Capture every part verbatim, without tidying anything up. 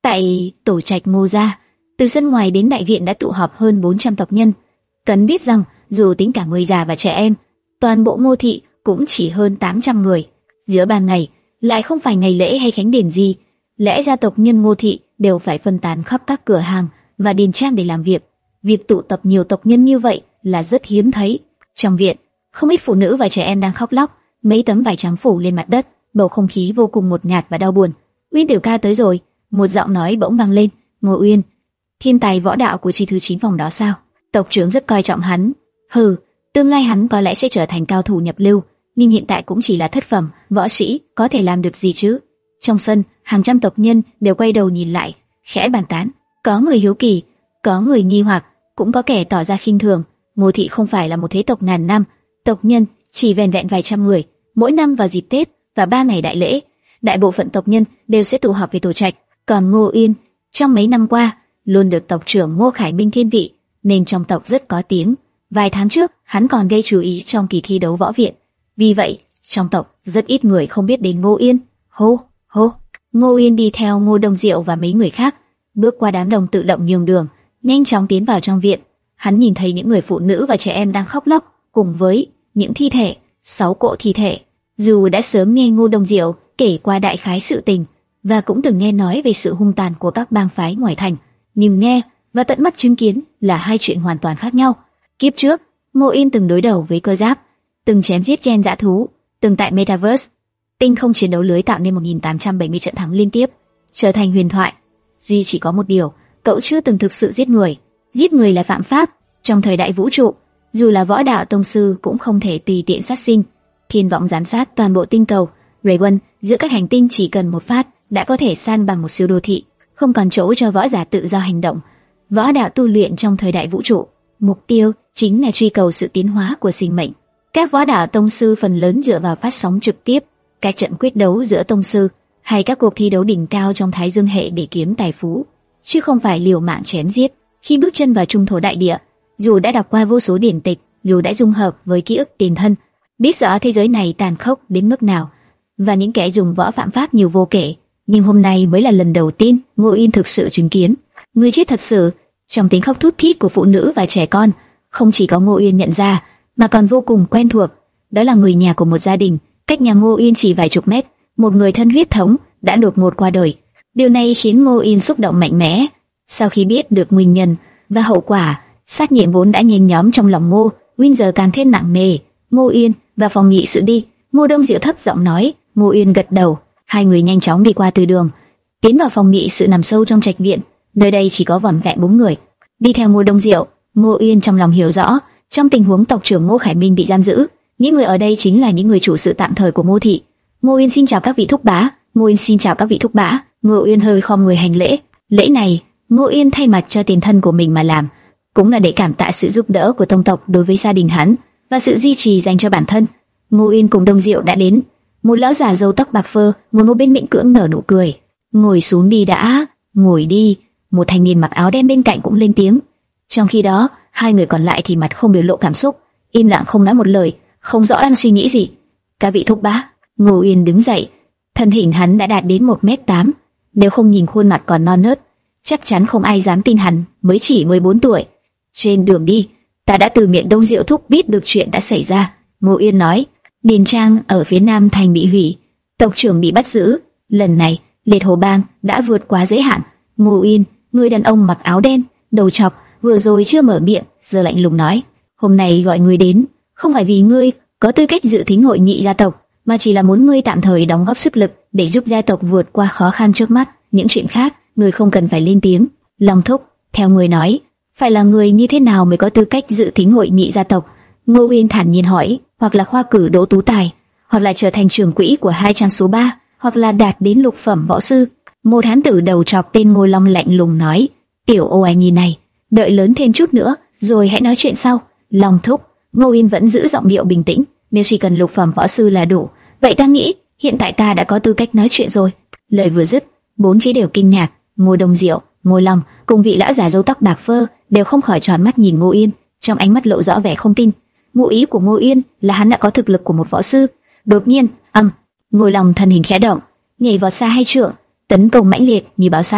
Tại tổ trạch Ngô gia, từ sân ngoài đến đại viện đã tụ họp hơn bốn trăm tộc nhân. Cần biết rằng, dù tính cả người già và trẻ em, toàn bộ Ngô thị cũng chỉ hơn tám trăm người. Giữa ban ngày, lại không phải ngày lễ hay khánh điển gì, lẽ ra tộc nhân Ngô thị đều phải phân tán khắp các cửa hàng và điền trang để làm việc. Việc tụ tập nhiều tộc nhân như vậy là rất hiếm thấy. Trong viện, không ít phụ nữ và trẻ em đang khóc lóc, mấy tấm vải trắng phủ lên mặt đất, bầu không khí vô cùng ngột ngạt và đau buồn. Uyên tiểu ca tới rồi, một giọng nói bỗng vang lên. Ngô Uyên, thiên tài võ đạo của chi thứ chín phòng đó sao? Tộc trưởng rất coi trọng hắn. Hừ, tương lai hắn có lẽ sẽ trở thành cao thủ nhập lưu, nhưng hiện tại cũng chỉ là thất phẩm võ sĩ, có thể làm được gì chứ? Trong sân, hàng trăm tộc nhân đều quay đầu nhìn lại, khẽ bàn tán. Có người hiếu kỳ, có người nghi hoặc, cũng có kẻ tỏ ra khinh thường. Ngô thị không phải là một thế tộc ngàn năm, tộc nhân chỉ vẻn vẹn vài trăm người. Mỗi năm vào dịp Tết và ba ngày đại lễ, đại bộ phận tộc nhân đều sẽ tụ họp về tổ trạch. Còn Ngô Uyên, trong mấy năm qua luôn được tộc trưởng Ngô Khải Minh thiên vị, nên trong tộc rất có tiếng. Vài tháng trước, hắn còn gây chú ý trong kỳ thi đấu võ viện. Vì vậy, trong tộc rất ít người không biết đến Ngô Uyên. Hô, hô. Ngô Uyên đi theo Ngô Đông Diệu và mấy người khác, bước qua đám đông tự động nhường đường, nhanh chóng tiến vào trong viện. Hắn nhìn thấy những người phụ nữ và trẻ em đang khóc lóc, cùng với những thi thể, sáu cỗ thi thể. Dù đã sớm nghe Ngô Đông Diệu kể qua đại khái sự tình, và cũng từng nghe nói về sự hung tàn của các bang phái ngoài thành, nhưng nghe và tận mắt chứng kiến là hai chuyện hoàn toàn khác nhau. Kiếp trước, Ngô Uyên từng đối đầu với cơ giáp, từng chém giết gen dã thú, từng tại Metaverse tinh không chiến đấu lưới tạo nên một nghìn tám trăm bảy mươi trận thắng liên tiếp, trở thành huyền thoại. Duy chỉ có một điều, cậu chưa từng thực sự giết người. Giết người là phạm pháp trong thời đại vũ trụ, dù là võ đạo tông sư cũng không thể tùy tiện sát sinh. Thiên vọng giám sát toàn bộ tinh cầu, Ray One giữa các hành tinh chỉ cần một phát đã có thể san bằng một siêu đô thị, không còn chỗ cho võ giả tự do hành động. Võ đạo tu luyện trong thời đại vũ trụ, mục tiêu chính là truy cầu sự tiến hóa của sinh mệnh. Các võ đạo tông sư phần lớn dựa vào phát sóng trực tiếp, các trận quyết đấu giữa tông sư hay các cuộc thi đấu đỉnh cao trong Thái Dương hệ để kiếm tài phú, chứ không phải liều mạng chém giết. Khi bước chân vào trung thổ đại địa, dù đã đọc qua vô số điển tịch, dù đã dung hợp với ký ức tiền thân, biết rõ thế giới này tàn khốc đến mức nào và những kẻ dùng võ phạm pháp nhiều vô kể, nhưng hôm nay mới là lần đầu tiên Ngô Uyên thực sự chứng kiến người chết thật sự. Trong tiếng khóc thút thít của phụ nữ và trẻ con, không chỉ có Ngô Uyên nhận ra, mà còn vô cùng quen thuộc. Đó là người nhà của một gia đình cách nhà Ngô Uyên chỉ vài chục mét, một người thân huyết thống đã đột ngột qua đời. Điều này khiến Ngô Uyên xúc động mạnh mẽ. Sau khi biết được nguyên nhân và hậu quả, sát nghiệm vốn đã nhen nhóm trong lòng Ngô Uyên giờ càng thêm nặng nề. Ngô Uyên và phòng nghị sự đi. Ngô Đông Diệu thấp giọng nói. Ngô Uyên gật đầu. Hai người nhanh chóng đi qua từ đường, tiến vào phòng nghị sự nằm sâu trong trạch viện. Nơi đây chỉ có vỏn vẹn bốn người. Đi theo Ngô Đông Diệu, Ngô Uyên trong lòng hiểu rõ, trong tình huống tộc trưởng Ngô Khải Minh bị giam giữ, những người ở đây chính là những người chủ sự tạm thời của Ngô thị. Ngô Uyên xin chào các vị thúc bá. Ngô Uyên xin chào các vị thúc bá. Ngô Uyên hơi khom người hành lễ. Lễ này, Ngô Uyên thay mặt cho tiền thân của mình mà làm, cũng là để cảm tạ sự giúp đỡ của tông tộc đối với gia đình hắn và sự duy trì dành cho bản thân. Ngô Uyên cùng Đông Diệu đã đến. Một lão già râu tóc bạc phơ ngồi một bên miễn cưỡng nở nụ cười. Ngồi xuống đi đã. Ngồi đi. Một thanh niên mặc áo đen bên cạnh cũng lên tiếng. Trong khi đó, hai người còn lại thì mặt không biểu lộ cảm xúc, im lặng không nói một lời, không rõ đang suy nghĩ gì. Các vị thúc bá. Ngô Uyên đứng dậy. Thân hình hắn đã đạt đến một mét tám. Nếu không nhìn khuôn mặt còn non nớt, chắc chắn không ai dám tin hắn mới chỉ mười bốn tuổi. Trên đường đi, ta đã từ miệng Đông Diệu thúc biết được chuyện đã xảy ra. Ngô Uyên nói. Điền trang ở phía nam thành bị hủy, tộc trưởng bị bắt giữ. Lần này, Liệt Hồ Bang đã vượt quá giới hạn. Ngô Uyên, người đàn ông mặc áo đen, đầu trọc, vừa rồi chưa mở miệng, giờ lạnh lùng nói: hôm nay gọi ngươi đến, không phải vì ngươi có tư cách dự thính hội nghị gia tộc, mà chỉ là muốn ngươi tạm thời đóng góp sức lực để giúp gia tộc vượt qua khó khăn trước mắt. Những chuyện khác, ngươi không cần phải lên tiếng. Long thúc, theo ngươi nói, phải là người như thế nào mới có tư cách dự thính hội nghị gia tộc? Ngô Uyên thản nhiên hỏi. Hoặc là khoa cử đỗ tú tài, hoặc là trở thành trưởng quỹ của hai trang số ba, hoặc là đạt đến lục phẩm võ sư. Một hán tử đầu trọc tên Ngô Long lạnh lùng nói. Tiểu ô anh nhìn này, đợi lớn thêm chút nữa, rồi hãy nói chuyện sau. Long thúc. Ngô Uyên vẫn giữ giọng điệu bình tĩnh. Nếu chỉ cần lục phẩm võ sư là đủ, vậy ta nghĩ hiện tại ta đã có tư cách nói chuyện rồi. Lời vừa dứt, bốn phía đều kinh ngạc. Ngô Đông Diệu, Ngô Long cùng vị lão già râu tóc bạc phơ đều không khỏi tròn mắt nhìn Ngô Uyên, trong ánh mắt lộ rõ vẻ không tin. Ngụ ý của Ngô Uyên là hắn đã có thực lực của một võ sư. Đột nhiên, âm, Ngô Long thân hình khẽ động, nhảy vọt xa hai trượng, tấn công mãnh liệt như báo săn.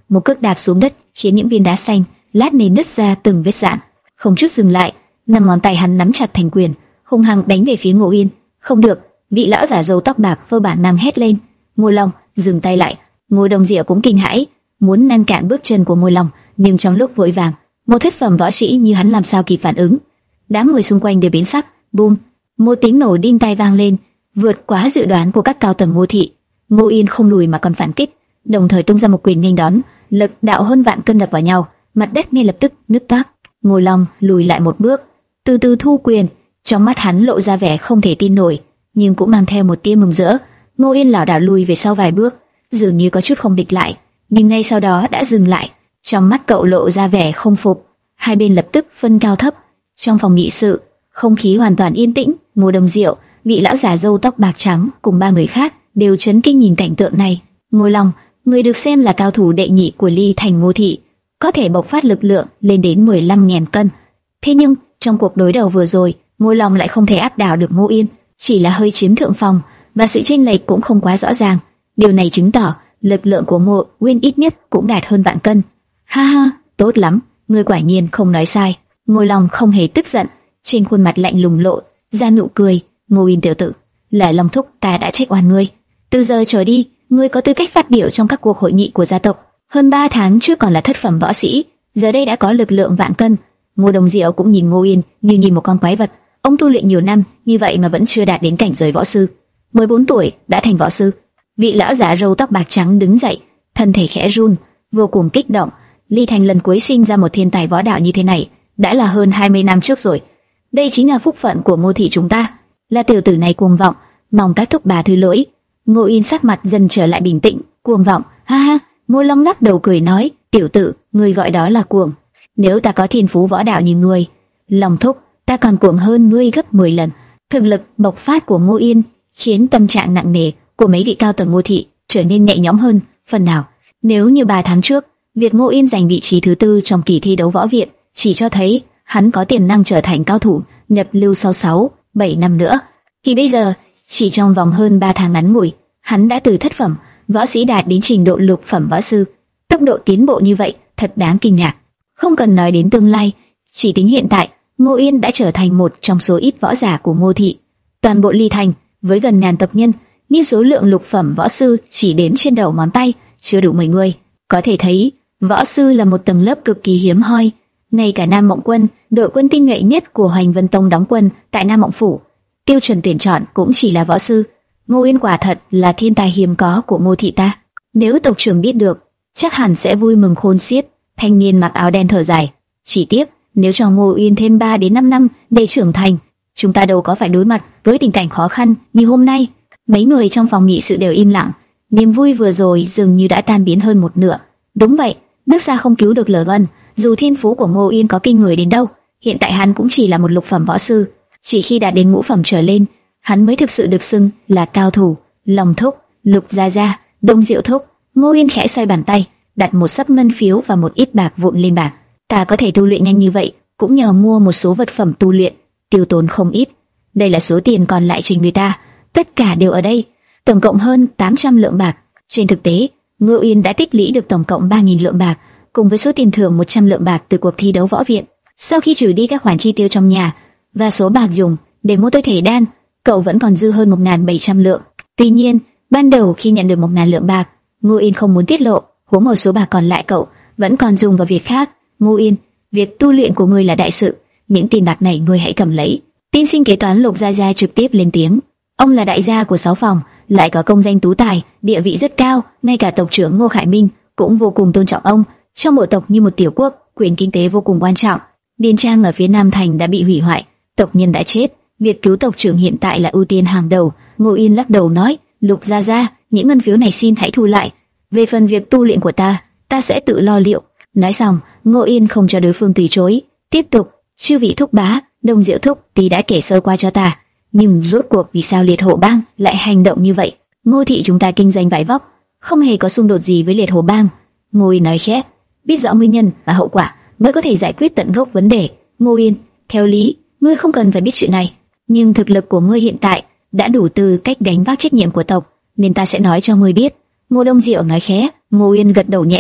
một cước đạp xuống đất, khiến những viên đá xanh lát nền nứt ra từng vết rạn. Không chút dừng lại, năm ngón tay hắn nắm chặt thành quyền, hung hăng đánh về phía Ngô Yên. Không được! Vị lão giả râu tóc bạc vô bản năng hét lên. Ngô Long dừng tay lại. Ngô Đông Diệu cũng kinh hãi, muốn ngăn cản bước chân của Ngô Long, nhưng trong lúc vội vàng, một thất phẩm võ sĩ như hắn làm sao kịp phản ứng. Đám người xung quanh đều biến sắc. Bùm! Một tiếng nổ đinh tai vang lên, vượt quá dự đoán của các cao tầng Ngô thị. Ngô Yên không lùi mà còn phản kích, đồng thời tung ra một quyền nghênh đón, lực đạo hơn vạn cân đập vào nhau, mặt đất ngay lập tức nứt toác. Ngô Long lùi lại một bước, từ từ thu quyền, trong mắt hắn lộ ra vẻ không thể tin nổi, nhưng cũng mang theo một tia mừng rỡ. Ngô Yên lảo đảo lùi về sau vài bước, dường như có chút không địch lại, nhưng ngay sau đó đã dừng lại. Trong mắt cậu lộ ra vẻ không phục. Hai bên lập tức phân cao thấp. Trong phòng nghị sự, không khí hoàn toàn yên tĩnh. Ngô Đông Diệu, vị lão già râu tóc bạc trắng cùng ba người khác đều chấn kinh nhìn cảnh tượng này. Ngô Long, người được xem là cao thủ đệ nhị của Ly Thành Ngô thị, có thể bộc phát lực lượng lên đến mười lăm nghìn cân. Thế nhưng trong cuộc đối đầu vừa rồi, Ngô Long lại không thể áp đảo được Ngô Yên, chỉ là hơi chiếm thượng phong, và sự chênh lệch cũng không quá rõ ràng. Điều này chứng tỏ lực lượng của Ngô Uyên ít nhất cũng đạt hơn vạn cân. Ha ha, tốt lắm, ngươi quả nhiên không nói sai. Ngô Long không hề tức giận, trên khuôn mặt lạnh lùng lộ ra nụ cười. Ngô Uyên tiểu tử, là Long thúc ta đã trách oan ngươi. Từ giờ trở đi, ngươi có tư cách phát biểu trong các cuộc hội nghị của gia tộc. Hơn ba tháng trước còn là thất phẩm võ sĩ, giờ đây đã có lực lượng vạn cân. Ngô Đông Diệu cũng nhìn Ngô Uyên như nhìn một con quái vật. Ông tu luyện nhiều năm như vậy mà vẫn chưa đạt đến cảnh giới võ sư. mười bốn tuổi đã thành võ sư. Vị lão giả râu tóc bạc trắng đứng dậy, thân thể khẽ run, vô cùng kích động. Ly Thành lần cuối sinh ra một thiên tài võ đạo như thế này đã là hơn hai mươi năm trước rồi. Đây chính là phúc phận của Ngô thị chúng ta. Là tiểu tử này cuồng vọng, mong các thúc bà thứ lỗi. Ngô Yên sắc mặt dần trở lại bình tĩnh. Cuồng vọng? Ha ha. Ngô Long lắc đầu cười nói, tiểu tử, ngươi gọi đó là cuồng. Nếu ta có thiên phú võ đạo như ngươi, Long thúc, ta còn cuồng hơn ngươi gấp mười lần. Thực lực bộc phát của Ngô Yên khiến tâm trạng nặng nề của mấy vị cao tầng Ngô thị trở nên nhẹ nhõm hơn phần nào. Nếu như ba tháng trước, việc Ngô Yên giành vị trí thứ tư trong kỳ thi đấu võ viện chỉ cho thấy hắn có tiềm năng trở thành cao thủ nhập lưu sau sáu, bảy năm nữa, thì bây giờ chỉ trong vòng hơn ba tháng ngắn ngủi, hắn đã từ thất phẩm võ sĩ đạt đến trình độ lục phẩm võ sư. Tốc độ tiến bộ như vậy thật đáng kinh ngạc. Không cần nói đến tương lai, chỉ tính hiện tại, Ngô Yên đã trở thành một trong số ít võ giả của Ngô thị. Toàn bộ Ly Thành với gần ngàn tộc nhân, nhưng số lượng lục phẩm võ sư chỉ đếm trên đầu ngón tay, chưa đủ mười người. Có thể thấy, võ sư là một tầng lớp cực kỳ hiếm hoi. Ngay cả Nam Mộng Quân, đội quân tinh nhuệ nhất của Hoành Vân Tông đóng quân tại Nam Mộng phủ, tiêu chuẩn tuyển chọn cũng chỉ là võ sư. Ngô Yên quả thật là thiên tài hiếm có của Ngô thị ta. Nếu tộc trưởng biết được, chắc hẳn sẽ vui mừng khôn xiết. Thanh niên mặc áo đen thở dài, chỉ tiếc nếu cho Ngô Yên thêm ba đến năm năm để trưởng thành, chúng ta đâu có phải đối mặt với tình cảnh khó khăn như hôm nay. Mấy người trong phòng nghị sự đều im lặng, niềm vui vừa rồi dường như đã tan biến hơn một nửa. Đúng vậy, nước xa không cứu được lửa gần. Dù thiên phú của Ngô Yên có kinh người đến đâu, hiện tại hắn cũng chỉ là một lục phẩm võ sư. Chỉ khi đạt đến ngũ phẩm trở lên, hắn mới thực sự được xưng là cao thủ. Long thúc, Lục gia gia, Đông Diệu thúc. Ngô Yên khẽ xoay bàn tay, đặt một sấp ngân phiếu và một ít bạc vụn lên bàn. Ta có thể tu luyện nhanh như vậy cũng nhờ mua một số vật phẩm tu luyện, tiêu tốn không ít. Đây là số tiền còn lại trên người ta, tất cả đều ở đây, tổng cộng hơn tám trăm lượng bạc. Trên thực tế, Ngô Yên đã tích lũy được tổng cộng ba nghìn lượng bạc, cùng với số tiền thưởng một trăm lượng bạc từ cuộc thi đấu võ viện. Sau khi trừ đi các khoản chi tiêu trong nhà và số bạc dùng để mua tối thể đan, cậu vẫn còn dư hơn một nghìn bảy trăm lượng. Tuy nhiên, ban đầu khi nhận được một nghìn lượng bạc, Ngô Yên không muốn tiết lộ, huống một số bạc còn lại cậu vẫn còn dùng vào việc khác. Ngô Yên, việc tu luyện của ngươi là đại sự, những tiền bạc này ngươi hãy cầm lấy. Tiên sinh kế toán Lục gia gia trực tiếp lên tiếng. Ông là đại gia của sáu phòng, lại có công danh tú tài, địa vị rất cao, ngay cả tộc trưởng Ngô Khải Minh cũng vô cùng tôn trọng ông. Trong bộ tộc như một tiểu quốc, quyền kinh tế vô cùng quan trọng. Điền trang ở phía Nam thành đã bị hủy hoại, tộc nhân đã chết, việc cứu tộc trưởng hiện tại là ưu tiên hàng đầu. Ngô Yên lắc đầu nói, Lục gia gia, những ngân phiếu này xin hãy thu lại. Về phần việc tu luyện của ta, ta sẽ tự lo liệu. Nói xong, Ngô Yên không cho đối phương từ chối, tiếp tục, chư vị thúc bá, Đông Diệu thúc tí đã kể sơ qua cho ta, nhưng rốt cuộc vì sao Liệt Hổ bang lại hành động như vậy? Ngô thị chúng ta kinh doanh vải vóc, không hề có xung đột gì với Liệt Hổ bang. Ngô Yên nói khẽ, biết rõ nguyên nhân và hậu quả mới có thể giải quyết tận gốc vấn đề. Ngô Yên, theo lý, ngươi không cần phải biết chuyện này, nhưng thực lực của ngươi hiện tại đã đủ tư cách gánh vác trách nhiệm của tộc, nên ta sẽ nói cho ngươi biết. Ngô Đông Diệu nói khẽ. Ngô Yên gật đầu nhẹ.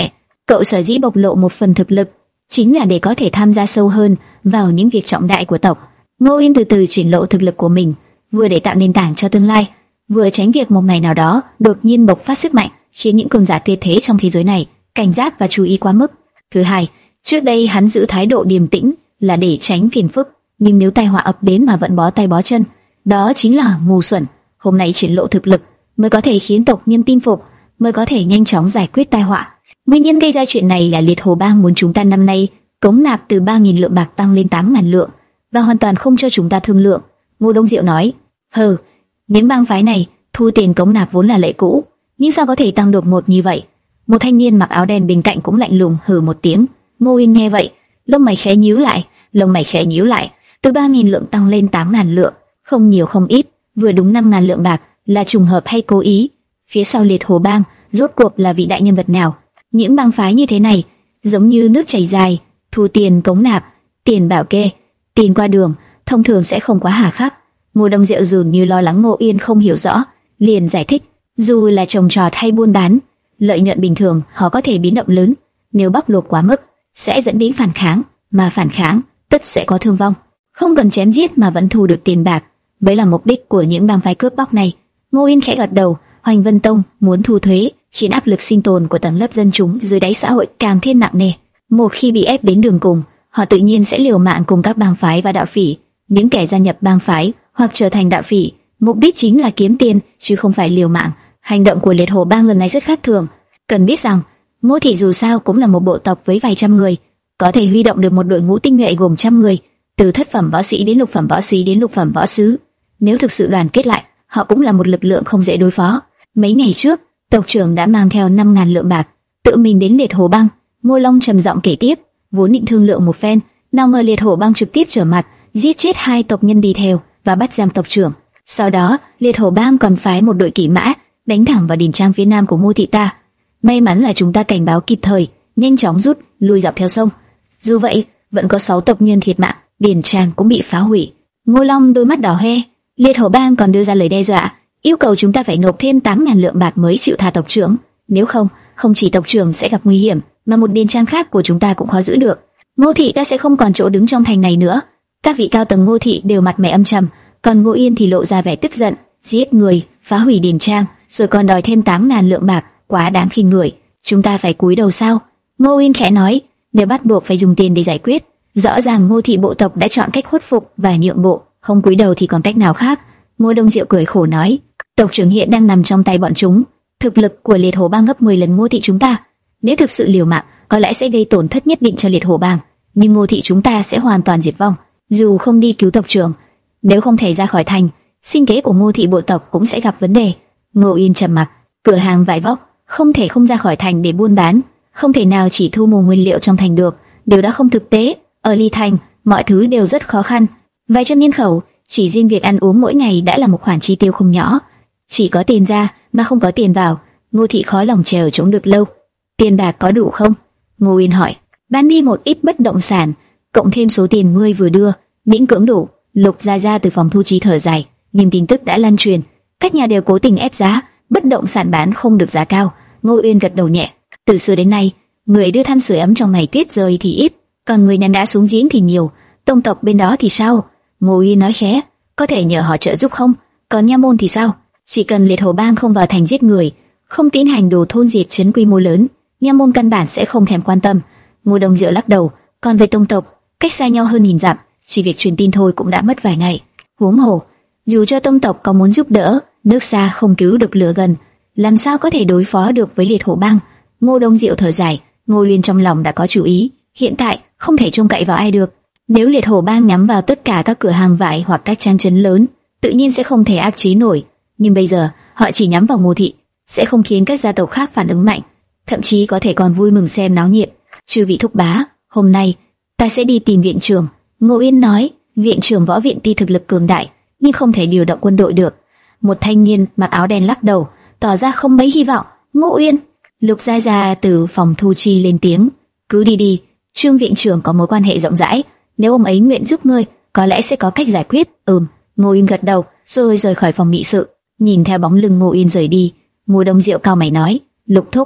Cậu sở dĩ bộc lộ một phần thực lực, chính là để có thể tham gia sâu hơn vào những việc trọng đại của tộc. Ngô Yên từ từ triển lộ thực lực của mình, vừa để tạo nền tảng cho tương lai, vừa tránh việc một ngày nào đó đột nhiên bộc phát sức mạnh, khiến những cường giả tuyệt thế trong thế giới này cảnh giác và chú ý quá mức. Thứ hai, trước đây hắn giữ thái độ điềm tĩnh là để tránh phiền phức, nhưng nếu tai họa ập đến mà vẫn bó tay bó chân, đó chính là ngu xuẩn. Hôm nay triển lộ thực lực mới có thể khiến tộc nhân tin phục, mới có thể nhanh chóng giải quyết tai họa. Nguyên nhân gây ra chuyện này là Liệt Hồ Bang muốn chúng ta năm nay cống nạp từ ba nghìn lượng bạc tăng lên tám nghìn lượng, và hoàn toàn không cho chúng ta thương lượng. Ngô Đông Diệu nói, hừ, những bang phái này thu tiền cống nạp vốn là lệ cũ, nhưng sao có thể tăng đột ngột như vậy? Một thanh niên mặc áo đen bên cạnh cũng lạnh lùng hừ một tiếng. Ngô Yên nghe vậy, lông mày khẽ nhíu lại, lông mày khẽ nhíu lại, từ ba nghìn lượng tăng lên tám nghìn lượng, không nhiều không ít, vừa đúng năm nghìn lượng bạc, là trùng hợp hay cố ý? Phía sau Liệt Hồ Bang rốt cuộc là vị đại nhân vật nào? Những bang phái như thế này, giống như nước chảy dài, thu tiền cống nạp, tiền bảo kê, tiền qua đường, thông thường sẽ không quá hà khắc. Ngô Đông Diệu dường như lo lắng Ngô Yên không hiểu rõ, liền giải thích, dù là trồng trọt hay buôn bán, lợi nhuận bình thường họ có thể biến động lớn, nếu bóc lột quá mức sẽ dẫn đến phản kháng, mà phản kháng tất sẽ có thương vong. Không cần chém giết mà vẫn thu được tiền bạc, mới là mục đích của những bang phái cướp bóc này. Ngô Yên khẽ gật đầu. Hoành Vân Tông muốn thu thuế, khiến áp lực sinh tồn của tầng lớp dân chúng dưới đáy xã hội càng thêm nặng nề. Một khi bị ép đến đường cùng, họ tự nhiên sẽ liều mạng cùng các bang phái và đạo phỉ. Những kẻ gia nhập bang phái hoặc trở thành đạo phỉ, mục đích chính là kiếm tiền, chứ không phải liều mạng. Hành động của Liệt Hồ Bang lần này rất khác thường. Cần biết rằng, Ngô thị dù sao cũng là một bộ tộc với vài trăm người, có thể huy động được một đội ngũ tinh nhuệ gồm trăm người, từ thất phẩm võ sĩ đến lục phẩm võ sĩ đến lục phẩm võ sứ. Nếu thực sự đoàn kết lại, họ cũng là một lực lượng không dễ đối phó. Mấy ngày trước, tộc trưởng đã mang theo năm nghìn lượng bạc, tự mình đến Liệt Hồ Bang. Ngô Long trầm giọng kể tiếp, vốn định thương lượng một phen, nào ngờ Liệt Hồ Bang trực tiếp trở mặt, giết chết hai tộc nhân đi theo và bắt giam tộc trưởng. Sau đó, Liệt Hồ Bang còn phái một đội kỵ mã đánh thẳng vào điền trang phía nam của Ngô thị ta. May mắn là chúng ta cảnh báo kịp thời, nhanh chóng rút lui dọc theo sông. Dù vậy, vẫn có sáu tộc nhân thiệt mạng, điền trang cũng bị phá hủy. Ngô Long đôi mắt đỏ hoe. Liệt Hồ Bang còn đưa ra lời đe dọa, yêu cầu chúng ta phải nộp thêm tám nghìn lượng bạc mới chịu tha tộc trưởng. Nếu không, không chỉ tộc trưởng sẽ gặp nguy hiểm, mà một điền trang khác của chúng ta cũng khó giữ được. Ngô thị ta sẽ không còn chỗ đứng trong thành này nữa. Các vị cao tầng Ngô thị đều mặt mày âm trầm, còn Ngô Yên thì lộ ra vẻ tức giận. Giết người, phá hủy điền trang, rồi còn đòi thêm tám nghìn lượng bạc, quá đáng khinh người. Chúng ta phải cúi đầu sao? Ngô Yên khẽ nói, nếu bắt buộc phải dùng tiền để giải quyết, rõ ràng Ngô thị bộ tộc đã chọn cách khuất phục và nhượng bộ, không cúi đầu thì còn cách nào khác? Ngô Đông Diệu cười khổ nói, tộc trưởng hiện đang nằm trong tay bọn chúng, thực lực của Liệt Hồ Bang gấp mười lần Ngô thị chúng ta. Nếu thực sự liều mạng, có lẽ sẽ gây tổn thất nhất định cho Liệt Hồ Bang, nhưng Ngô thị chúng ta sẽ hoàn toàn diệt vong. Dù không đi cứu tộc trưởng, nếu không thể ra khỏi thành, sinh kế của Ngô thị bộ tộc cũng sẽ gặp vấn đề. Ngô Yên trầm mặc, cửa hàng vải vóc không thể không ra khỏi thành để buôn bán, không thể nào chỉ thu mua nguyên liệu trong thành được, điều đó không thực tế. Ở Ly Thành, mọi thứ đều rất khó khăn, vài trăm nhân khẩu, chỉ riêng việc ăn uống mỗi ngày đã là một khoản chi tiêu không nhỏ. Chỉ có tiền ra mà không có tiền vào, Ngô thị khó lòng chờ chống được lâu. Tiền bạc có đủ không? Ngô Yên hỏi. Bán đi một ít bất động sản, cộng thêm số tiền ngươi vừa đưa, miễn cưỡng đủ. Lục Gia Gia từ phòng thu chi thở dài, nhưng tin tức đã lan truyền, các nhà đều cố tình ép giá, bất động sản bán không được giá cao. Ngô Yên gật đầu nhẹ. Từ xưa đến nay, người đưa than sưởi ấm trong ngày tuyết rơi thì ít, còn người ném đá xuống giếng thì nhiều. Tông tộc bên đó thì sao? Ngô Yên nói khẽ, có thể nhờ họ trợ giúp không? Còn Nha Môn thì sao? Chỉ cần Liệt Hồ Bang không vào thành giết người, không tiến hành đồ thôn diệt trấn quy mô lớn, Nha Môn căn bản sẽ không thèm quan tâm. Ngô Đông Diệu lắc đầu, còn về tông tộc, cách xa nhau hơn nghìn dặm, chỉ việc truyền tin thôi cũng đã mất vài ngày. Huống hồ, dù cho tông tộc có muốn giúp đỡ, nước xa không cứu được lửa gần, làm sao có thể đối phó được với Liệt Hồ Bang? Ngô Đông Diệu thở dài, Ngô Liên trong lòng đã có chủ ý, hiện tại không thể trông cậy vào ai được. Nếu Liệt Hồ Bang nhắm vào tất cả các cửa hàng vải hoặc các trang trấn lớn, tự nhiên sẽ không thể áp chế nổi. Nhưng bây giờ họ chỉ nhắm vào Ngô thị, sẽ không khiến các gia tộc khác phản ứng mạnh, thậm chí có thể còn vui mừng xem náo nhiệt. Chư vị thúc bá, hôm nay ta sẽ đi tìm viện trưởng. Ngô Yên nói, viện trưởng võ viện tuy thực lực cường đại, nhưng không thể điều động quân đội được. Một thanh niên mặc áo đen lắc đầu, tỏ ra không mấy hy vọng. Ngô Yên, Lục Gia Gia từ phòng thu chi lên tiếng, cứ đi đi. Trương viện trưởng có mối quan hệ rộng rãi, nếu ông ấy nguyện giúp ngươi, có lẽ sẽ có cách giải quyết. Ừm. Ngô Yên gật đầu, rồi rời khỏi phòng nghị sự. Nhìn theo bóng lưng Ngô Yên rời đi, Ngô Đông Diệu cau mày nói, Lục thúc,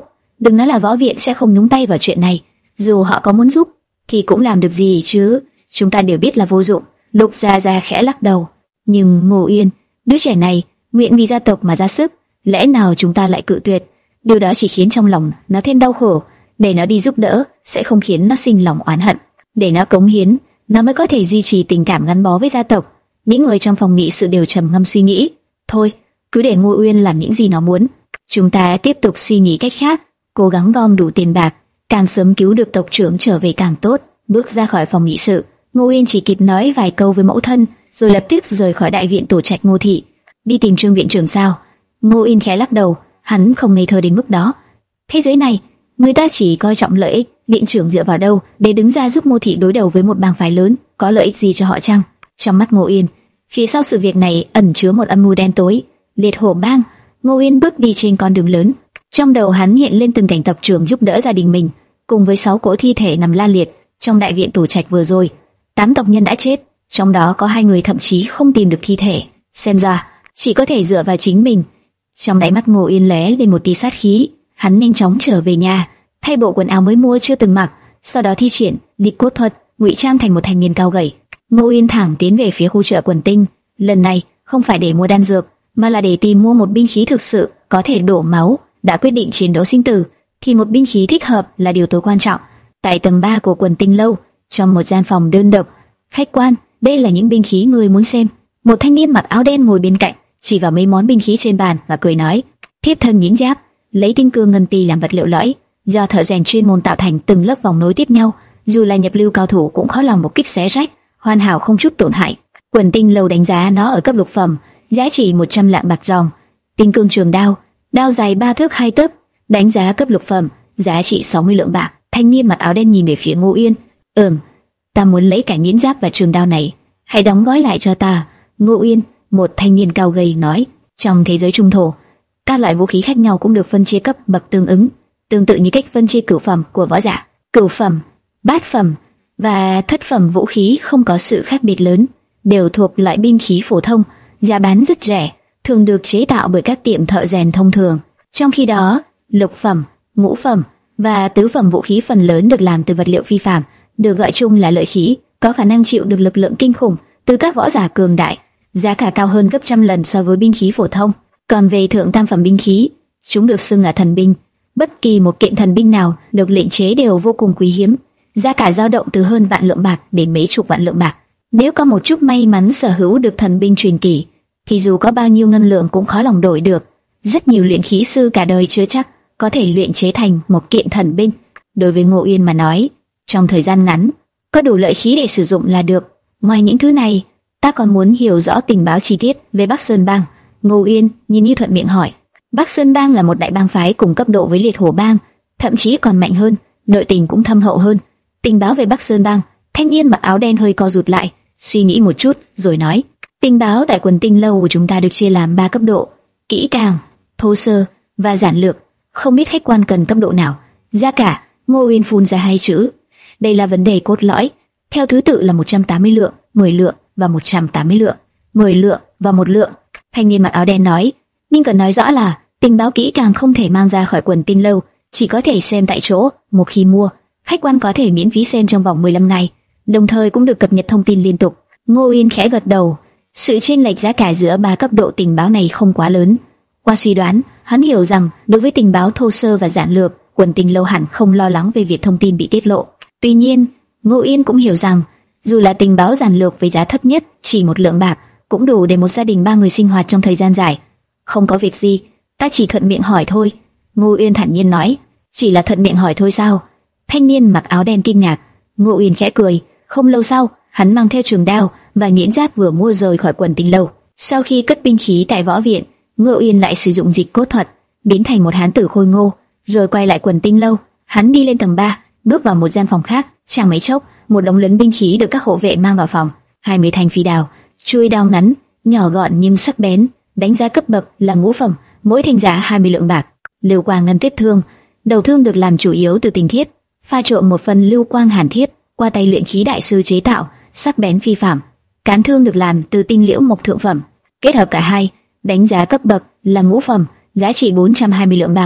Đừng nói là võ viện sẽ không nhúng tay vào chuyện này, dù họ có muốn giúp thì cũng làm được gì chứ? Chúng ta đều biết là vô dụng. Lục Gia Gia khẽ lắc đầu. Nhưng Ngô Uyên, đứa trẻ này nguyện vì gia tộc mà ra sức, lẽ nào chúng ta lại cự tuyệt? Điều đó chỉ khiến trong lòng nó thêm đau khổ. Để nó đi giúp đỡ sẽ không khiến nó sinh lòng oán hận. Để nó cống hiến, nó mới có thể duy trì tình cảm gắn bó với gia tộc. Những người trong phòng nghị sự đều trầm ngâm suy nghĩ. Thôi, cứ để Ngô Uyên làm những gì nó muốn. Chúng ta tiếp tục suy nghĩ cách khác, cố gắng gom đủ tiền bạc, càng sớm cứu được tộc trưởng trở về càng tốt. Bước ra khỏi phòng nghị sự, Ngô Uyên chỉ kịp nói vài câu với mẫu thân, rồi lập tức rời khỏi đại viện tổ trạch Ngô thị. Đi tìm Trương viện trưởng sao? Ngô Uyên khẽ lắc đầu, hắn không ngây thơ đến mức đó. Thế giới này, người ta chỉ coi trọng lợi ích. Viện trưởng dựa vào đâu để đứng ra giúp Ngô thị đối đầu với một bang phái lớn? Có lợi ích gì cho họ chăng? Trong mắt Ngô Uyên, phía sau sự việc này ẩn chứa một âm mưu đen tối. Liệt Hổ Bang. Ngô Uyên bước đi trên con đường lớn, trong đầu hắn hiện lên từng cảnh tộc trưởng giúp đỡ gia đình mình, cùng với sáu cỗ thi thể nằm la liệt trong đại viện tổ trạch vừa rồi. Tám tộc nhân đã chết, trong đó có hai người thậm chí không tìm được thi thể. Xem ra chỉ có thể dựa vào chính mình. Trong đáy mắt Ngô Uyên lóe lên một tia sát khí, hắn nhanh chóng trở về nhà, thay bộ quần áo mới mua chưa từng mặc, sau đó thi triển dịch cốt thuật, ngụy trang thành một thanh niên cao gầy. Ngô Uyên thẳng tiến về phía khu chợ Quần Tinh, lần này không phải để mua đan dược, mà là để tìm mua một binh khí thực sự có thể đổ máu. Đã quyết định chiến đấu sinh tử, thì một binh khí thích hợp là điều tối quan trọng. Tại tầng ba của Quần Tinh lâu, trong một gian phòng đơn độc, khách quan, đây là những binh khí người muốn xem. Một thanh niên mặc áo đen ngồi bên cạnh, chỉ vào mấy món binh khí trên bàn và cười nói: thiếp thân nhuyễn giáp, lấy tinh cương ngân ti làm vật liệu lõi, do thợ rèn chuyên môn tạo thành từng lớp vòng nối tiếp nhau, dù là nhập lưu cao thủ cũng khó lòng một kích xé rách, hoàn hảo không chút tổn hại. Quần Tinh lâu đánh giá nó ở cấp lục phẩm, giá trị một trăm lạng bạc ròng. Tinh cương trường đao, đao dài ba thước hai tấc, đánh giá cấp lục phẩm, giá trị sáu mươi lượng bạc. Thanh niên mặc áo đen nhìn về phía Ngô Uyên. Ừm, ta muốn lấy cả nhuyễn giáp và trường đao này, hãy đóng gói lại cho ta. Ngô Uyên, một thanh niên cao gầy nói. Trong thế giới trung thổ, các loại vũ khí khác nhau cũng được phân chia cấp bậc tương ứng, tương tự như cách phân chia cửu phẩm của võ giả. Cửu phẩm, bát phẩm và thất phẩm vũ khí không có sự khác biệt lớn, đều thuộc loại binh khí phổ thông, giá bán rất rẻ, thường được chế tạo bởi các tiệm thợ rèn thông thường. Trong khi đó, lục phẩm, ngũ phẩm và tứ phẩm vũ khí phần lớn được làm từ vật liệu phi phàm, được gọi chung là lợi khí, có khả năng chịu được lực lượng kinh khủng từ các võ giả cường đại, giá cả cao hơn gấp trăm lần so với binh khí phổ thông. Còn về thượng tam phẩm binh khí, chúng được xưng là thần binh. Bất kỳ một kiện thần binh nào được luyện chế đều vô cùng quý hiếm, giá cả dao động từ hơn vạn lượng bạc đến mấy chục vạn lượng bạc. Nếu có một chút may mắn sở hữu được thần binh truyền kỳ, thì dù có bao nhiêu ngân lượng cũng khó lòng đổi được. Rất nhiều luyện khí sư cả đời chưa chắc có thể luyện chế thành một kiện thần binh. Đối với Ngô Uyên mà nói, trong thời gian ngắn, có đủ lợi khí để sử dụng là được. Ngoài những thứ này, ta còn muốn hiểu rõ tình báo chi tiết về Bắc Sơn Bang. Ngô Uyên nhìn như thuận miệng hỏi. Bắc Sơn Bang là một đại bang phái cùng cấp độ với Liệt Hổ Bang, thậm chí còn mạnh hơn, nội tình cũng thâm hậu hơn. Tình báo về Bắc Sơn Bang, thanh niên mặc áo đen hơi co rụt lại, suy nghĩ một chút rồi nói. Tình báo tại Quần Tinh lâu của chúng ta được chia làm ba cấp độ: kỹ càng, thô sơ và giản lược. Không biết khách quan cần cấp độ nào? Giá cả. Ngô Uyên phun ra hai chữ. Đây là vấn đề cốt lõi. Theo thứ tự là một trăm tám mươi lượng, mười lượng và một trăm tám mươi lượng. mười lượng và một lượng. Thanh niên mặc áo đen nói. Nhưng cần nói rõ là tình báo kỹ càng không thể mang ra khỏi Quần Tinh lâu, chỉ có thể xem tại chỗ. Một khi mua, khách quan có thể miễn phí xem trong vòng mười lăm ngày, đồng thời cũng được cập nhật thông tin liên tục. Ngô Uyên khẽ gật đầu. Sự chênh lệch giá cả giữa ba cấp độ tình báo này không quá lớn. Qua suy đoán, hắn hiểu rằng đối với tình báo thô sơ và giản lược, Quần Tinh lâu hẳn không lo lắng về việc thông tin bị tiết lộ. Tuy nhiên, Ngô Uyên cũng hiểu rằng dù là tình báo giản lược với giá thấp nhất chỉ một lượng bạc, cũng đủ để một gia đình ba người sinh hoạt trong thời gian dài. Không có việc gì, ta chỉ thuận miệng hỏi thôi. Ngô Uyên thản nhiên nói. Chỉ là thuận miệng hỏi thôi sao? Thanh niên mặc áo đen kinh ngạc. Ngô Uyên khẽ cười. Không lâu sau, hắn mang theo trường đao và nhuyễn giáp vừa mua rời khỏi Quần Tinh lâu. Sau khi cất binh khí tại võ viện, Ngô Uyên lại sử dụng dịch cốt thuật, biến thành một hán tử khôi ngô, rồi quay lại Quần Tinh lâu. Hắn đi lên tầng ba, bước vào một gian phòng khác. Chẳng mấy chốc, một đống lớn binh khí được các hộ vệ mang vào phòng. Hai mươi thanh phi đao, chuôi đao ngắn, nhỏ gọn nhưng sắc bén, đánh giá cấp bậc là ngũ phẩm, mỗi thanh giá hai mươi lượng bạc. Lưu quang ngân tiết thương, đầu thương được làm chủ yếu từ tinh thiết, pha trộn một phần lưu quang hàn thiết, qua tay luyện khí đại sư chế tạo, sắc bén phi phàm. Cán thương được làm từ tinh liễu mộc thượng phẩm, kết hợp cả hai, đánh giá cấp bậc là ngũ phẩm, giá trị bốn trăm hai mươi lượng bạc.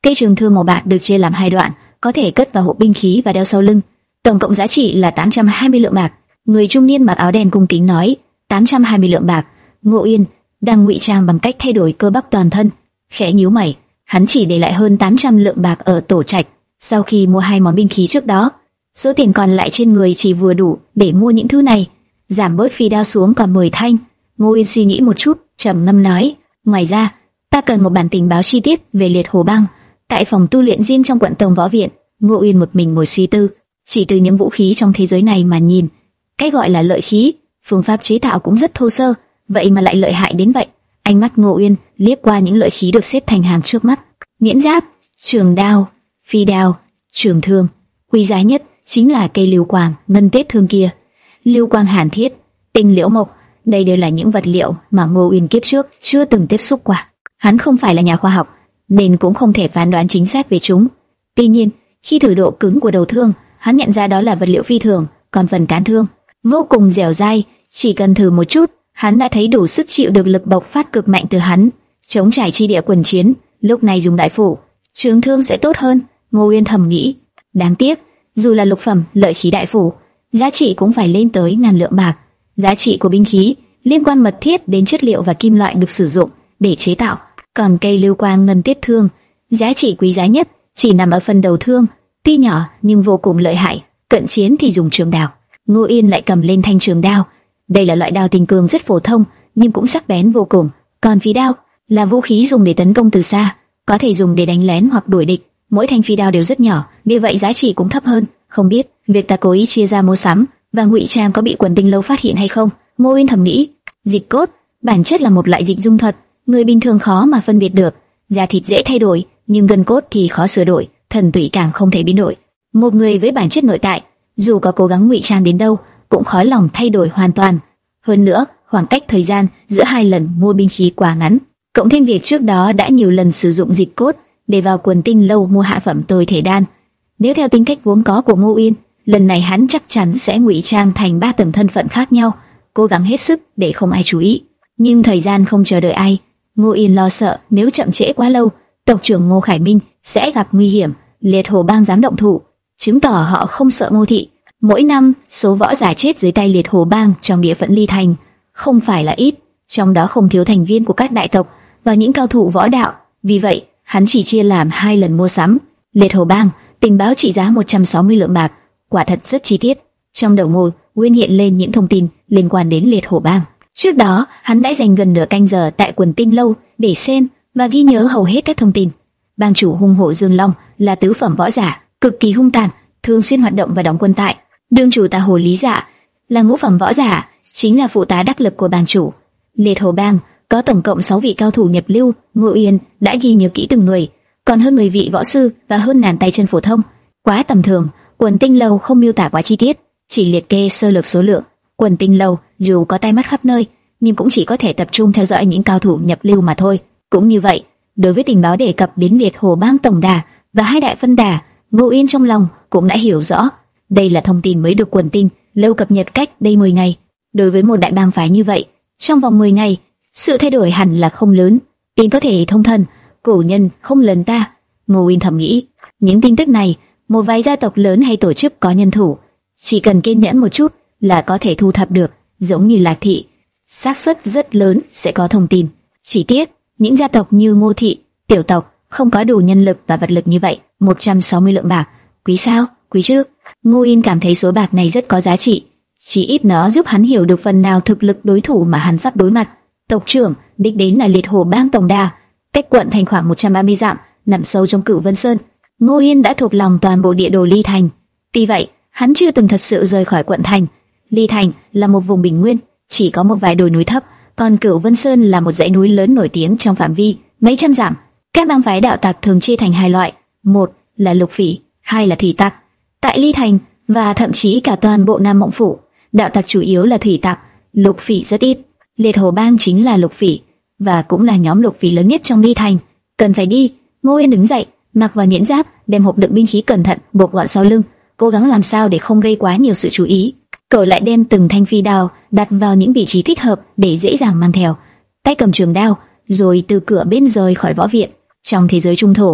Cây trường thương màu bạc được chia làm hai đoạn, có thể cất vào hộp binh khí và đeo sau lưng. Tổng cộng giá trị là tám trăm hai mươi lượng bạc. Người trung niên mặc áo đen cung kính nói, tám trăm hai mươi lượng bạc. Ngô Yên đang ngụy trang bằng cách thay đổi cơ bắp toàn thân, khẽ nhíu mày. Hắn chỉ để lại hơn tám trăm lượng bạc ở tổ trạch sau khi mua hai món binh khí trước đó. Số tiền còn lại trên người chỉ vừa đủ để mua những thứ này, giảm bớt phi đao xuống còn mười thanh. Ngô Yên suy nghĩ một chút, trầm ngâm nói, ngoài ra, ta cần một bản tình báo chi tiết về Liệt Hổ Bang. Tại phòng tu luyện riêng trong quận Tông Võ Viện, Ngô Yên một mình ngồi suy tư. Chỉ từ những vũ khí trong thế giới này mà nhìn, cái gọi là lợi khí, phương pháp chế tạo cũng rất thô sơ, vậy mà lại lợi hại đến vậy. Ánh mắt Ngô Uyên liếc qua những lợi khí được xếp thành hàng trước mắt. Miễn giáp, trường đao, phi đao, trường thương, quý giá nhất chính là cây lưu quang, ngân tết thương kia. Lưu quang hàn thiết, tinh liễu mộc, đây đều là những vật liệu mà Ngô Uyên kiếp trước chưa từng tiếp xúc qua. Hắn không phải là nhà khoa học, nên cũng không thể phán đoán chính xác về chúng. Tuy nhiên, khi thử độ cứng của đầu thương, hắn nhận ra đó là vật liệu phi thường, còn phần cán thương vô cùng dẻo dai, chỉ cần thử một chút, hắn đã thấy đủ sức chịu được lực bộc phát cực mạnh từ hắn. Chống trải chi địa quần chiến, lúc này dùng đại phủ, trường thương sẽ tốt hơn. Ngô Uyên thầm nghĩ. Đáng tiếc, dù là lục phẩm lợi khí đại phủ, giá trị cũng phải lên tới ngàn lượng bạc. Giá trị của binh khí liên quan mật thiết đến chất liệu và kim loại được sử dụng để chế tạo. Còn cây lưu quang ngân tiết thương, giá trị quý giá nhất chỉ nằm ở phần đầu thương, tuy nhỏ nhưng vô cùng lợi hại. Cận chiến thì dùng trường đao. Ngô Yên lại cầm lên thanh trường đao. Đây là loại đao tình cương rất phổ thông, nhưng cũng sắc bén vô cùng. Còn phi đao là vũ khí dùng để tấn công từ xa, có thể dùng để đánh lén hoặc đuổi địch. Mỗi thanh phi đao đều rất nhỏ, vì vậy giá trị cũng thấp hơn. Không biết việc ta cố ý chia ra mua sắm và ngụy trang có bị Quần Tinh Lâu phát hiện hay không? Ngô Yên thầm nghĩ. Dịch cốt bản chất là một loại dịch dung thuật, người bình thường khó mà phân biệt được. Da thịt dễ thay đổi, nhưng gân cốt thì khó sửa đổi, thần tủy càng không thể biến đổi. Một người với bản chất nội tại, dù có cố gắng ngụy trang đến đâu, cũng khó lòng thay đổi hoàn toàn. Hơn nữa, khoảng cách thời gian giữa hai lần mua binh khí quá ngắn, cộng thêm việc trước đó đã nhiều lần sử dụng dịch cốt để vào Quần Tinh Lâu mua hạ phẩm tôi thể đan. Nếu theo tính cách vốn có của Ngô Uyên, lần này hắn chắc chắn sẽ ngụy trang thành ba tầng thân phận khác nhau, cố gắng hết sức để không ai chú ý. Nhưng thời gian không chờ đợi ai, Ngô Uyên lo sợ nếu chậm trễ quá lâu, tộc trưởng Ngô Khải Minh sẽ gặp nguy hiểm. Liệt Hổ Bang dám động thủ, chứng tỏ họ không sợ Ngô thị. Mỗi năm, số võ giả chết dưới tay Liệt Hổ Bang trong địa phận Ly Thành không phải là ít, trong đó không thiếu thành viên của các đại tộc và những cao thủ võ đạo. Vì vậy, hắn chỉ chia làm hai lần mua sắm. Liệt Hổ Bang, tình báo trị giá một trăm sáu mươi lượng bạc, quả thật rất chi tiết. Trong đầu Ngô Uyên hiện lên những thông tin liên quan đến Liệt Hổ Bang. Trước đó, hắn đã dành gần nửa canh giờ tại Quần Tinh Lâu để xem và ghi nhớ hầu hết các thông tin. Bang chủ hung hổ Dương Long là tứ phẩm võ giả, cực kỳ hung tàn, thường xuyên hoạt động và đóng quân tại. Đương chủ Tà Hồ Lý Dạ là ngũ phẩm võ giả, chính là phụ tá đắc lực của bang chủ. Liệt Hổ Bang có tổng cộng sáu vị cao thủ nhập lưu, Ngô Uyên đã ghi nhớ kỹ từng người, còn hơn mười vị võ sư và hơn ngàn tay chân phổ thông. Quá tầm thường, Quần Tinh Lâu không miêu tả quá chi tiết, chỉ liệt kê sơ lược số lượng. Quần Tinh Lâu dù có tay mắt khắp nơi, nhưng cũng chỉ có thể tập trung theo dõi những cao thủ nhập lưu mà thôi. Cũng như vậy, đối với tình báo đề cập đến Liệt Hổ Bang tổng đà và hai đại phân đà, Ngô Uyên trong lòng cũng đã hiểu rõ. Đây là thông tin mới được Quần Tinh Lâu cập nhật cách đây mười ngày. Đối với một đại bang phái như vậy, trong vòng mười ngày, sự thay đổi hẳn là không lớn. Tin có thể thông thần, cổ nhân không lần ta. Ngô Uyên thầm nghĩ, những tin tức này, một vài gia tộc lớn hay tổ chức có nhân thủ, chỉ cần kiên nhẫn một chút là có thể thu thập được. Giống như Lạc thị, xác suất rất lớn sẽ có thông tin. Chỉ tiếc, những gia tộc như Ngô thị, tiểu tộc không có đủ nhân lực và vật lực như vậy. một trăm sáu mươi lượng bạc, quý sao? Quý chứ? Ngô Yên cảm thấy số bạc này rất có giá trị, chỉ ít nó giúp hắn hiểu được phần nào thực lực đối thủ mà hắn sắp đối mặt. Tộc trưởng đích đến là Liệt Hổ Bang tổng đà, cách quận thành khoảng một trăm ba mươi dặm, nằm sâu trong Cửu Vân Sơn. Ngô Yên đã thuộc lòng toàn bộ địa đồ Ly Thành. Tuy vậy, hắn chưa từng thật sự rời khỏi quận thành. Ly Thành là một vùng bình nguyên, chỉ có một vài đồi núi thấp, còn Cửu Vân Sơn là một dãy núi lớn nổi tiếng trong phạm vi mấy trăm dặm. Các bang phái đạo tặc thường chia thành hai loại, một là lục phỉ, hai là thủy tặc. Tại Ly Thành và thậm chí cả toàn bộ Nam Mộng Phủ, đạo tặc chủ yếu là thủy tặc, lục phỉ rất ít. Liệt Hổ Bang chính là lục phỉ và cũng là nhóm lục phỉ lớn nhất trong Ly Thành. Cần phải đi. Ngô Yên đứng dậy, mặc vào nhẫn giáp, đem hộp đựng binh khí cẩn thận buộc gọn sau lưng, cố gắng làm sao để không gây quá nhiều sự chú ý. Cậu lại đem từng thanh phi đao đặt vào những vị trí thích hợp để dễ dàng mang theo. Tay cầm trường đao, rồi từ cửa bên rời khỏi võ viện. Trong thế giới trung thổ,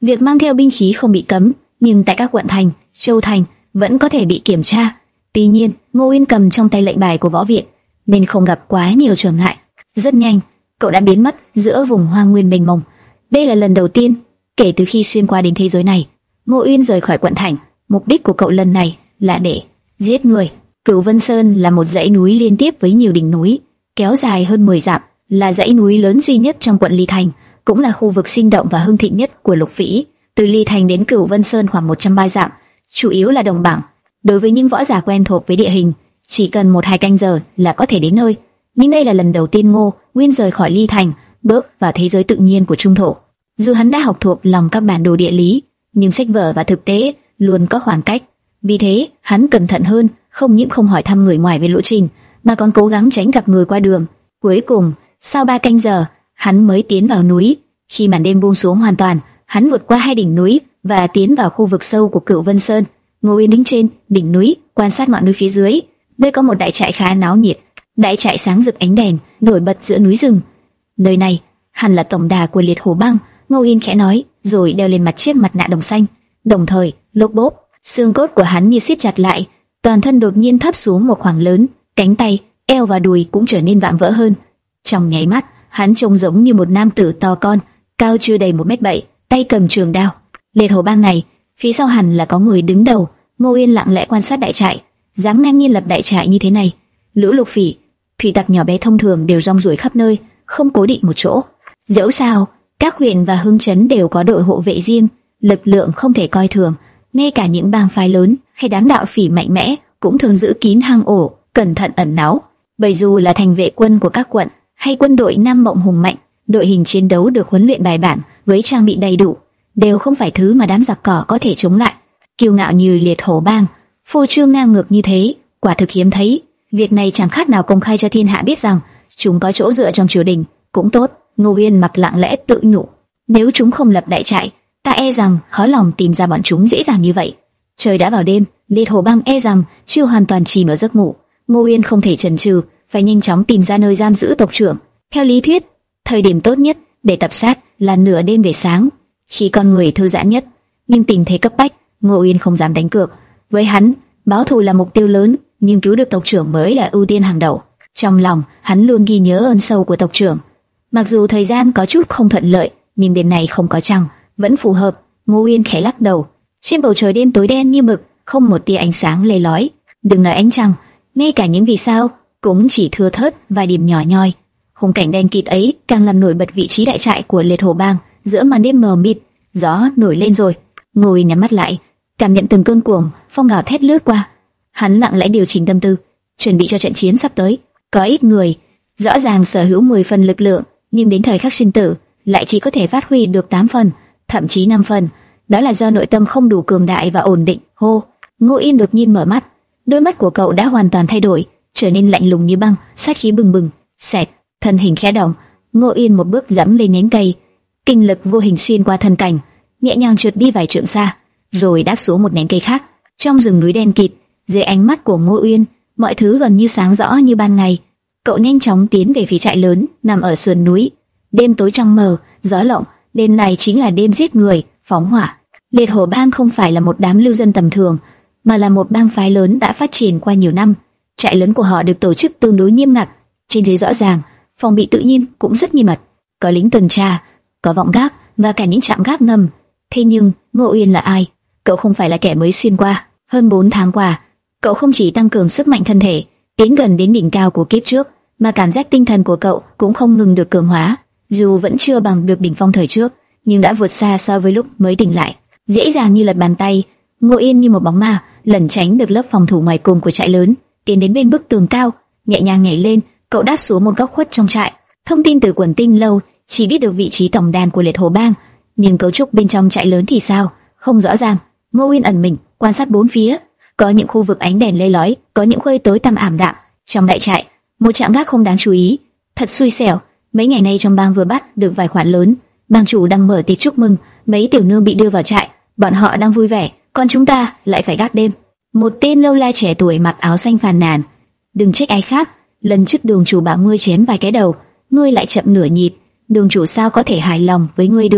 Việc mang theo binh khí không bị cấm, nhưng tại các quận thành, châu thành vẫn có thể bị kiểm tra. Tuy nhiên, Ngô Uyên cầm trong tay lệnh bài của võ viện, nên không gặp quá nhiều trở ngại. Rất nhanh, cậu đã biến mất giữa vùng hoang nguyên mênh mông. Đây là lần đầu tiên kể từ khi xuyên qua đến thế giới này, Ngô Uyên rời khỏi quận thành. Mục đích của cậu lần này là để giết người. Cửu Vân Sơn là một dãy núi liên tiếp với nhiều đỉnh núi, kéo dài hơn mười dặm, là dãy núi lớn duy nhất trong quận Ly Thành, cũng là khu vực sinh động và hưng thịnh nhất của Lục Vĩ. Từ Ly Thành đến Cửu Vân Sơn khoảng một trăm ba mươi dặm, chủ yếu là đồng bằng. Đối với những võ giả quen thuộc với địa hình, chỉ cần một hai canh giờ là có thể đến nơi. Nhưng đây là lần đầu tiên Ngô Uyên rời khỏi Ly Thành, bước vào thế giới tự nhiên của Trung Thổ. Dù hắn đã học thuộc lòng các bản đồ địa lý, nhưng sách vở và thực tế luôn có khoảng cách. Vì thế, hắn cẩn thận hơn, không những không hỏi thăm người ngoài về lộ trình, mà còn cố gắng tránh gặp người qua đường. Cuối cùng, sau ba canh giờ, hắn mới tiến vào núi. Khi màn đêm buông xuống hoàn toàn, hắn vượt qua hai đỉnh núi và tiến vào khu vực sâu của Cửu Vân Sơn. Ngô Uyên đứng trên đỉnh núi, quan sát ngọn núi phía dưới. Nơi có một đại trại khá náo nhiệt. Đại trại sáng rực ánh đèn, nổi bật giữa núi rừng. Nơi này hẳn là tổng đà của Liệt Hổ Bang, Ngô Uyên khẽ nói, rồi đeo lên mặt chiếc mặt nạ đồng xanh. Đồng thời, lốp bốp, xương cốt của hắn như siết chặt lại, toàn thân đột nhiên thấp xuống một khoảng lớn, cánh tay, eo và đùi cũng trở nên vạm vỡ hơn. Trong nháy mắt, hắn trông giống như một nam tử to con, cao chưa đầy một mét bảy, tay cầm trường đao. Liệt Hổ Bang này, phía sau hẳn là có người đứng đầu. Ngô Uyên lặng lẽ quan sát đại trại, dám ngang nhiên lập đại trại như thế này. Lũ lục phỉ, thủy tặc nhỏ bé thông thường đều rong ruổi khắp nơi, không cố định một chỗ. Dẫu sao, các huyện và hương trấn đều có đội hộ vệ riêng, lực lượng không thể coi thường. Ngay cả những bang phái lớn hay đám đạo phỉ mạnh mẽ cũng thường giữ kín hang ổ, cẩn thận ẩn náu. Bởi dù là thành vệ quân của các quận hay quân đội Nam Mộng hùng mạnh, đội hình chiến đấu được huấn luyện bài bản với trang bị đầy đủ, đều không phải thứ mà đám giặc cỏ có thể chống lại. Kiêu ngạo như Liệt Hổ Bang, phô trương ngang ngược như thế, quả thực hiếm thấy. Việc này chẳng khác nào công khai cho thiên hạ biết rằng chúng có chỗ dựa trong triều đình. Cũng tốt, Ngô Uyên mặc lặng lẽ tự nhủ, nếu chúng không lập đại trại, ta e rằng khó lòng tìm ra bọn chúng dễ dàng như vậy. Trời đã vào đêm, Liệt Hổ Bang e rằng chưa hoàn toàn chìm ở giấc ngủ. Ngô Uyên không thể chần chừ, phải nhanh chóng tìm ra nơi giam giữ tộc trưởng. Theo lý thuyết, thời điểm tốt nhất để tập sát là nửa đêm về sáng, khi con người thư giãn nhất. Nhưng tình thế cấp bách, Ngô Uyên không dám đánh cược. Với hắn, báo thù là mục tiêu lớn, nhưng cứu được tộc trưởng mới là ưu tiên hàng đầu. Trong lòng, hắn luôn ghi nhớ ơn sâu của tộc trưởng. Mặc dù thời gian có chút không thuận lợi, nhưng đêm này không có trăng, vẫn phù hợp. Ngô Uyên khẽ lắc đầu. Trên bầu trời đêm tối đen như mực, không một tia ánh sáng lê lói. Đừng nói ánh trăng, ngay cả những vì sao cũng chỉ thưa thớt vài điểm nhỏ nhoi. Khung cảnh đen kịt ấy càng làm nổi bật vị trí đại trại của Liệt Hổ Bang giữa màn đêm mờ mịt. Gió nổi lên rồi. Ngô Uyên nhắm mắt lại, cảm nhận từng cơn cuồng phong gào thét lướt qua. Hắn lặng lẽ điều chỉnh tâm tư, chuẩn bị cho trận chiến sắp tới. Có ít người rõ ràng sở hữu mười phần lực lượng, nhưng đến thời khắc sinh tử lại chỉ có thể phát huy được tám phần, thậm chí năm phần. Đó là do nội tâm không đủ cường đại và ổn định. Hô, Ngô Uyên đột nhiên mở mắt, đôi mắt của cậu đã hoàn toàn thay đổi, trở nên lạnh lùng như băng, sát khí bừng bừng. Xẹt, thân hình khẽ động, Ngô Uyên một bước giẫm lên nhánh cây, kinh lực vô hình xuyên qua thân cảnh, nhẹ nhàng trượt đi vài trượng xa, rồi đáp xuống một nhánh cây khác. Trong rừng núi đen kịt, dưới ánh mắt của Ngô Uyên, mọi thứ gần như sáng rõ như ban ngày. Cậu nhanh chóng tiến về phía trại lớn nằm ở sườn núi. Đêm tối trăng mờ, gió lộng, đêm này chính là đêm giết người, phóng hỏa. Liệt Hổ Bang không phải là một đám lưu dân tầm thường, mà là một bang phái lớn đã phát triển qua nhiều năm. Trại lớn của họ được tổ chức tương đối nghiêm ngặt, trên dưới rõ ràng, phòng bị tự nhiên cũng rất nghiêm mật. Có lính tuần tra, có vọng gác và cả những trạm gác ngầm. Thế nhưng Ngô Uyên là ai? Cậu không phải là kẻ mới xuyên qua. Hơn bốn tháng qua, cậu không chỉ tăng cường sức mạnh thân thể, tiến gần đến đỉnh cao của kiếp trước, mà cảm giác tinh thần của cậu cũng không ngừng được cường hóa. Dù vẫn chưa bằng được đỉnh phong thời trước, nhưng đã vượt xa so với lúc mới tỉnh lại. Dễ dàng như lật bàn tay, Ngô Uyên như một bóng ma lẩn tránh được lớp phòng thủ ngoài cùng của trại lớn, tiến đến bên bức tường cao, nhẹ nhàng nhảy lên. Cậu đáp xuống một góc khuất trong trại. Thông tin từ quần tinh lâu chỉ biết được vị trí tổng đàn của Liệt Hổ Bang, nhưng cấu trúc bên trong trại lớn thì sao, không rõ ràng. Ngô Uyên ẩn mình quan sát bốn phía, có những khu vực ánh đèn lê lói, có những khuê tối tăm ảm đạm. Trong đại trại, một trạm gác không đáng chú ý. Thật xui xẻo, mấy ngày nay trong bang vừa bắt được vài khoản lớn, bang chủ đang mở tiệc chúc mừng, mấy tiểu nương bị đưa vào trại, bọn họ đang vui vẻ, còn chúng ta lại phải gác đêm. Một tên lâu la trẻ tuổi mặc áo xanh phàn nàn, đừng trách ai khác, lần trước đường chủ bảo ngươi chém vài cái đầu, ngươi lại chậm nửa nhịp, đường chủ sao có thể hài lòng với ngươi được?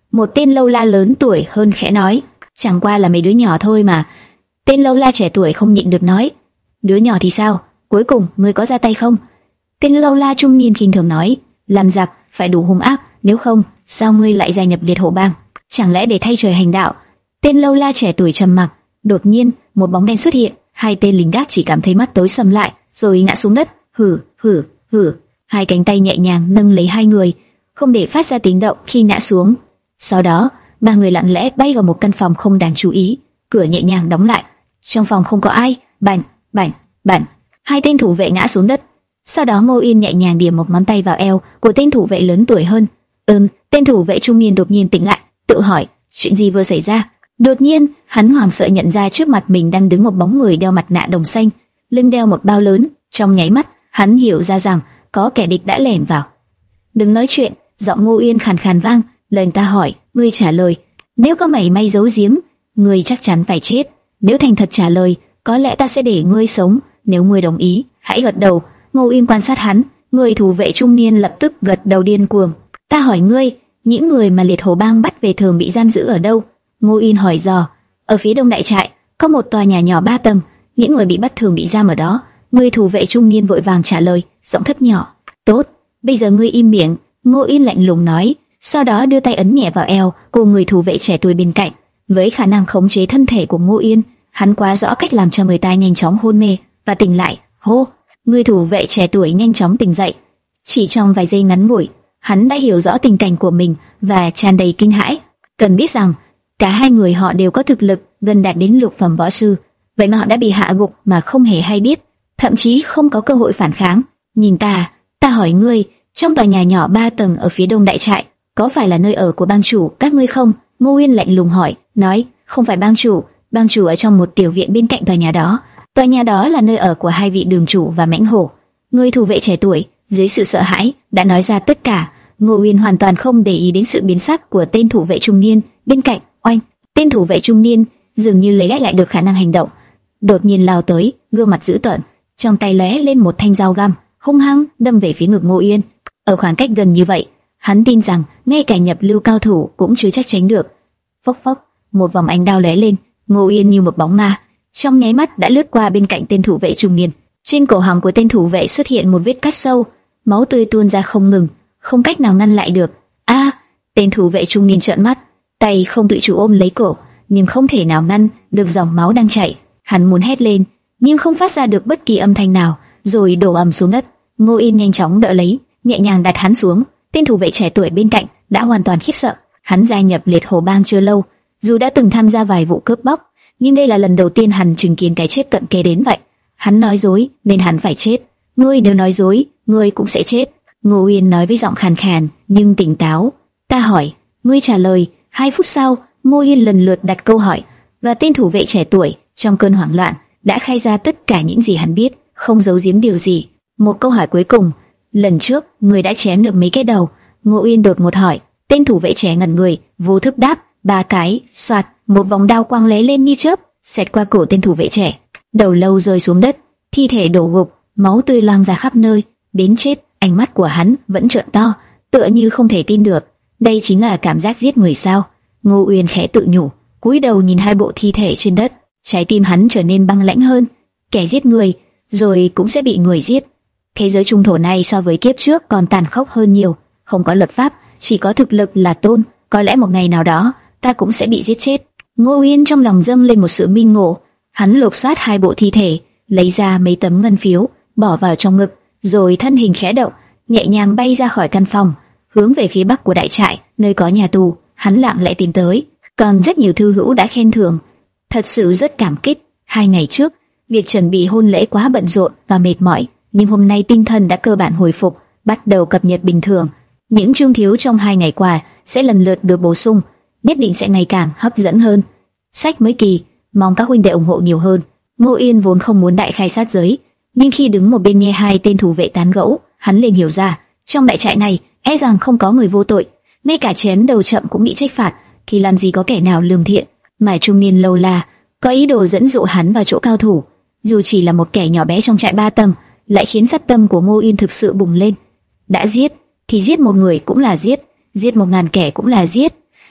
Một tên lâu la lớn tuổi hơn khẽ nói, chẳng qua là mấy đứa nhỏ thôi mà. Tên lâu la trẻ tuổi không nhịn được nói, đứa nhỏ thì sao, cuối cùng ngươi có ra tay không? Tên lâu la trung niên khinh thường nói, làm giặc phải đủ hung ác, nếu không sao ngươi lại gia nhập liệt hổ bang? Chẳng lẽ để thay trời hành đạo? Tên lâu la trẻ tuổi trầm mặc. Đột nhiên một bóng đen xuất hiện, hai tên lính gác chỉ cảm thấy mắt tối sầm lại, rồi ngã xuống đất. Hử hử hử, hai cánh tay nhẹ nhàng nâng lấy hai người, không để phát ra tiếng động khi ngã xuống. Sau đó ba người lặng lẽ bay vào một căn phòng không đáng chú ý, cửa nhẹ nhàng đóng lại. Trong phòng không có ai. Bành bành bành, hai tên thủ vệ ngã xuống đất. Sau đó Ngô Yên nhẹ nhàng điểm một ngón tay vào eo của tên thủ vệ lớn tuổi hơn. Ừm, tên thủ vệ trung niên đột nhiên tỉnh lại, tự hỏi chuyện gì vừa xảy ra. Đột nhiên hắn hoảng sợ nhận ra trước mặt mình đang đứng một bóng người đeo mặt nạ đồng xanh, lưng đeo một bao lớn. Trong nháy mắt hắn hiểu ra rằng có kẻ địch đã lẻn vào. Đừng nói chuyện, giọng Ngô Yên khàn khàn vang. Lời ta hỏi, ngươi trả lời. Nếu có mảy may giấu giếm, ngươi chắc chắn phải chết. Nếu thành thật trả lời, có lẽ ta sẽ để ngươi sống. Nếu ngươi đồng ý, hãy gật đầu. Ngô Yên quan sát hắn, người thủ vệ trung niên lập tức gật đầu điên cuồng. Ta hỏi ngươi, những người mà liệt hổ bang bắt về thường bị giam giữ ở đâu? Ngô Yên hỏi dò. Ở phía đông đại trại có một tòa nhà nhỏ ba tầng, những người bị bắt thường bị giam ở đó. Người thủ vệ trung niên vội vàng trả lời, giọng thấp nhỏ. Tốt, bây giờ ngươi im miệng. Ngô Yên lạnh lùng nói, sau đó đưa tay ấn nhẹ vào eo của người thủ vệ trẻ tuổi bên cạnh. Với khả năng khống chế thân thể của Ngô Yên, hắn quá rõ cách làm cho người ta nhanh chóng hôn mê và tỉnh lại. Hô! Người thủ vệ trẻ tuổi nhanh chóng tỉnh dậy. Chỉ trong vài giây ngắn ngủi, hắn đã hiểu rõ tình cảnh của mình và tràn đầy kinh hãi. Cần biết rằng cả hai người họ đều có thực lực gần đạt đến lục phẩm võ sư, vậy mà họ đã bị hạ gục mà không hề hay biết, thậm chí không có cơ hội phản kháng. Nhìn ta, ta hỏi ngươi, trong tòa nhà nhỏ ba tầng ở phía đông đại trại có phải là nơi ở của bang chủ các ngươi không? Ngô Uyên lạnh lùng hỏi, nói, không phải bang chủ, bang chủ ở trong một tiểu viện bên cạnh tòa nhà đó. Tòa nhà đó là nơi ở của hai vị đường chủ và mãnh hổ. Người thủ vệ trẻ tuổi dưới sự sợ hãi đã nói ra tất cả. Ngô Uyên hoàn toàn không để ý đến sự biến sắc của tên thủ vệ trung niên bên cạnh. Oanh! Tên thủ vệ trung niên dường như lấy lại lại được khả năng hành động, đột nhiên lao tới, gương mặt dữ tợn, trong tay lóe lên một thanh dao găm, hung hăng đâm về phía ngực Ngô Uyên. Ở khoảng cách gần như vậy, hắn tin rằng ngay cả nhập lưu cao thủ cũng chưa chắc tránh được. Phốc phốc, một vòng ánh đao lóe lên, Ngô Uyên như một bóng ma, trong nháy mắt đã lướt qua bên cạnh tên thủ vệ trung niên. Trên cổ họng của tên thủ vệ xuất hiện một vết cắt sâu, máu tươi tuôn ra không ngừng, không cách nào ngăn lại được. A! Tên thủ vệ trung niên trợn mắt, tay không tự chủ ôm lấy cổ, nhưng không thể nào ngăn được dòng máu đang chảy. Hắn muốn hét lên, nhưng không phát ra được bất kỳ âm thanh nào, rồi đổ ầm xuống đất. Ngô Yên nhanh chóng đỡ lấy, nhẹ nhàng đặt hắn xuống. Tên thủ vệ trẻ tuổi bên cạnh đã hoàn toàn khiếp sợ. Hắn gia nhập liệt hổ bang chưa lâu, dù đã từng tham gia vài vụ cướp bóc, nhưng đây là lần đầu tiên hắn chứng kiến cái chết cận kề đến vậy. Hắn nói dối nên hắn phải chết. Ngươi nếu nói dối, ngươi cũng sẽ chết. Ngô Uyên nói với giọng khàn khàn nhưng tỉnh táo. Ta hỏi, ngươi trả lời. Hai phút sau, Ngô Uyên lần lượt đặt câu hỏi, và tên thủ vệ trẻ tuổi trong cơn hoảng loạn đã khai ra tất cả những gì hắn biết, không giấu giếm điều gì. Một câu hỏi cuối cùng, lần trước người đã chém được mấy cái đầu? Ngô Uyên đột ngột hỏi. Tên thủ vệ trẻ ngẩn người, vô thức đáp, ba cái. Soạt, một vòng đao quang lóe lên như chớp, xẹt qua cổ tên thủ vệ trẻ. Đầu lâu rơi xuống đất, thi thể đổ gục, máu tươi loang ra khắp nơi. Đến chết, ánh mắt của hắn vẫn trợn to, tựa như không thể tin được. Đây chính là cảm giác giết người sao? Ngô Uyên khẽ tự nhủ, cúi đầu nhìn hai bộ thi thể trên đất, trái tim hắn trở nên băng lãnh hơn. Kẻ giết người, rồi cũng sẽ bị người giết. Thế giới trung thổ này so với kiếp trước còn tàn khốc hơn nhiều, không có luật pháp, chỉ có thực lực là tôn. Có lẽ một ngày nào đó, ta cũng sẽ bị giết chết. Ngô Uyên trong lòng dâng lên một sự minh ngộ. Hắn lục soát hai bộ thi thể, lấy ra mấy tấm ngân phiếu, bỏ vào trong ngực, rồi thân hình khẽ động, nhẹ nhàng bay ra khỏi căn phòng, hướng về phía bắc của đại trại, nơi có nhà tù. Hắn lặng lẽ tìm tới, còn rất nhiều thư hữu đã khen thưởng. Thật sự rất cảm kích. Hai ngày trước, việc chuẩn bị hôn lễ quá bận rộn và mệt mỏi, nhưng hôm nay tinh thần đã cơ bản hồi phục, bắt đầu cập nhật bình thường. Những chương thiếu trong hai ngày qua sẽ lần lượt được bổ sung, nhất định sẽ ngày càng hấp dẫn hơn. Sách mới kỳ, mong các huynh đệ ủng hộ nhiều hơn. Ngô Yên vốn không muốn đại khai sát giới, nhưng khi đứng một bên nghe hai tên thủ vệ tán gẫu, hắn liền hiểu ra, trong đại trại này e rằng không có người vô tội, ngay cả chém đầu chậm cũng bị trách phạt, thì làm gì có kẻ nào lương thiện. Mà trung niên lâu la có ý đồ dẫn dụ hắn vào chỗ cao thủ, dù chỉ là một kẻ nhỏ bé trong trại ba tầng, lại khiến sát tâm của Ngô Yên thực sự bùng lên. Đã giết thì giết một người cũng là giết, giết một ngàn kẻ cũng là giết.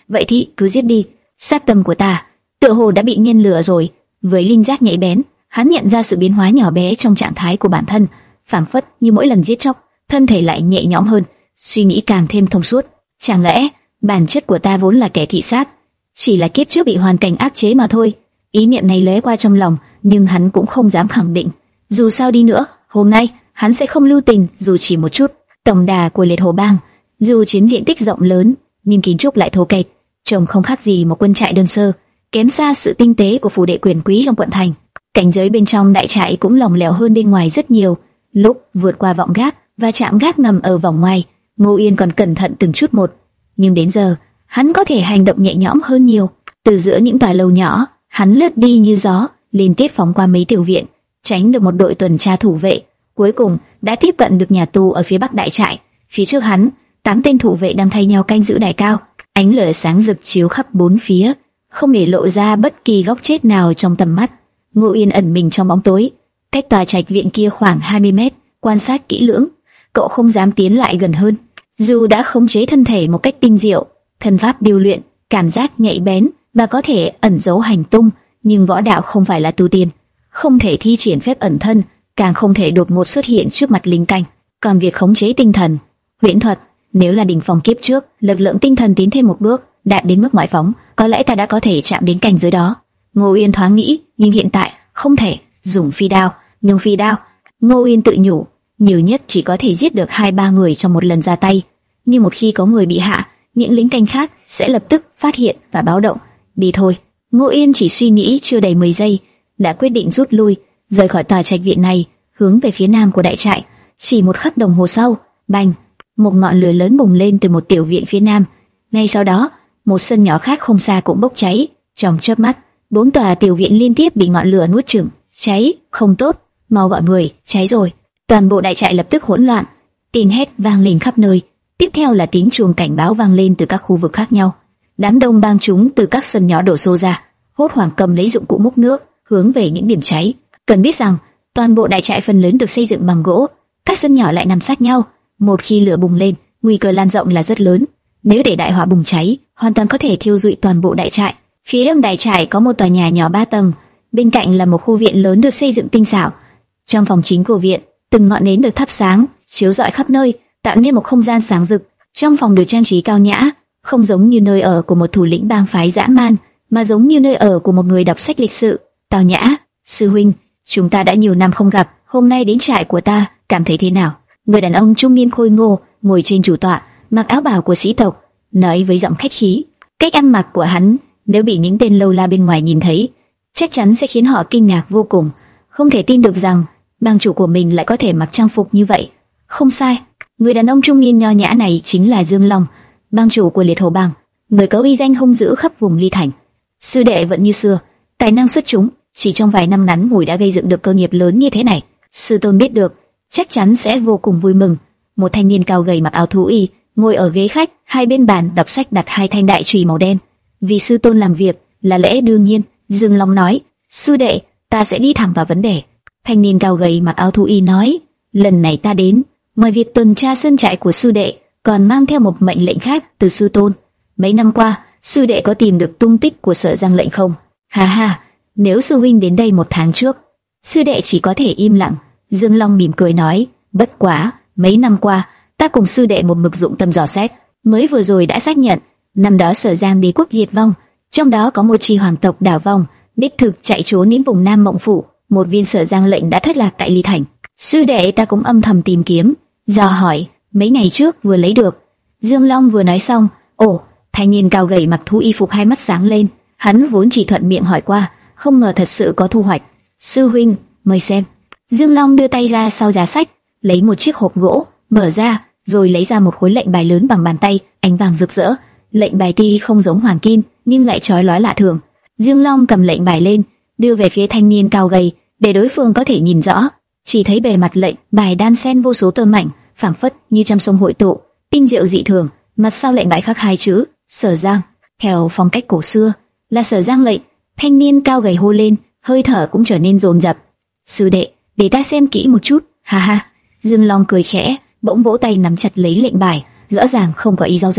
vậy thì cứ giết đi. Sát tâm của ta tựa hồ đã bị nhen lửa rồi. Với linh giác nhạy bén, hắn nhận ra sự biến hóa nhỏ bé trong trạng thái của bản thân, phảng phất như mỗi lần giết chóc, thân thể lại nhẹ nhõm hơn, suy nghĩ càng thêm thông suốt. Chẳng lẽ bản chất của ta vốn là kẻ thị sát, chỉ là kiếp trước bị hoàn cảnh áp chế mà thôi? Ý niệm này lóe qua trong lòng, nhưng hắn cũng không dám khẳng định. Dù sao đi nữa, hôm nay hắn sẽ không lưu tình dù chỉ một chút. Tổng đà của Liệt Hồ Bang, dù chiếm diện tích rộng lớn, nhưng kiến trúc lại thô kệch, trông không khác gì một quân trại đơn sơ, kém xa sự tinh tế của phủ đệ quyền quý trong quận thành. Cảnh giới bên trong đại trại cũng lỏng lẻo hơn bên ngoài rất nhiều. Lúc vượt qua vọng gác và chạm gác ngầm ở vòng ngoài, Ngô Yên còn cẩn thận từng chút một, nhưng đến giờ hắn có thể hành động nhẹ nhõm hơn nhiều. Từ giữa những tòa lầu nhỏ, hắn lướt đi như gió, liên tiếp phóng qua mấy tiểu viện, tránh được một đội tuần tra thủ vệ. Cuối cùng đã tiếp cận được nhà tù ở phía bắc đại trại. Phía trước hắn, tám tên thủ vệ đang thay nhau canh giữ đài cao, ánh lửa sáng rực chiếu khắp bốn phía, không để lộ ra bất kỳ góc chết nào trong tầm mắt. Ngô Yên ẩn mình trong bóng tối, cách tòa trạch viện kia khoảng hai mươi mét, quan sát kỹ lưỡng. Cậu không dám tiến lại gần hơn. Dù đã khống chế thân thể một cách tinh diệu, thân pháp điêu luyện, cảm giác nhạy bén và có thể ẩn giấu hành tung, nhưng võ đạo không phải là tu tiên, không thể thi triển phép ẩn thân, càng không thể đột ngột xuất hiện trước mặt linh canh. Còn việc khống chế tinh thần, huyễn thuật, nếu là đỉnh phong kiếp trước, lực lượng tinh thần tiến thêm một bước, đạt đến mức ngoại phóng, có lẽ ta đã có thể chạm đến cảnh giới đó. Ngô Yên thoáng nghĩ, nhưng hiện tại không thể dùng phi đao. Nhưng phi đao, Ngô Yên tự nhủ, nhiều nhất chỉ có thể giết được hai ba người trong một lần ra tay. Nhưng một khi có người bị hạ, những lính canh khác sẽ lập tức phát hiện và báo động. Đi thôi. Ngô Yên chỉ suy nghĩ chưa đầy mười giây, đã quyết định rút lui, rời khỏi tòa trạch viện này, hướng về phía nam của đại trại. Chỉ một khắc đồng hồ sau, bành, một ngọn lửa lớn bùng lên từ một tiểu viện phía nam. Ngay sau đó, một sân nhỏ khác không xa cũng bốc cháy. Trong chớp mắt, bốn tòa tiểu viện liên tiếp bị ngọn lửa nuốt chửng. Cháy, không tốt, mau gọi người, cháy rồi. Toàn bộ đại trại lập tức hỗn loạn, tiếng hét vang lên khắp nơi. Tiếp theo là tiếng chuông cảnh báo vang lên từ các khu vực khác nhau. Đám đông bang chúng từ các sân nhỏ đổ xô ra, hốt hoảng cầm lấy dụng cụ múc nước, hướng về những điểm cháy. Cần biết rằng, toàn bộ đại trại phần lớn được xây dựng bằng gỗ, các sân nhỏ lại nằm sát nhau. Một khi lửa bùng lên, nguy cơ lan rộng là rất lớn. Nếu để đại hỏa bùng cháy, hoàn toàn có thể thiêu rụi toàn bộ đại trại. Phía đông đại trại có một tòa nhà nhỏ ba tầng, bên cạnh là một khu viện lớn được xây dựng tinh xảo. Trong phòng chính của viện, từng ngọn nến được thắp sáng, chiếu rọi khắp nơi, tạo nên một không gian sáng rực. Trong phòng được trang trí cao nhã, không giống như nơi ở của một thủ lĩnh bang phái dã man, mà giống như nơi ở của một người đọc sách lịch sự. Tào Nhã, sư huynh, chúng ta đã nhiều năm không gặp, hôm nay đến trại của ta, cảm thấy thế nào? Người đàn ông trung niên khôi ngô ngồi trên chủ tọa, mặc áo bào của sĩ tộc, nói với giọng khách khí. Cách ăn mặc của hắn, nếu bị những tên lâu la bên ngoài nhìn thấy, chắc chắn sẽ khiến họ kinh ngạc vô cùng, không thể tin được rằng bang chủ của mình lại có thể mặc trang phục như vậy. Không sai, người đàn ông trung niên nho nhã này chính là Dương Long, bang chủ của Liệt Hồ Bang, người có uy danh hung dữ khắp vùng Ly Thành. Sư đệ vẫn như xưa, tài năng xuất chúng, chỉ trong vài năm ngắn ngủi đã gây dựng được cơ nghiệp lớn như thế này. Sư tôn biết được, chắc chắn sẽ vô cùng vui mừng. Một thanh niên cao gầy mặc áo thú y, ngồi ở ghế khách, hai bên bàn đọc sách đặt hai thanh đại chùy màu đen. Vì sư tôn làm việc là lẽ đương nhiên, Dương Long nói. Sư đệ, ta sẽ đi thẳng vào vấn đề. Thanh niên cao gầy mặc áo thú y nói, lần này ta đến, ngoài việc tuần tra sân trại của sư đệ, còn mang theo một mệnh lệnh khác từ sư tôn. Mấy năm qua, sư đệ có tìm được tung tích của Sở Giang lệnh không? Ha ha, nếu sư huynh đến đây một tháng trước, sư đệ chỉ có thể im lặng. Dương Long mỉm cười nói, bất quá, mấy năm qua, ta cùng sư đệ một mực dụng tâm dò xét, mới vừa rồi đã xác nhận, năm đó Sở Giang đế quốc diệt vong, trong đó có một chi hoàng tộc đảo vong, đích thực chạy trốn đến vùng Nam Mộng Phủ, một viên Sở Giang lệnh đã thất lạc tại Ly Thành. Sư đệ ta cũng âm thầm tìm kiếm, dò hỏi, mấy ngày trước vừa lấy được. Dương Long vừa nói xong, ồ, thanh niên cao gầy mặc thú y phục hai mắt sáng lên, hắn vốn chỉ thuận miệng hỏi qua, không ngờ thật sự có thu hoạch. Sư huynh, mời xem. Dương Long đưa tay ra sau giá sách, lấy một chiếc hộp gỗ, mở ra, rồi lấy ra một khối lệnh bài lớn bằng bàn tay, ánh vàng rực rỡ. Lệnh bài tuy không giống hoàng kim, nhưng lại chói lóa lạ thường. Dương Long cầm lệnh bài lên, đưa về phía thanh niên cao gầy, để đối phương có thể nhìn rõ. Chỉ thấy bề mặt lệnh bài đan xen vô số tơ mảnh, phảng phất như trăm sông hội tụ, tinh diệu dị thường. Mặt sau lệnh bài khắc hai chữ Sở Giang, theo phong cách cổ xưa, là Sở Giang lệnh. Thanh niên cao gầy hô lên, hơi thở cũng trở nên dồn dập. Sư đệ, để ta xem kỹ một chút. Ha ha. Dương Long cười khẽ, bỗng vỗ tay nắm chặt lấy lệnh bài, rõ ràng không có ý giao ra.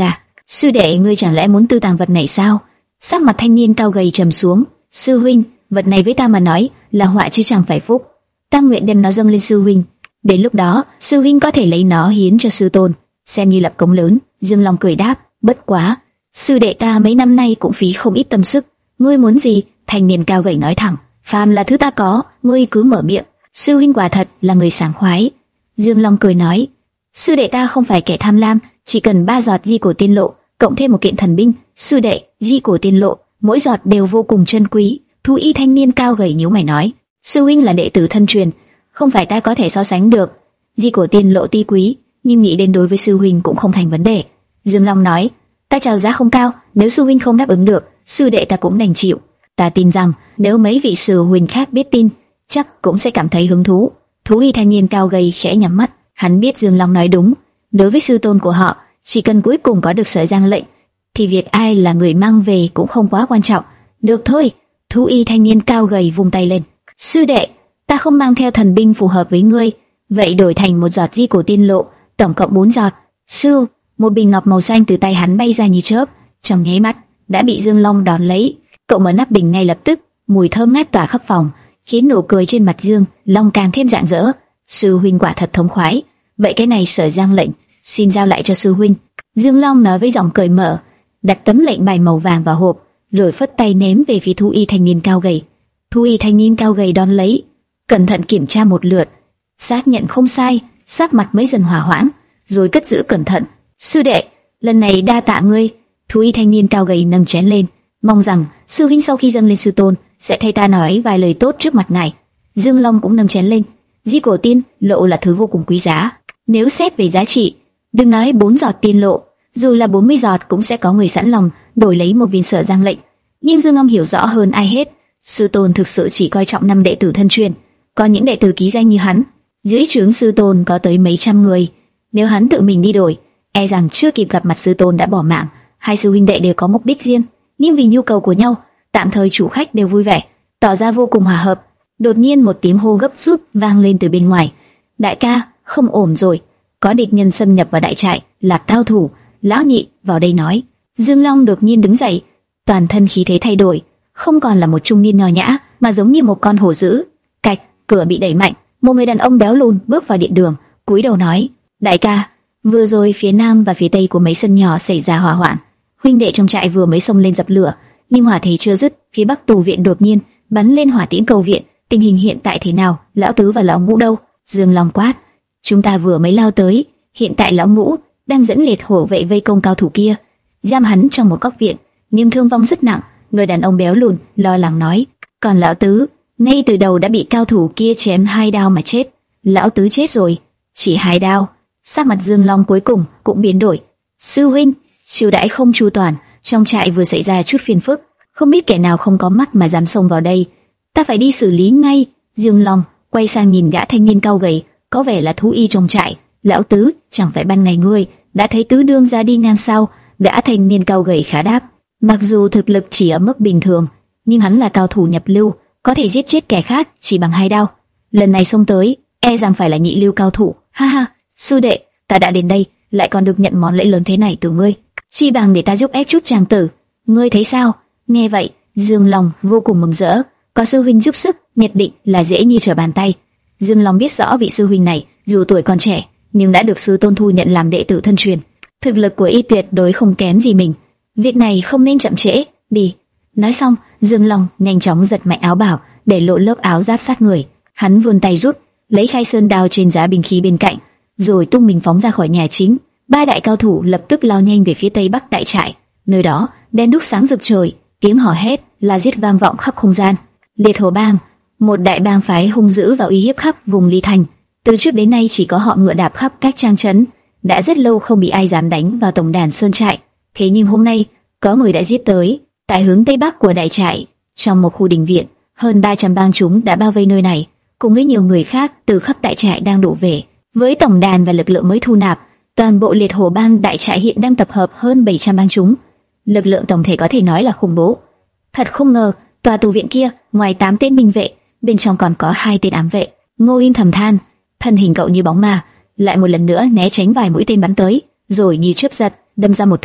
Sư đệ, ngươi chẳng lẽ muốn tư tàng vật này sao? Sắc mặt thanh niên cao gầy trầm xuống. Sư huynh, vật này với ta mà nói là họa chứ chẳng phải phúc. Ta nguyện đem nó dâng lên sư huynh. Đến lúc đó, sư huynh có thể lấy nó hiến cho sư tôn, xem như lập công lớn. Dương Long cười đáp, bất quá, sư đệ ta mấy năm nay cũng phí không ít tâm sức. Ngươi muốn gì? Thanh niên cao gầy nói thẳng, phàm là thứ ta có, ngươi cứ mở miệng. Sư huynh quả thật là người sảng khoái. Dương Long cười nói, sư đệ ta không phải kẻ tham lam, chỉ cần ba giọt di cổ tiên lộ, cộng thêm một kiện thần binh. Sư đệ, di cổ tiên lộ, mỗi giọt đều vô cùng chân quý. Thú y thanh niên cao gầy nhíu mày nói, sư huynh là đệ tử thân truyền, không phải ta có thể so sánh được. Di cổ tiên lộ tuy quý, nhưng nghĩ đến đối với sư huynh cũng không thành vấn đề. Dương Long nói, ta chào giá không cao, nếu sư huynh không đáp ứng được, sư đệ ta cũng đành chịu. Ta tin rằng nếu mấy vị sư huynh khác biết tin, chắc cũng sẽ cảm thấy hứng thú. Thú y thanh niên cao gầy khẽ nhắm mắt, hắn biết Dương Long nói đúng. Đối với sư tôn của họ, chỉ cần cuối cùng có được sợi giang lệnh, thì việc ai là người mang về cũng không quá quan trọng. Được thôi. Thú y thanh niên cao gầy vung tay lên, sư đệ, ta không mang theo thần binh phù hợp với ngươi, vậy đổi thành một giọt di cổ tiên lộ, tổng cộng bốn giọt. Sư, một bình ngọc màu xanh từ tay hắn bay ra như chớp, trong nháy mắt đã bị Dương Long đón lấy. Cậu mở nắp bình ngay lập tức, mùi thơm ngát tỏa khắp phòng, khiến nụ cười trên mặt Dương Long càng thêm rạng rỡ. Sư huynh quả thật thống khoái, vậy cái này sở giang lệnh xin giao lại cho sư huynh. Dương Long nói với giọng cởi mở, đặt tấm lệnh bài màu vàng vào hộp, rồi phất tay ném về phía thú y thanh niên cao gầy. Thú y thanh niên cao gầy đón lấy, cẩn thận kiểm tra một lượt, xác nhận không sai, sắc mặt mới dần hòa hoãn, rồi cất giữ cẩn thận. Sư đệ, lần này đa tạ ngươi. Thú y thanh niên cao gầy nâng chén lên, mong rằng sư huynh sau khi dâng lên sư tôn sẽ thay ta nói vài lời tốt trước mặt ngài. Dương Long cũng nâng chén lên. Di cổ tiên lộ là thứ vô cùng quý giá, nếu xét về giá trị, đừng nói bốn giọt tiên lộ, dù là bốn mươi giọt cũng sẽ có người sẵn lòng đổi lấy một viên sở giang lệnh. Nhưng Dương Long hiểu rõ hơn ai hết, sư tôn thực sự chỉ coi trọng năm đệ tử thân truyền, còn những đệ tử ký danh như hắn, dưới trướng sư tôn có tới mấy trăm người. Nếu hắn tự mình đi đổi, e rằng chưa kịp gặp mặt sư tôn đã bỏ mạng. Hai sư huynh đệ đều có mục đích riêng, nhưng vì nhu cầu của nhau, tạm thời chủ khách đều vui vẻ, tỏ ra vô cùng hòa hợp. Đột nhiên một tiếng hô gấp rút vang lên từ bên ngoài. Đại ca, không ổn rồi, có địch nhân xâm nhập vào đại trại, là cao thủ. Lão nhị vào đây nói. Dương Long đột nhiên đứng dậy, toàn thân khí thế thay đổi, không còn là một trung niên nho nhã, mà giống như một con hổ dữ. Cạch, cửa bị đẩy mạnh, một người đàn ông béo lùn bước vào điện đường, cúi đầu nói: đại ca, vừa rồi phía nam và phía tây của mấy sân nhỏ xảy ra hỏa hoạn, huynh đệ trong trại vừa mới xông lên dập lửa, nhưng hỏa thế chưa dứt, phía bắc tù viện đột nhiên bắn lên hỏa tiễn cầu viện. Tình hình hiện tại thế nào? Lão tứ và lão ngũ đâu? Dương Long quát. Chúng ta vừa mới lao tới, hiện tại lão ngũ đang dẫn liệt hổ vệ vây công cao thủ kia, giam hắn trong một góc viện, nhưng thương vong rất nặng. Người đàn ông béo lùn lo lắng nói. Còn lão tứ, ngay từ đầu đã bị cao thủ kia chém hai đao mà chết. Lão tứ chết rồi, chỉ hai đao. Sắc mặt Dương Long cuối cùng cũng biến đổi. Sư huynh, chiêu đãi không chu toàn, trong trại vừa xảy ra chút phiền phức, không biết kẻ nào không có mắt mà dám xông vào đây, ta phải đi xử lý ngay. Dương Long quay sang nhìn gã thanh niên cao gầy, có vẻ là thú y trong trại. Lão tứ, chẳng phải ban ngày ngươi đã thấy tứ đương ra đi ngang sao? Gã thanh niên cao gầy khá đáp. Mặc dù thực lực chỉ ở mức bình thường, nhưng hắn là cao thủ nhập lưu, có thể giết chết kẻ khác chỉ bằng hai đao. Lần này xông tới, e rằng phải là nhị lưu cao thủ. Ha ha, sư đệ, ta đã đến đây, lại còn được nhận món lễ lớn thế này từ ngươi, chi bằng để ta giúp ép chút chàng tử. Ngươi thấy sao? Nghe vậy, Dương Long vô cùng mừng rỡ, có sư huynh giúp sức, nhất định là dễ như trở bàn tay. Dương Long biết rõ vị sư huynh này, dù tuổi còn trẻ, nhưng đã được sư tôn thu nhận làm đệ tử thân truyền, thực lực của y tuyệt đối không kém gì mình. Việc này không nên chậm trễ, đi. Nói xong, Dương Long nhanh chóng giật mạnh áo bào, để lộ lớp áo giáp sát người. Hắn vươn tay rút, lấy khai sơn đao trên giá bình khí bên cạnh, rồi tung mình phóng ra khỏi nhà chính. Ba đại cao thủ lập tức lao nhanh về phía tây bắc đại trại. Nơi đó đen đuốc sáng rực trời, tiếng hò hét la giết vang vọng khắp không gian. Liệt Hổ Bang, một đại bang phái hung dữ và uy hiếp khắp vùng Ly Thành. Từ trước đến nay chỉ có họ ngựa đạp khắp các trang trấn, đã rất lâu không bị ai dám đánh vào tổng đàn sơn trại. Thế nhưng hôm nay, có người đã giết tới. Tại hướng tây bắc của đại trại, trong một khu đình viện, hơn ba trăm bang chúng đã bao vây nơi này, cùng với nhiều người khác từ khắp đại trại đang đổ về. Với tổng đàn và lực lượng mới thu nạp, toàn bộ Liệt Hổ Bang đại trại hiện đang tập hợp hơn bảy trăm bang chúng. Lực lượng tổng thể có thể nói là khủng bố. Thật không ngờ, tòa tù viện kia, ngoài tám tên minh vệ, bên trong còn có hai tên ám vệ. Ngô Yên thầm than, thân hình cậu như bóng ma, lại một lần nữa né tránh vài mũi tên bắn tới, rồi như chớp giật đâm ra một thương,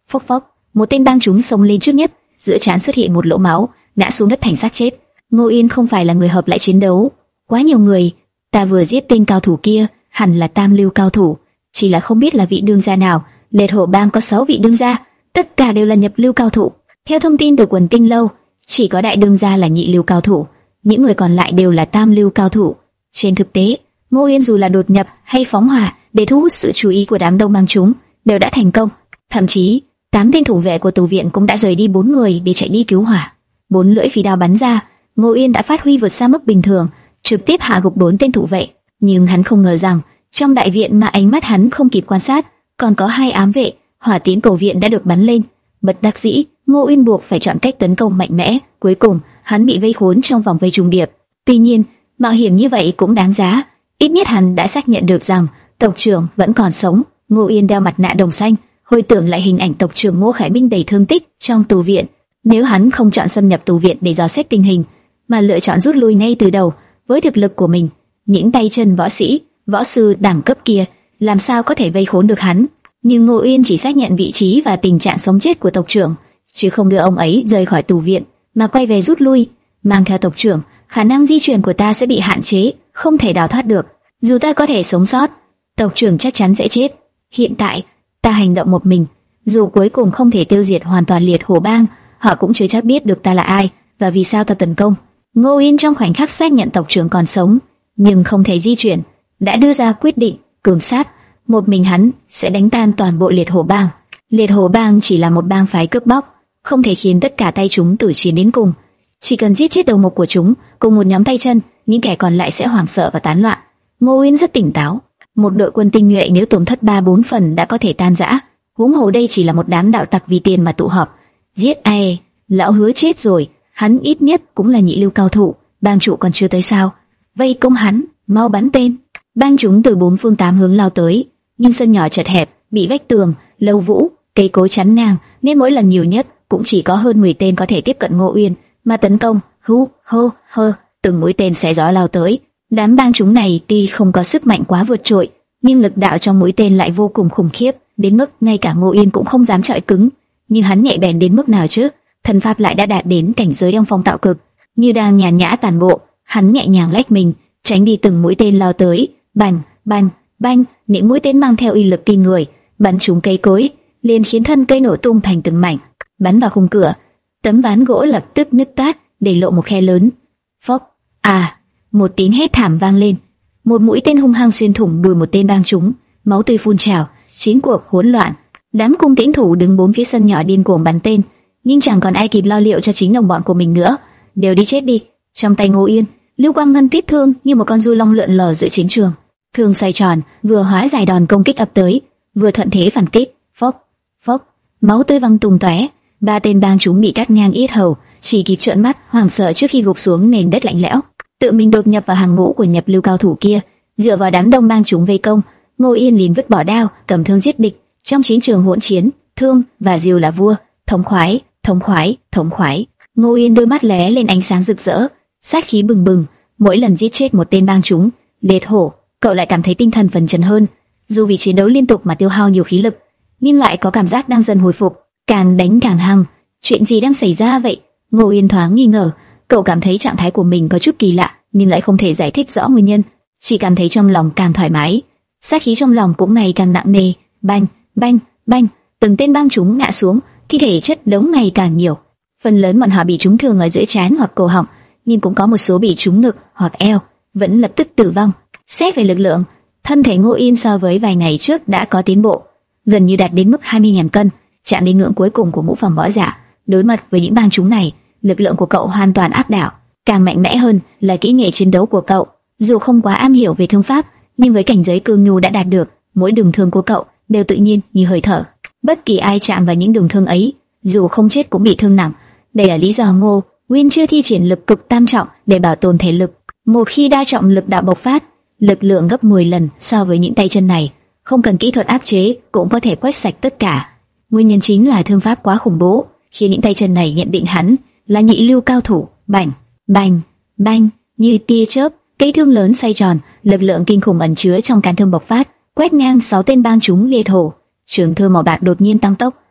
Phốc phốc, một tên bang chúng xông lên trước nhất, giữa trán xuất hiện một lỗ máu, ngã xuống đất thành xác chết. Ngô Yên không phải là người hợp lại chiến đấu, quá nhiều người, ta vừa giết tên cao thủ kia, hẳn là tam lưu cao thủ, chỉ là không biết là vị đương gia nào. Liệt Hổ Bang có sáu vị đương gia, tất cả đều là nhập lưu cao thủ. Theo thông tin từ quần tinh lâu, chỉ có đại đương gia là nhị lưu cao thủ, những người còn lại đều là tam lưu cao thủ. Trên thực tế, Ngô Yên dù là đột nhập hay phóng hỏa để thu hút sự chú ý của đám đông bang chúng, đều đã thành công. Thậm chí, tám tên thủ vệ của tù viện cũng đã rời đi bốn người để chạy đi cứu hỏa. Bốn lưỡi phi đao bắn ra, Ngô Yên đã phát huy vượt xa mức bình thường, trực tiếp hạ gục bốn tên thủ vệ. Nhưng hắn không ngờ rằng, trong đại viện mà ánh mắt hắn không kịp quan sát, còn có hai ám vệ. Hỏa tiến cầu viện đã được bắn lên. Bất đắc dĩ, Ngô Yên buộc phải chọn cách tấn công mạnh mẽ. Cuối cùng, hắn bị vây khốn trong vòng vây trùng điệp. Tuy nhiên, mạo hiểm như vậy cũng đáng giá. Ít nhất hắn đã xác nhận được rằng tộc trưởng vẫn còn sống. Ngô Yên đeo mặt nạ đồng xanh, hồi tưởng lại hình ảnh tộc trưởng Ngô Khải Minh đầy thương tích trong tù viện. Nếu hắn không chọn xâm nhập tù viện để dò xét tình hình, mà lựa chọn rút lui ngay từ đầu, với thực lực của mình, những tay chân võ sĩ, võ sư đẳng cấp kia làm sao có thể vây khốn được hắn? Nhưng Ngô Yên chỉ xác nhận vị trí và tình trạng sống chết của tộc trưởng, chứ không đưa ông ấy rời khỏi tù viện, mà quay về rút lui. Mang theo tộc trưởng, khả năng di chuyển của ta sẽ bị hạn chế, không thể đào thoát được. Dù ta có thể sống sót, tộc trưởng chắc chắn sẽ chết. Hiện tại, ta hành động một mình, dù cuối cùng không thể tiêu diệt hoàn toàn Liệt Hổ Bang, họ cũng chưa chắc biết được ta là ai và vì sao ta tấn công. Ngô Yên trong khoảnh khắc xác nhận tộc trưởng còn sống, nhưng không thể di chuyển, đã đưa ra quyết định cường sát. Một mình hắn sẽ đánh tan toàn bộ Liệt Hổ Bang. Liệt Hổ Bang chỉ là một bang phái cướp bóc, không thể khiến tất cả tay chúng tử chiến đến cùng. Chỉ cần giết chết đầu mục của chúng cùng một nhóm tay chân, những kẻ còn lại sẽ hoảng sợ và tán loạn. Ngô Yên rất tỉnh táo. Một đội quân tinh nhuệ nếu tổn thất ba bốn phần đã có thể tan rã, huống hồ đây chỉ là một đám đạo tặc vì tiền mà tụ họp. Giết ai? Lão Hứa chết rồi, hắn ít nhất cũng là nhị lưu cao thủ, bang chủ còn chưa tới sao? Vây công hắn, mau bắn tên. Bang chúng từ bốn phương tám hướng lao tới, nhưng sân nhỏ chật hẹp, bị vách tường, lâu vũ, cây cối chắn ngang, nên mỗi lần nhiều nhất cũng chỉ có hơn mười tên có thể tiếp cận Ngô Uyên mà tấn công. Hú, hô, hơ, từng mũi tên xé gió lao tới. Đám bang chúng này tuy không có sức mạnh quá vượt trội, nhưng lực đạo trong mũi tên lại vô cùng khủng khiếp, đến mức ngay cả Ngô Uyên cũng không dám chọi cứng. Nhưng hắn nhạy bén đến mức nào chứ? Thần pháp lại đã đạt đến cảnh giới đông phong tạo cực, như đang nhàn nhã tản bộ, hắn nhẹ nhàng lách mình, tránh đi từng mũi tên lao tới. Bành, bành, bành, những mũi tên mang theo uy lực kinh người, bắn trúng cây cối, liền khiến thân cây nổ tung thành từng mảnh, bắn vào khung cửa. Tấm ván gỗ lập tức nứt toác, để lộ một khe lớn. Phốc, à, một tiếng hét thảm vang lên. Một mũi tên hung hăng xuyên thủng đùi một tên bang chúng, máu tươi phun trào, chiến cuộc hỗn loạn. Đám cung tiễn thủ đứng bốn phía sân nhỏ điên cuồng bắn tên, nhưng chẳng còn ai kịp lo liệu cho chính đồng bọn của mình nữa, đều đi chết đi. Trong tay Ngô Yên, lưu quang ngân tiếp thương như một con du long lượn lờ giữa chiến trường, thương xoay tròn, vừa hóa giải đòn công kích ập tới, vừa thuận thế phản kích. Phốc, phốc, máu tươi văng tung tóe. Ba tên bang chúng bị cắt ngang yết hầu, chỉ kịp trợn mắt hoảng sợ trước khi gục xuống nền đất lạnh lẽo. Tự mình đột nhập vào hàng ngũ của nhập lưu cao thủ kia, dựa vào đám đông bang chúng vây công, Ngô Yên liền vứt bỏ đao, cầm thương giết địch. Trong chiến trường hỗn chiến, thương và diều là vua, thống khoái, thống khoái, thống khoái. Ngô Yên đôi mắt lóe lên ánh sáng rực rỡ, sát khí bừng bừng. Mỗi lần giết chết một tên bang chúng, Liệt Hổ, cậu lại cảm thấy tinh thần phấn chấn hơn. Dù vì chiến đấu liên tục mà tiêu hao nhiều khí lực, nhưng lại có cảm giác đang dần hồi phục, càng đánh càng hăng. Chuyện gì đang xảy ra vậy? Ngô Yên thoáng nghi ngờ, cậu cảm thấy trạng thái của mình có chút kỳ lạ, nhưng lại không thể giải thích rõ nguyên nhân, chỉ cảm thấy trong lòng càng thoải mái. Sát khí trong lòng cũng ngày càng nặng nề. Bang, bang, bang, từng tên bang chúng ngã xuống, thi thể chất đống ngày càng nhiều. Phần lớn bọn họ bị trúng thương ở giữa trán hoặc cổ họng, nhưng cũng có một số bị trúng ngực hoặc eo, vẫn lập tức tử vong. Xét về lực lượng, thân thể Ngô Yên so với vài ngày trước đã có tiến bộ, gần như đạt đến mức hai mươi nghìn cân, chạm đến ngưỡng cuối cùng của ngũ phẩm võ giả. Đối mặt với những bang chúng này, lực lượng của cậu hoàn toàn áp đảo. Càng mạnh mẽ hơn là kỹ nghệ chiến đấu của cậu. Dù không quá am hiểu về thương pháp, nhưng với cảnh giới cương nhu đã đạt được, mỗi đường thương của cậu đều tự nhiên như hơi thở. Bất kỳ ai chạm vào những đường thương ấy, dù không chết cũng bị thương nặng. Đây là lý do Ngô Uyên chưa thi triển lực cực tam trọng để bảo tồn thể lực. Một khi đa trọng lực đạo bộc phát, lực lượng gấp mười lần so với những tay chân này, không cần kỹ thuật áp chế cũng có thể quét sạch tất cả. Nguyên nhân chính là thương pháp quá khủng bố, khiến những tay chân này nhận định hắn là nhị lưu cao thủ. Bành, bành, bành, như tia chớp, cây thương lớn xoay tròn, lực lượng kinh khủng ẩn chứa trong cán thương bộc phát, quét ngang sáu tên bang chúng Liệt Hổ. Trường thương màu bạc đột nhiên tăng tốc,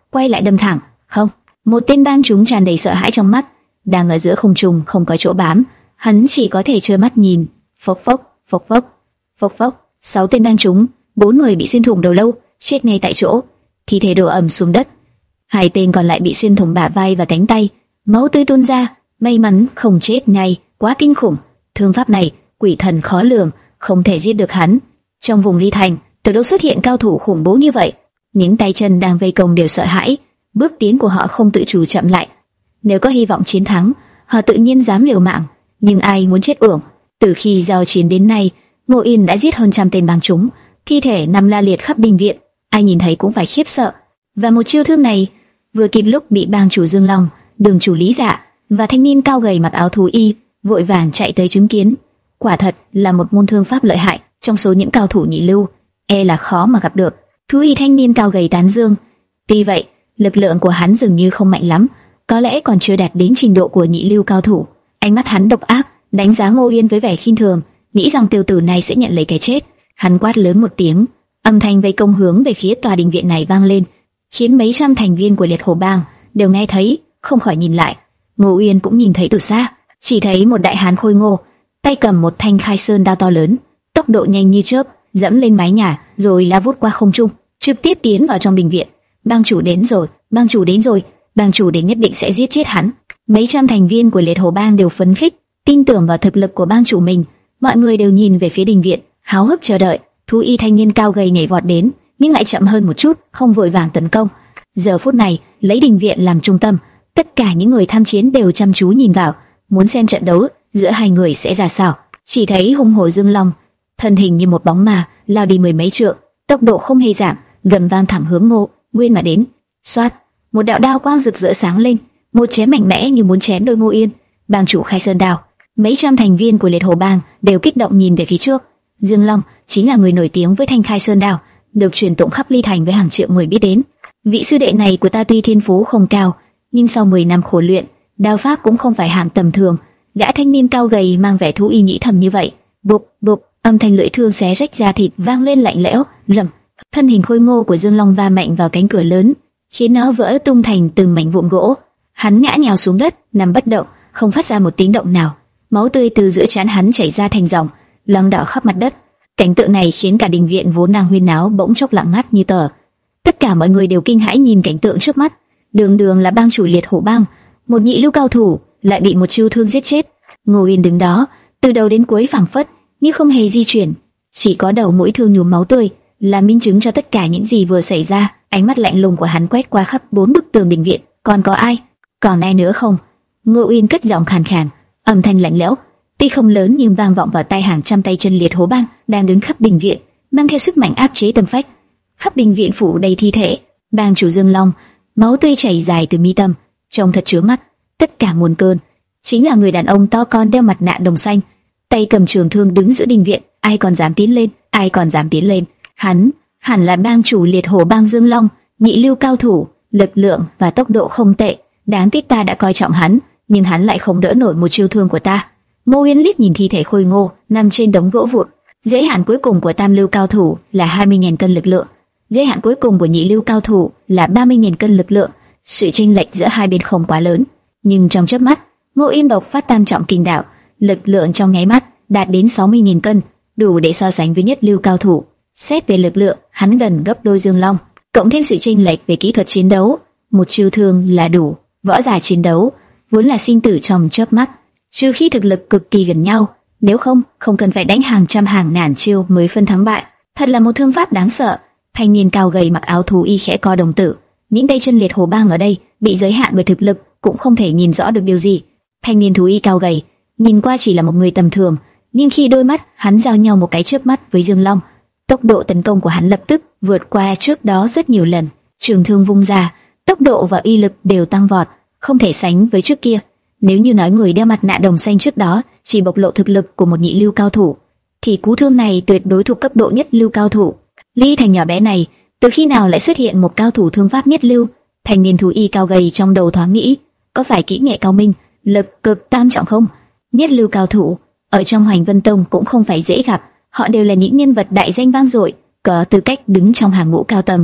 quay lại đâm thẳng. Không, một tên bang chúng tràn đầy sợ hãi trong mắt, đang ở giữa không trung không có chỗ bám, hắn chỉ có thể trơ mắt nhìn. Phốc phốc, phốc phốc, phốc phốc, sáu tên bang chúng, bốn người bị xuyên thủng đầu lâu, chết ngay tại chỗ, thi thể đổ ầm xuống đất. Hai tên còn lại bị xuyên thủng bả vai và cánh tay, máu tươi tuôn ra, may mắn không chết ngay, quá kinh khủng. Thương pháp này, quỷ thần khó lường, không thể giết được hắn. Trong vùng Ly Thành, từ đâu xuất hiện cao thủ khủng bố như vậy? Những tay chân đang vây công đều sợ hãi, bước tiến của họ không tự chủ chậm lại. Nếu có hy vọng chiến thắng, họ tự nhiên dám liều mạng, nhưng ai muốn chết uổng. Từ khi giao chiến đến nay, Ngô Yên đã giết hơn trăm tên bang chúng, thi thể nằm la liệt khắp đình viện, ai nhìn thấy cũng phải khiếp sợ. Và một chiêu thương này vừa kịp lúc bị bang chủ Dương Long, đường chủ Lý Dạ và thanh niên cao gầy mặc áo thú y vội vàng chạy tới chứng kiến. Quả thật là một môn thương pháp lợi hại, trong số những cao thủ nhị lưu, e là khó mà gặp được. Thú y thanh niên cao gầy tán dương. Tuy vậy, lực lượng của hắn dường như không mạnh lắm, có lẽ còn chưa đạt đến trình độ của nhị lưu cao thủ. Ánh mắt hắn độc ác, đánh giá Ngô Yên với vẻ khinh thường, nghĩ rằng tiểu tử này sẽ nhận lấy cái chết. Hắn quát lớn một tiếng, âm thanh vây công hướng về phía tòa đình viện này vang lên, khiến mấy trăm thành viên của Liệt Hổ Bang đều nghe thấy, không khỏi nhìn lại. Ngô Uyên cũng nhìn thấy từ xa, chỉ thấy một đại hán khôi ngô, tay cầm một thanh khai sơn đao to lớn, tốc độ nhanh như chớp, dẫm lên mái nhà, rồi lao vút qua không trung, trực tiếp tiến vào trong đình viện. Bang chủ đến rồi, bang chủ đến rồi, bang chủ đến nhất định sẽ giết chết hắn. Mấy trăm thành viên của Liệt Hổ Bang đều phấn khích, tin tưởng vào thực lực của bang chủ mình. Mọi người đều nhìn về phía đình viện, háo hức chờ đợi. Thú y thanh niên cao gầy nhảy vọt đến, nhưng lại chậm hơn một chút, không vội vàng tấn công. Giờ phút này, lấy đình viện làm trung tâm, tất cả những người tham chiến đều chăm chú nhìn vào, muốn xem trận đấu giữa hai người sẽ ra sao. Chỉ thấy hung hổ Dương Long, thân hình như một bóng ma, lao đi mười mấy trượng, tốc độ không hề giảm, gầm vang thẳng hướng Ngô Nguyên mà đến. Xoát, một đạo đao quang rực rỡ sáng lên, một chém mạnh mẽ như muốn chém đôi Ngô Yên. Bang chủ khai sơn đao. Mấy trăm thành viên của Liệt Hổ Bang đều kích động nhìn về phía trước. Dương Long chính là người nổi tiếng với thanh khai sơn đao, được truyền tụng khắp Ly Thành với hàng triệu người biết đến. Vị sư đệ này của ta tuy thiên phú không cao, nhưng sau mười năm khổ luyện, đao pháp cũng không phải hạng tầm thường. Gã thanh niên cao gầy mang vẻ thú y nhĩ thầm như vậy. Bụp bụp, âm thanh lưỡi thương xé rách da thịt vang lên lạnh lẽo. Rầm, thân hình khôi ngô của Dương Long va mạnh vào cánh cửa lớn, khiến nó vỡ tung thành từng mảnh vụn gỗ. Hắn ngã nhào xuống đất, nằm bất động, không phát ra một tiếng động nào. Máu tươi từ giữa trán hắn chảy ra thành dòng, loang đỏ khắp mặt đất. Cảnh tượng này khiến cả đình viện vốn đang huyên náo bỗng chốc lặng ngắt như tờ. Tất cả mọi người đều kinh hãi nhìn cảnh tượng trước mắt. Đường đường là bang chủ Liệt Hổ Bang, một nhị lưu cao thủ lại bị một chiêu thương giết chết. Ngô Yên đứng đó, từ đầu đến cuối phảng phất như không hề di chuyển, chỉ có đầu mũi thương nhuốm máu tươi là minh chứng cho tất cả những gì vừa xảy ra. Ánh mắt lạnh lùng của hắn quét qua khắp bốn bức tường đình viện. Còn có ai? Còn ai nữa không? Ngô Yên cất giọng khàn khàn, âm thanh lạnh lẽo, tuy không lớn nhưng vang vọng vào tai hàng trăm tay chân Liệt Hổ Bang đang đứng khắp đình viện, mang theo sức mạnh áp chế tâm phách. Khắp đình viện phủ đầy thi thể. Bang chủ Dương Long, máu tươi chảy dài từ mi tâm, trông thật chướng mắt. Tất cả nguồn cơn chính là người đàn ông to con đeo mặt nạ đồng xanh, tay cầm trường thương đứng giữa đình viện. Ai còn dám tiến lên? Ai còn dám tiến lên? Hắn hẳn là bang chủ Liệt Hổ Bang Dương Long, nhị lưu cao thủ, lực lượng và tốc độ không tệ. Đáng tiếc ta đã coi trọng hắn, nhưng hắn lại không đỡ nổi một chiêu thương của ta. Ngô Uyên liếc nhìn thi thể khôi ngô nằm trên đống gỗ vụn. Giới hạn cuối cùng của tam lưu cao thủ là hai mươi nghìn cân lực lượng, giới hạn cuối cùng của nhị lưu cao thủ là ba mươi nghìn cân lực lượng. Sự chênh lệch giữa hai bên không quá lớn, nhưng trong chớp mắt, Ngô Uyên bộc phát tam trọng kinh đạo, lực lượng trong nháy mắt đạt đến sáu mươi nghìn cân, đủ để so sánh với nhất lưu cao thủ. Xét về lực lượng, hắn gần gấp đôi Dương Long, cộng thêm sự chênh lệch về kỹ thuật chiến đấu, một chiêu thương là đủ. Võ giả chiến đấu vốn là sinh tử trong chớp mắt, trừ khi thực lực cực kỳ gần nhau, nếu không, không cần phải đánh hàng trăm hàng ngàn chiêu mới phân thắng bại. Thật là một thương pháp đáng sợ. Thanh niên cao gầy mặc áo thú y khẽ co đồng tử. Những tay chân Liệt Hổ Bang ở đây bị giới hạn bởi thực lực, cũng không thể nhìn rõ được điều gì. Thanh niên thú y cao gầy nhìn qua chỉ là một người tầm thường, nhưng khi đôi mắt hắn giao nhau một cái chớp mắt với Dương Long, tốc độ tấn công của hắn lập tức vượt qua trước đó rất nhiều lần. Trường thương vung ra, tốc độ và uy lực đều tăng vọt, không thể sánh với trước kia. Nếu như nói người đeo mặt nạ đồng xanh trước đó chỉ bộc lộ thực lực của một nhị lưu cao thủ, thì cú thương này tuyệt đối thuộc cấp độ nhất lưu cao thủ. Ly Thành nhỏ bé này, từ khi nào lại xuất hiện một cao thủ thương pháp nhất lưu? Thanh niên thú y cao gầy trong đầu thoáng nghĩ, có phải kỹ nghệ cao minh, lực cực tam trọng không? Nhất lưu cao thủ ở trong Hoành Vân Tông cũng không phải dễ gặp, họ đều là những nhân vật đại danh vang dội, có tư cách đứng trong hàng ngũ cao tầng,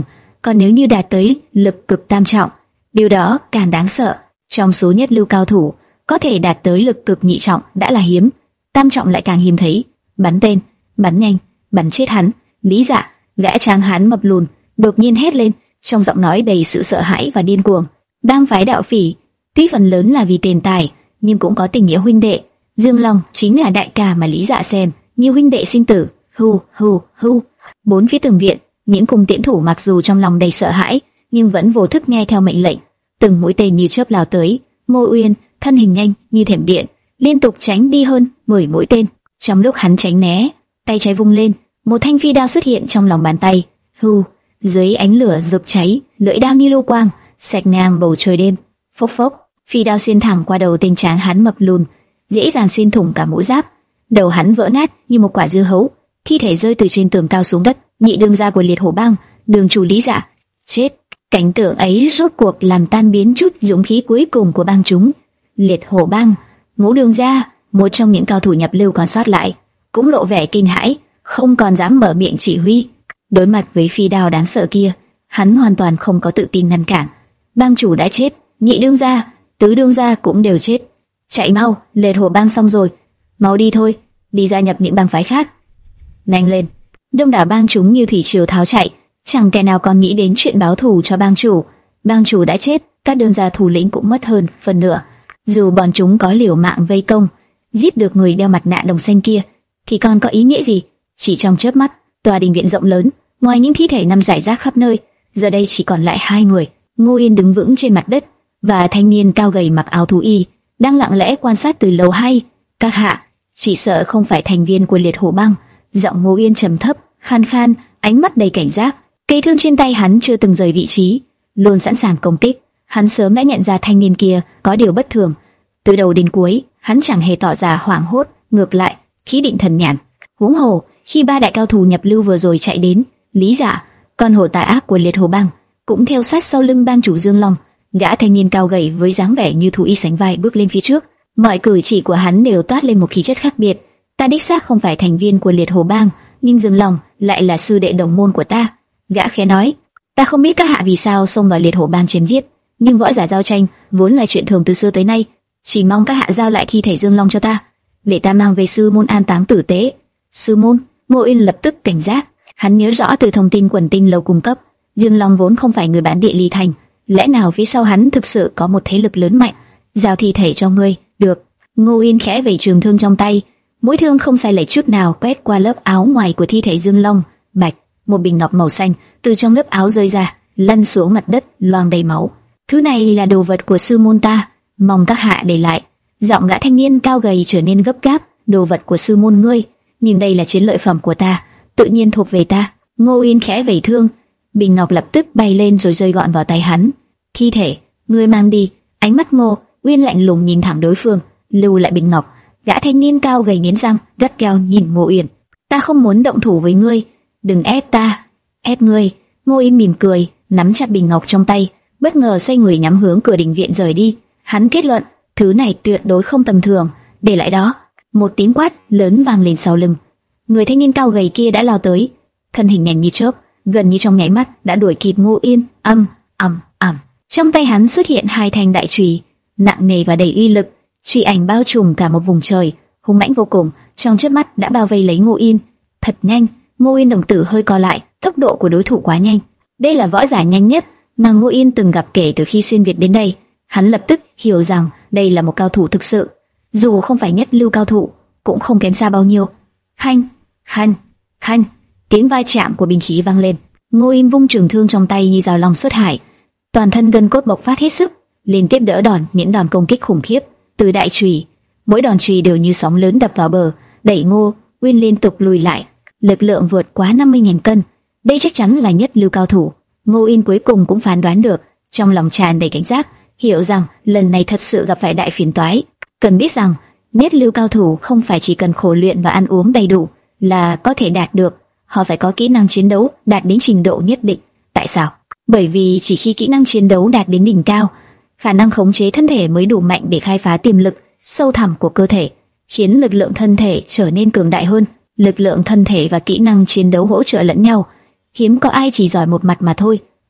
còn nếu như đạt tới lực cực tam trọng, điều đó càng đáng sợ. Trong số nhất lưu cao thủ, có thể đạt tới lực cực nhị trọng đã là hiếm, tam trọng lại càng hiếm thấy. Bắn tên, bắn nhanh, bắn chết hắn. Lý Dạ, gã tráng hán mập lùn, đột nhiên hét lên, trong giọng nói đầy sự sợ hãi và điên cuồng. Bang phái đạo phỉ, tuy phần lớn là vì tiền tài, nhưng cũng có tình nghĩa huynh đệ. Dương Long chính là đại ca mà Lý Dạ xem như huynh đệ sinh tử. Hu hu hu. Bốn phía tường viện, những cung tiễn thủ mặc dù trong lòng đầy sợ hãi, nhưng vẫn vô thức nghe theo mệnh lệnh. Từng mũi tên như chớp lao tới. Ngô Uyên thân hình nhanh như thiểm điện, liên tục tránh đi hơn mười mũi tên. Trong lúc hắn tránh né, tay trái vung lên, một thanh phi đao xuất hiện trong lòng bàn tay. Hu, dưới ánh lửa rực cháy, lưỡi đao như lô quang, xẹt ngang bầu trời đêm. Phốc phốc, phi đao xuyên thẳng qua đầu tên tráng hán mập lùn, dễ dàng xuyên thủng cả mũ giáp. Đầu hắn vỡ nát như một quả dưa hấu, thi thể rơi từ trên tường cao xuống đất. Nhị đương gia của Liệt Hổ Bang, Đường chủ Lý Dạ, chết. Cảnh tượng ấy rốt cuộc làm tan biến chút dũng khí cuối cùng của bang chúng. Liệt Hổ Bang, Ngũ đương gia, một trong những cao thủ nhập lưu còn sót lại, cũng lộ vẻ kinh hãi, không còn dám mở miệng chỉ huy. Đối mặt với phi đao đáng sợ kia, hắn hoàn toàn không có tự tin ngăn cản. Bang chủ đã chết, nhị đương gia, tứ đương gia cũng đều chết. Chạy mau, Liệt Hổ Bang xong rồi, mau đi thôi, đi gia nhập những bang phái khác. Nhanh lên! Đông đảo bang chúng như thủy triều tháo chạy, chẳng kẻ nào còn nghĩ đến chuyện báo thù cho bang chủ. Bang chủ đã chết, các đương gia thủ lĩnh cũng mất hơn phần nửa. Dù bọn chúng có liều mạng vây công, giết được người đeo mặt nạ đồng xanh kia, thì còn có ý nghĩa gì? Chỉ trong chớp mắt, tòa đình viện rộng lớn, ngoài những thi thể nằm rải rác khắp nơi, giờ đây chỉ còn lại hai người. Ngô Yên đứng vững trên mặt đất, và thanh niên cao gầy mặc áo thú y đang lặng lẽ quan sát từ lâu. Hay các hạ, chỉ sợ không phải thành viên của Liệt Hổ Bang. Giọng Ngô Yên trầm thấp, khan khan, ánh mắt đầy cảnh giác. Cây thương trên tay hắn chưa từng rời vị trí, luôn sẵn sàng công kích. Hắn sớm đã nhận ra thanh niên kia có điều bất thường. Từ đầu đến cuối, hắn chẳng hề tỏ ra hoảng hốt, ngược lại, khí định thần nhàn. Huống hồ, khi ba đại cao thủ nhập lưu vừa rồi chạy đến, Lý Dạ, con hổ tà ác của Liệt Hổ Bang, cũng theo sát sau lưng bang chủ Dương Long. Gã thanh niên cao gầy với dáng vẻ như thú y sánh vai bước lên phía trước, mọi cử chỉ của hắn đều toát lên một khí chất khác biệt. Ta đích xác không phải thành viên của Liệt Hổ Bang, nhưng Dương Long lại là sư đệ đồng môn của ta. Gã khẽ nói, ta không biết các hạ vì sao xông vào Liệt Hổ Bang chém giết, nhưng võ giả giao tranh vốn là chuyện thường từ xưa tới nay. Chỉ mong các hạ giao lại thi thể Dương Long cho ta, để ta mang về sư môn an táng tử tế. Sư môn? Ngô Yên lập tức cảnh giác. Hắn nhớ rõ từ thông tin quần tinh lầu cung cấp, Dương Long vốn không phải người bản địa Ly Thành, lẽ nào phía sau hắn thực sự có một thế lực lớn mạnh? Giao thi thể cho ngươi, được. Ngô Yên khẽ vẩy trường thương trong tay, mũi thương không sai lệch chút nào quét qua lớp áo ngoài của thi thể Dương Long. Bạch, một bình ngọc màu xanh từ trong lớp áo rơi ra, lăn xuống mặt đất, loang đầy máu. Thứ này là đồ vật của sư môn ta, mong các hạ để lại. Giọng gã thanh niên cao gầy trở nên gấp gáp. Đồ vật của sư môn ngươi, nhưng đây là chiến lợi phẩm của ta, tự nhiên thuộc về ta. Ngô Yên khẽ vẩy thương, bình ngọc lập tức bay lên rồi rơi gọn vào tay hắn. Thi thể, ngươi mang đi. Ánh mắt Ngô Uyên lạnh lùng nhìn thẳng đối phương, lưu lại bình ngọc. Gã thanh niên cao gầy nghiến răng, gắt gao nhìn Ngô Uyên. Ta không muốn động thủ với ngươi, đừng ép ta. Ép ngươi? Ngô Uyên mỉm cười, nắm chặt bình ngọc trong tay, bất ngờ xoay người nhắm hướng cửa đình viện rời đi. Hắn kết luận, thứ này tuyệt đối không tầm thường, để lại đó. Một tiếng quát lớn vang lên sau lưng. Người thanh niên cao gầy kia đã lao tới, thân hình nhanh như chớp, gần như trong nháy mắt đã đuổi kịp Ngô Uyên. Ầm, ầm, ầm. Trong tay hắn xuất hiện hai thanh đại chùy, nặng nề và đầy uy lực, chùy ảnh bao trùm cả một vùng trời, hung mãnh vô cùng, trong chớp mắt đã bao vây lấy Ngô Uyên. Thật nhanh, Ngô Uyên đồng tử hơi co lại, tốc độ của đối thủ quá nhanh. Đây là võ giả nhanh nhất mà Ngô Uyên từng gặp kể từ khi xuyên Việt đến đây. Hắn lập tức hiểu rằng đây là một cao thủ thực sự, dù không phải nhất lưu cao thủ, cũng không kém xa bao nhiêu. Khanh, khanh, khanh, tiếng va chạm của binh khí vang lên. Ngô Uyên vung trường thương trong tay như dao long xuất hải, toàn thân gân cốt bộc phát hết sức, liên tiếp đỡ đòn những đòn công kích khủng khiếp từ đại chùy. Mỗi đòn chùy đều như sóng lớn đập vào bờ, đẩy Ngô Uyên liên tục lùi lại. Lực lượng vượt quá năm mươi nghìn cân, đây chắc chắn là nhất lưu cao thủ. Ngô Uyên cuối cùng cũng phán đoán được, trong lòng tràn đầy cảnh giác, hiểu rằng lần này thật sự gặp phải đại phiền toái. Cần biết rằng nhất lưu cao thủ không phải chỉ cần khổ luyện và ăn uống đầy đủ là có thể đạt được, họ phải có kỹ năng chiến đấu đạt đến trình độ nhất định. Tại sao? Bởi vì chỉ khi kỹ năng chiến đấu đạt đến đỉnh cao, khả năng khống chế thân thể mới đủ mạnh để khai phá tiềm lực sâu thẳm của cơ thể, khiến lực lượng thân thể trở nên cường đại hơn. Lực lượng thân thể và kỹ năng chiến đấu hỗ trợ lẫn nhau, hiếm có ai chỉ giỏi một mặt mà thôi.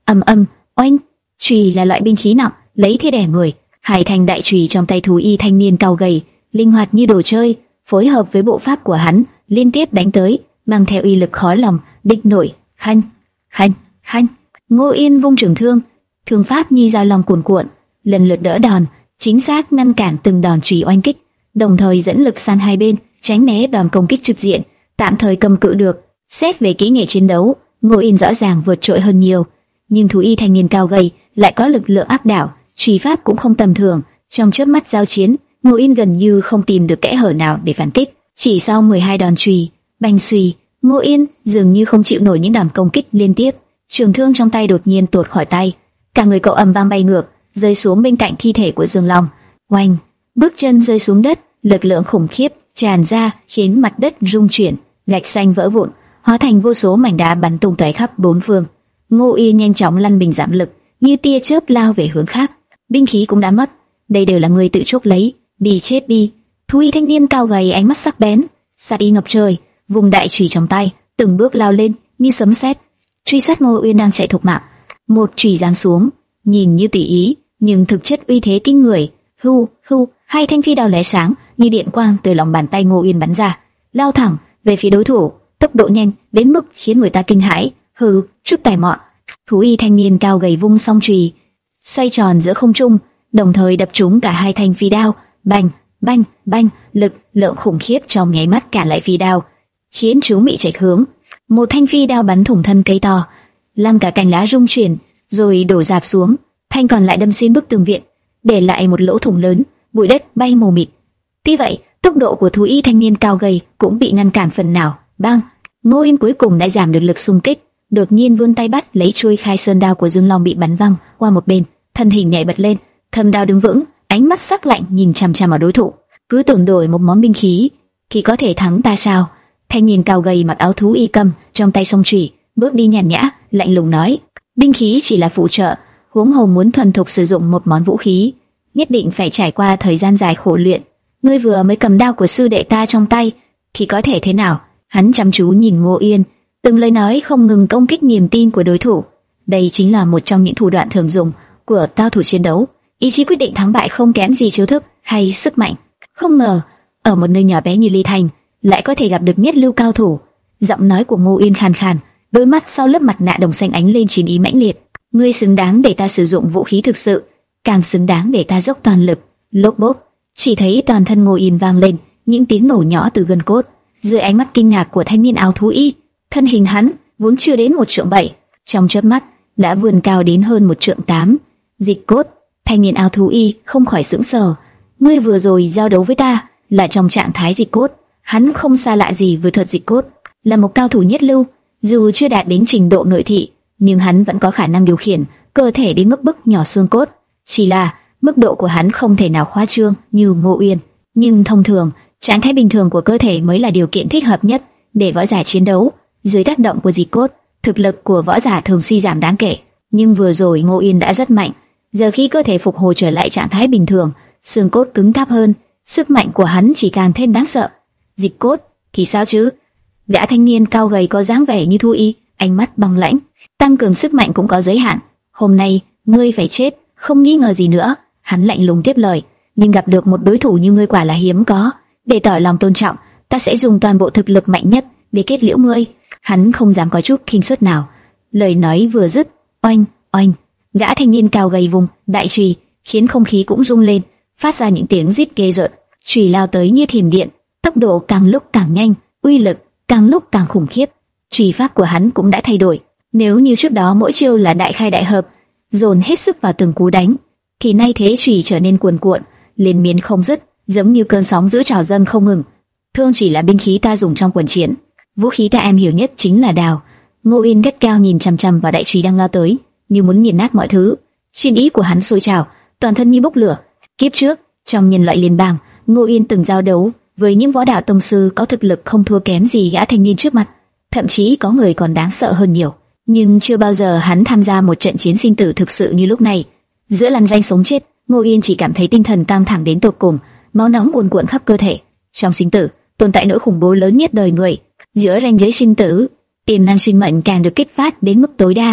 Ầm ầm, oanh, chùy là loại binh khí nặng, lấy thế đè người. Hai thanh đại chùy trong tay thú y thanh niên cao gầy, linh hoạt như đồ chơi, phối hợp với bộ pháp của hắn, liên tiếp đánh tới, mang theo uy lực khó lòng địch nổi. Khanh, khanh, khanh. Ngô Yên vung trường thương, thương pháp như dao long cuồn cuộn, lần lượt đỡ đòn, chính xác ngăn cản từng đòn chùy oanh kích, đồng thời dẫn lực san hai bên, tránh né đòn công kích trực diện, tạm thời cầm cự được. Xét về kỹ nghệ chiến đấu, Ngô Yên rõ ràng vượt trội hơn nhiều, nhưng thú y thanh niên cao gầy lại có lực lượng áp đảo, chùy pháp cũng không tầm thường. Trong chớp mắt giao chiến, Ngô Yên gần như không tìm được kẽ hở nào để phản kích. Chỉ sau mười hai đòn chùy, bành xùy, Ngô Yên dường như không chịu nổi những đòn công kích liên tiếp, trường thương trong tay đột nhiên tuột khỏi tay, cả người cậu ầm vang bay ngược, rơi xuống bên cạnh thi thể của Dương Long. Oanh, bước chân rơi xuống đất, lực lượng khủng khiếp tràn ra khiến mặt đất rung chuyển, gạch xanh vỡ vụn, hóa thành vô số mảnh đá bắn tung tóe khắp bốn phương. Ngô Yên nhanh chóng lăn mình giảm lực, như tia chớp lao về hướng khác. Binh khí cũng đã mất, đây đều là người tự chuốc lấy, đi chết đi. Thú y thanh niên cao gầy ánh mắt sắc bén, sát ý ngập trời, vùng đại chùy trong tay, từng bước lao lên như sấm sét, truy sát Ngô Uyên đang chạy thục mạng. Một chùy giáng xuống, nhìn như tùy ý, nhưng thực chất uy thế kinh người. Hưu, hưu, hai thanh phi đao lóe sáng như điện quang từ lòng bàn tay Ngô Uyên bắn ra, lao thẳng về phía đối thủ, tốc độ nhanh đến mức khiến người ta kinh hãi. Hừ, chút tài mọn. Thú y thanh niên cao gầy vung song chùy, xoay tròn giữa không trung, đồng thời đập trúng cả hai thanh phi đao. Bành, bành, bành, lực lượng khủng khiếp trong nháy mắt cản lại phi đao, khiến chúng bị chệch hướng. Một thanh phi đao bắn thủng thân cây to, làm cả cành lá rung chuyển, rồi đổ rạp xuống. Thanh còn lại đâm xuyên bức tường viện, để lại một lỗ thủng lớn, bụi đất bay mù mịt. Tuy vậy, tốc độ của thú y thanh niên cao gầy cũng bị ngăn cản phần nào. Bang, Ngô Yên cuối cùng đã giảm được lực xung kích, đột nhiên vươn tay bắt lấy chuôi khai sơn đao của Dương Long bị bắn văng qua một bên, thân hình nhảy bật lên, cầm đao đứng vững, ánh mắt sắc lạnh nhìn chằm chằm vào đối thủ. Cứ tưởng đổi một món binh khí thì có thể thắng ta sao? Thanh niên cao gầy mặc áo thú y cầm trong tay song chùy, bước đi nhàn nhã, lạnh lùng nói: binh khí chỉ là phụ trợ, huống hồ muốn thuần thục sử dụng một món vũ khí, nhất định phải trải qua thời gian dài khổ luyện. Ngươi vừa mới cầm đao của sư đệ ta trong tay, thì có thể thế nào? Hắn chăm chú nhìn Ngô Yên, từng lời nói không ngừng công kích niềm tin của đối thủ. Đây chính là một trong những thủ đoạn thường dùng của cao thủ chiến đấu, ý chí quyết định thắng bại không kém gì chiêu thức hay sức mạnh. Không ngờ, ở một nơi nhỏ bé như Ly Thành, lại có thể gặp được nhất lưu cao thủ. Giọng nói của Ngô Yên khàn khàn, đôi mắt sau lớp mặt nạ đồng xanh ánh lên chiến ý mãnh liệt. Ngươi xứng đáng để ta sử dụng vũ khí thực sự, càng xứng đáng để ta dốc toàn lực. Lốp bốp, chỉ thấy toàn thân Ngô Yên vang lên những tiếng nổ nhỏ từ gân cốt. Dưới ánh mắt kinh ngạc của thanh niên áo thú y, thân hình hắn vốn chưa đến một trượng bảy, trong chớp mắt đã vươn cao đến hơn một trượng tám. Dịch cốt, thanh niên áo thú y không khỏi sững sờ. Ngươi vừa rồi giao đấu với ta là trong trạng thái dịch cốt. Hắn không xa lạ gì với thuật dịch cốt, là một cao thủ nhất lưu. Dù chưa đạt đến trình độ nội thị, nhưng hắn vẫn có khả năng điều khiển cơ thể đến mức bức nhỏ xương cốt. Chỉ là mức độ của hắn không thể nào khoa trương như Ngô Uyên. Nhưng thông thường, trạng thái bình thường của cơ thể mới là điều kiện thích hợp nhất để võ giả chiến đấu. Dưới tác động của dịch cốt, thực lực của võ giả thường suy giảm đáng kể. Nhưng vừa rồi Ngô Uyên đã rất mạnh. Giờ khi cơ thể phục hồi trở lại trạng thái bình thường, xương cốt cứng cáp hơn, sức mạnh của hắn chỉ càng thêm đáng sợ. Dịch cốt thì sao chứ? Gã thanh niên cao gầy có dáng vẻ như thú y, ánh mắt băng lãnh. Tăng cường sức mạnh cũng có giới hạn. Hôm nay ngươi phải chết, không nghi ngờ gì nữa. Hắn lạnh lùng tiếp lời. Nhưng gặp được một đối thủ như ngươi quả là hiếm có. Để tỏ lòng tôn trọng, ta sẽ dùng toàn bộ thực lực mạnh nhất để kết liễu ngươi. Hắn không dám có chút khinh suất nào. Lời nói vừa dứt, oanh oanh, gã thanh niên cao gầy vùng đại chùy, khiến không khí cũng rung lên, phát ra những tiếng rít ghê rợn. Chùy lao tới như thiểm điện, tốc độ càng lúc càng nhanh, uy lực càng lúc càng khủng khiếp. Chùy pháp của hắn cũng đã thay đổi. Nếu như trước đó mỗi chiêu là đại khai đại hợp, dồn hết sức vào từng cú đánh, thì nay thế chùy trở nên cuồn cuộn, liên miên không dứt, giống như cơn sóng giữa trào dâng không ngừng. Thương chỉ là binh khí ta dùng trong quần chiến, vũ khí ta em hiểu nhất chính là đào. Ngô Yên gắt cao nhìn chằm chằm vào đại chùy đang lao tới, như muốn nghiền nát mọi thứ. Chiến ý của hắn sôi trào, toàn thân như bốc lửa. Kiếp trước, trong nhân loại liên bang, Ngô Yên từng giao đấu với những võ đạo tông sư có thực lực không thua kém gì gã thanh niên trước mặt, thậm chí có người còn đáng sợ hơn nhiều. Nhưng chưa bao giờ hắn tham gia một trận chiến sinh tử thực sự như lúc này. Giữa lằn ranh sống chết, Ngô Yên chỉ cảm thấy tinh thần căng thẳng đến tột cùng, máu nóng cuồn cuộn khắp cơ thể. Trong sinh tử, tồn tại nỗi khủng bố lớn nhất đời người. Giữa ranh giới sinh tử, tiềm năng sinh mệnh càng được kích phát đến mức tối đa.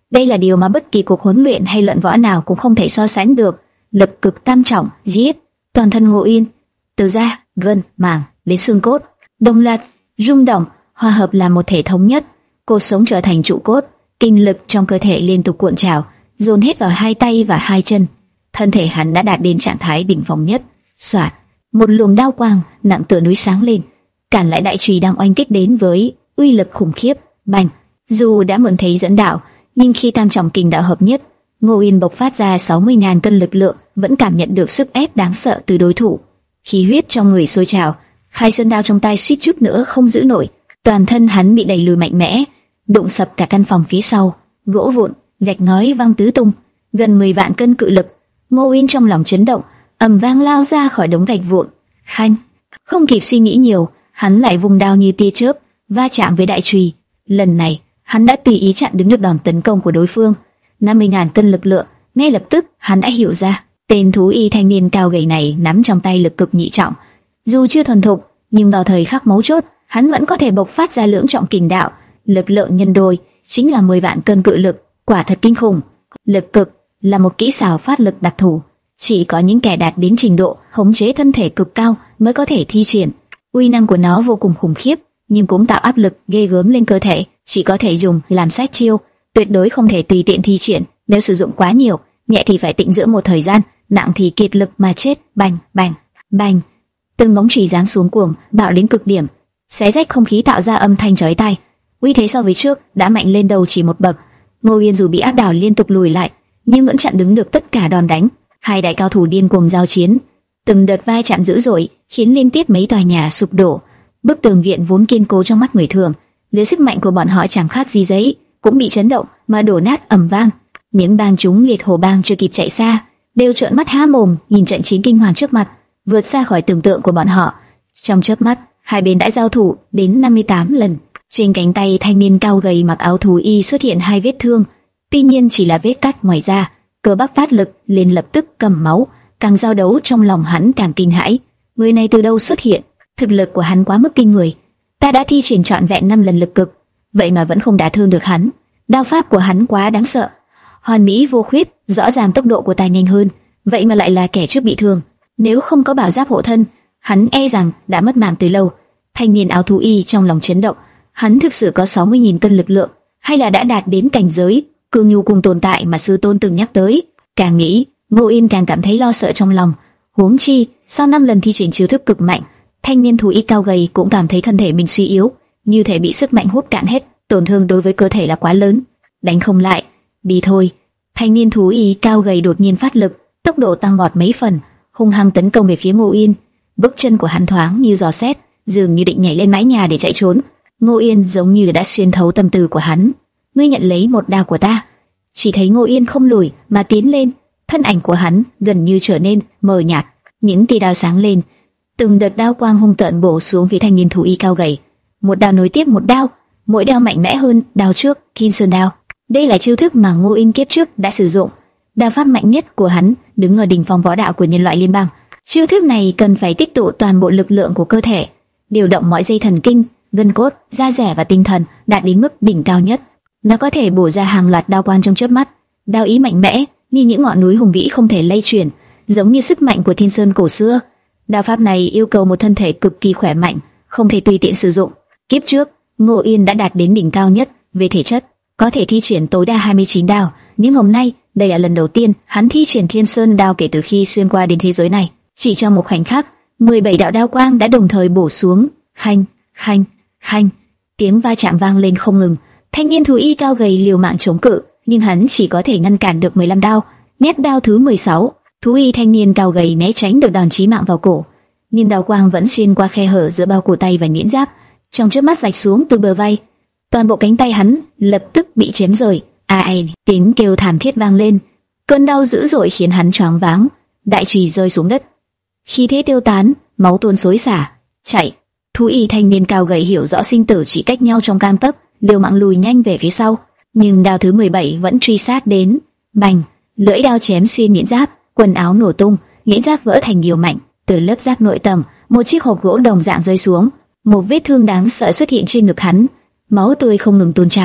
Đây là điều mà bất kỳ cuộc huấn luyện hay luận võ nào cũng không thể so sánh được. Lực cực tam trọng, giết toàn thân Ngô Yên, từ da, gân, màng đến xương cốt, đồng loạt rung động, hòa hợp làm một thể thống nhất. Cột sống trở thành trụ cốt, kinh lực trong cơ thể liên tục cuộn trào, dồn hết vào hai tay và hai chân. Thân thể hắn đã đạt đến trạng thái đỉnh phong nhất. Xoạt, một luồng đao quang nặng tựa núi sáng lên, cản lại đại chùy đang oanh kích đến với uy lực khủng khiếp. Bành! Dù đã mượn thấy dẫn đạo, nhưng khi tam trọng kình đạo hợp nhất, Ngô Yên bộc phát ra sáu mươi nghìn cân lực lượng, vẫn cảm nhận được sức ép đáng sợ từ đối thủ. Khí huyết trong người sôi trào, hai sơn đao trong tay suýt chút nữa không giữ nổi, toàn thân hắn bị đẩy lùi mạnh mẽ, đụng sập cả căn phòng phía sau, gỗ vụn, gạch ngói văng tứ tung. Gần mười vạn cân cự lực, Ngô Yên trong lòng chấn động, ầm vang lao ra khỏi đống gạch vụn. Khanh! Không kịp suy nghĩ nhiều, hắn lại vùng đao như tia chớp, va chạm với đại chùy. Lần này, hắn đã tùy ý chặn đứng được đòn tấn công của đối phương. năm mươi nghìn cân lực lượng, ngay lập tức hắn đã hiểu ra, tên thú y thanh niên cao gầy này nắm trong tay lực cực nhị trọng. Dù chưa thuần thục, nhưng vào thời khắc mấu chốt, hắn vẫn có thể bộc phát ra lưỡng trọng kình đạo, lực lượng nhân đôi, chính là mười vạn cân cự lực, quả thật kinh khủng. Lực cực là một kỹ xảo phát lực đặc thù, chỉ có những kẻ đạt đến trình độ khống chế thân thể cực cao mới có thể thi triển. Uy năng của nó vô cùng khủng khiếp, nhưng cũng tạo áp lực ghê gớm lên cơ thể, chỉ có thể dùng làm sát chiêu, tuyệt đối không thể tùy tiện thi triển. Nếu sử dụng quá nhiều, nhẹ thì phải tĩnh dưỡng một thời gian, nặng thì kiệt lực mà chết. Bành, bành, bành, từng bóng chùy giáng xuống cuồng bạo đến cực điểm, xé rách không khí tạo ra âm thanh chói tai. Uy thế so với trước đã mạnh lên đầu chỉ một bậc. Ngô Yên dù bị áp đảo liên tục lùi lại, nhưng vẫn chặn đứng được tất cả đòn đánh. Hai đại cao thủ điên cuồng giao chiến, từng đợt vai chạm dữ dội, khiến liên tiếp mấy tòa nhà sụp đổ. Bức tường viện vốn kiên cố trong mắt người thường, dưới sức mạnh của bọn họ chẳng khác gì giấy, cũng bị chấn động mà đổ nát ầm vang. Những bang chúng liệt hổ bang chưa kịp chạy xa, đều trợn mắt há mồm nhìn trận chiến kinh hoàng trước mặt, vượt xa khỏi tưởng tượng của bọn họ. Trong chớp mắt, hai bên đã giao thủ đến năm mươi tám lần. Trên cánh tay thanh niên cao gầy mặc áo thú y xuất hiện hai vết thương, tuy nhiên chỉ là vết cắt ngoài da. Cơ bắp phát lực lên lập tức cầm máu, càng giao đấu trong lòng hắn càng kinh hãi. Người này từ đâu xuất hiện? Thực lực của hắn quá mức kinh người. Ta đã thi triển trọn vẹn năm lần lực cực, vậy mà vẫn không đả thương được hắn. Đao pháp của hắn quá đáng sợ, hoàn mỹ vô khuyết. Rõ ràng tốc độ của ta nhanh hơn, vậy mà lại là kẻ trước bị thương. Nếu không có bảo giáp hộ thân, hắn e rằng đã mất mạng từ lâu. Thanh niên áo thú y trong lòng chấn động. Hắn thực sự có sáu mươi nghìn cân lực lượng, hay là đã đạt đến cảnh giới cương nhu cùng tồn tại mà sư tôn từng nhắc tới? Càng nghĩ, Ngô Yên càng cảm thấy lo sợ trong lòng. Huống chi, sau năm lần thi triển chiêu thức cực mạnh, thanh niên thú y cao gầy cũng cảm thấy thân thể mình suy yếu, như thể bị sức mạnh hút cạn hết. Tổn thương đối với cơ thể là quá lớn, đánh không lại, đi thôi. Thanh niên thú y cao gầy đột nhiên phát lực, tốc độ tăng vọt mấy phần, hung hăng tấn công về phía Ngô Yên. Bước chân của hắn thoáng như gió sét, dường như định nhảy lên mái nhà để chạy trốn. Ngô Yên giống như đã xuyên thấu tâm tư của hắn. Ngươi nhận lấy một đao của ta. Chỉ thấy Ngô Yên không lùi mà tiến lên, thân ảnh của hắn gần như trở nên mờ nhạt. Những tia đao sáng lên, từng đợt đao quang hung tợn bổ xuống phía thanh niên thú y cao gầy. Một đao nối tiếp một đao, mỗi đao mạnh mẽ hơn đao trước. Kim Sơn đao, đây là chiêu thức mà Ngô Yên kiếp trước đã sử dụng. Đao pháp mạnh nhất của hắn đứng ở đỉnh phong võ đạo của nhân loại liên bang. Chiêu thức này cần phải tích tụ toàn bộ lực lượng của cơ thể, điều động mọi dây thần kinh, gân cốt, da dẻ và tinh thần đạt đến mức đỉnh cao nhất. Nó có thể bổ ra hàng loạt đao quang trong chớp mắt, đao ý mạnh mẽ như những ngọn núi hùng vĩ không thể lay chuyển, giống như sức mạnh của thiên sơn cổ xưa. Đao pháp này yêu cầu một thân thể cực kỳ khỏe mạnh, không thể tùy tiện sử dụng. Kiếp trước, Ngô Yên đã đạt đến đỉnh cao nhất về thể chất, có thể thi triển tối đa hai mươi chín đao, nhưng hôm nay đây là lần đầu tiên hắn thi triển Thiên Sơn đao kể từ khi xuyên qua đến thế giới này. Chỉ trong một khoảnh khắc, mười bảy đạo đao quang đã đồng thời bổ xuống. Khanh, khanh, khanh, tiếng va chạm vang lên không ngừng. Thanh niên thú y cao gầy liều mạng chống cự, nhưng hắn chỉ có thể ngăn cản được mười lăm đao. Nhát đao thứ mười sáu, thú y thanh niên cao gầy né tránh được đòn chí mạng vào cổ, nhưng đao quang vẫn xuyên qua khe hở giữa bao cổ tay và nhuyễn giáp, trong chớp mắt rạch xuống từ bờ vai. Toàn bộ cánh tay hắn lập tức bị chém rời. Ai, tiếng kêu thảm thiết vang lên. Cơn đau dữ dội khiến hắn choáng váng, đại chùy rơi xuống đất. Khí thế tiêu tán, máu tuôn xối xả. Chạy. Thú y thanh niên cao gầy hiểu rõ sinh tử chỉ cách nhau trong gang tấc, liều mạng lùi nhanh về phía sau. Nhưng đao thứ mười bảy vẫn truy sát đến. Bành, lưỡi đao chém xuyên nhuyễn giáp, quần áo nổ tung, nhuyễn giáp vỡ thành nhiều mảnh. Từ lớp giáp nội tầng, một chiếc hộp gỗ đồng dạng rơi xuống. Một vết thương đáng sợ xuất hiện trên ngực hắn, máu tươi không ngừng tuôn trào.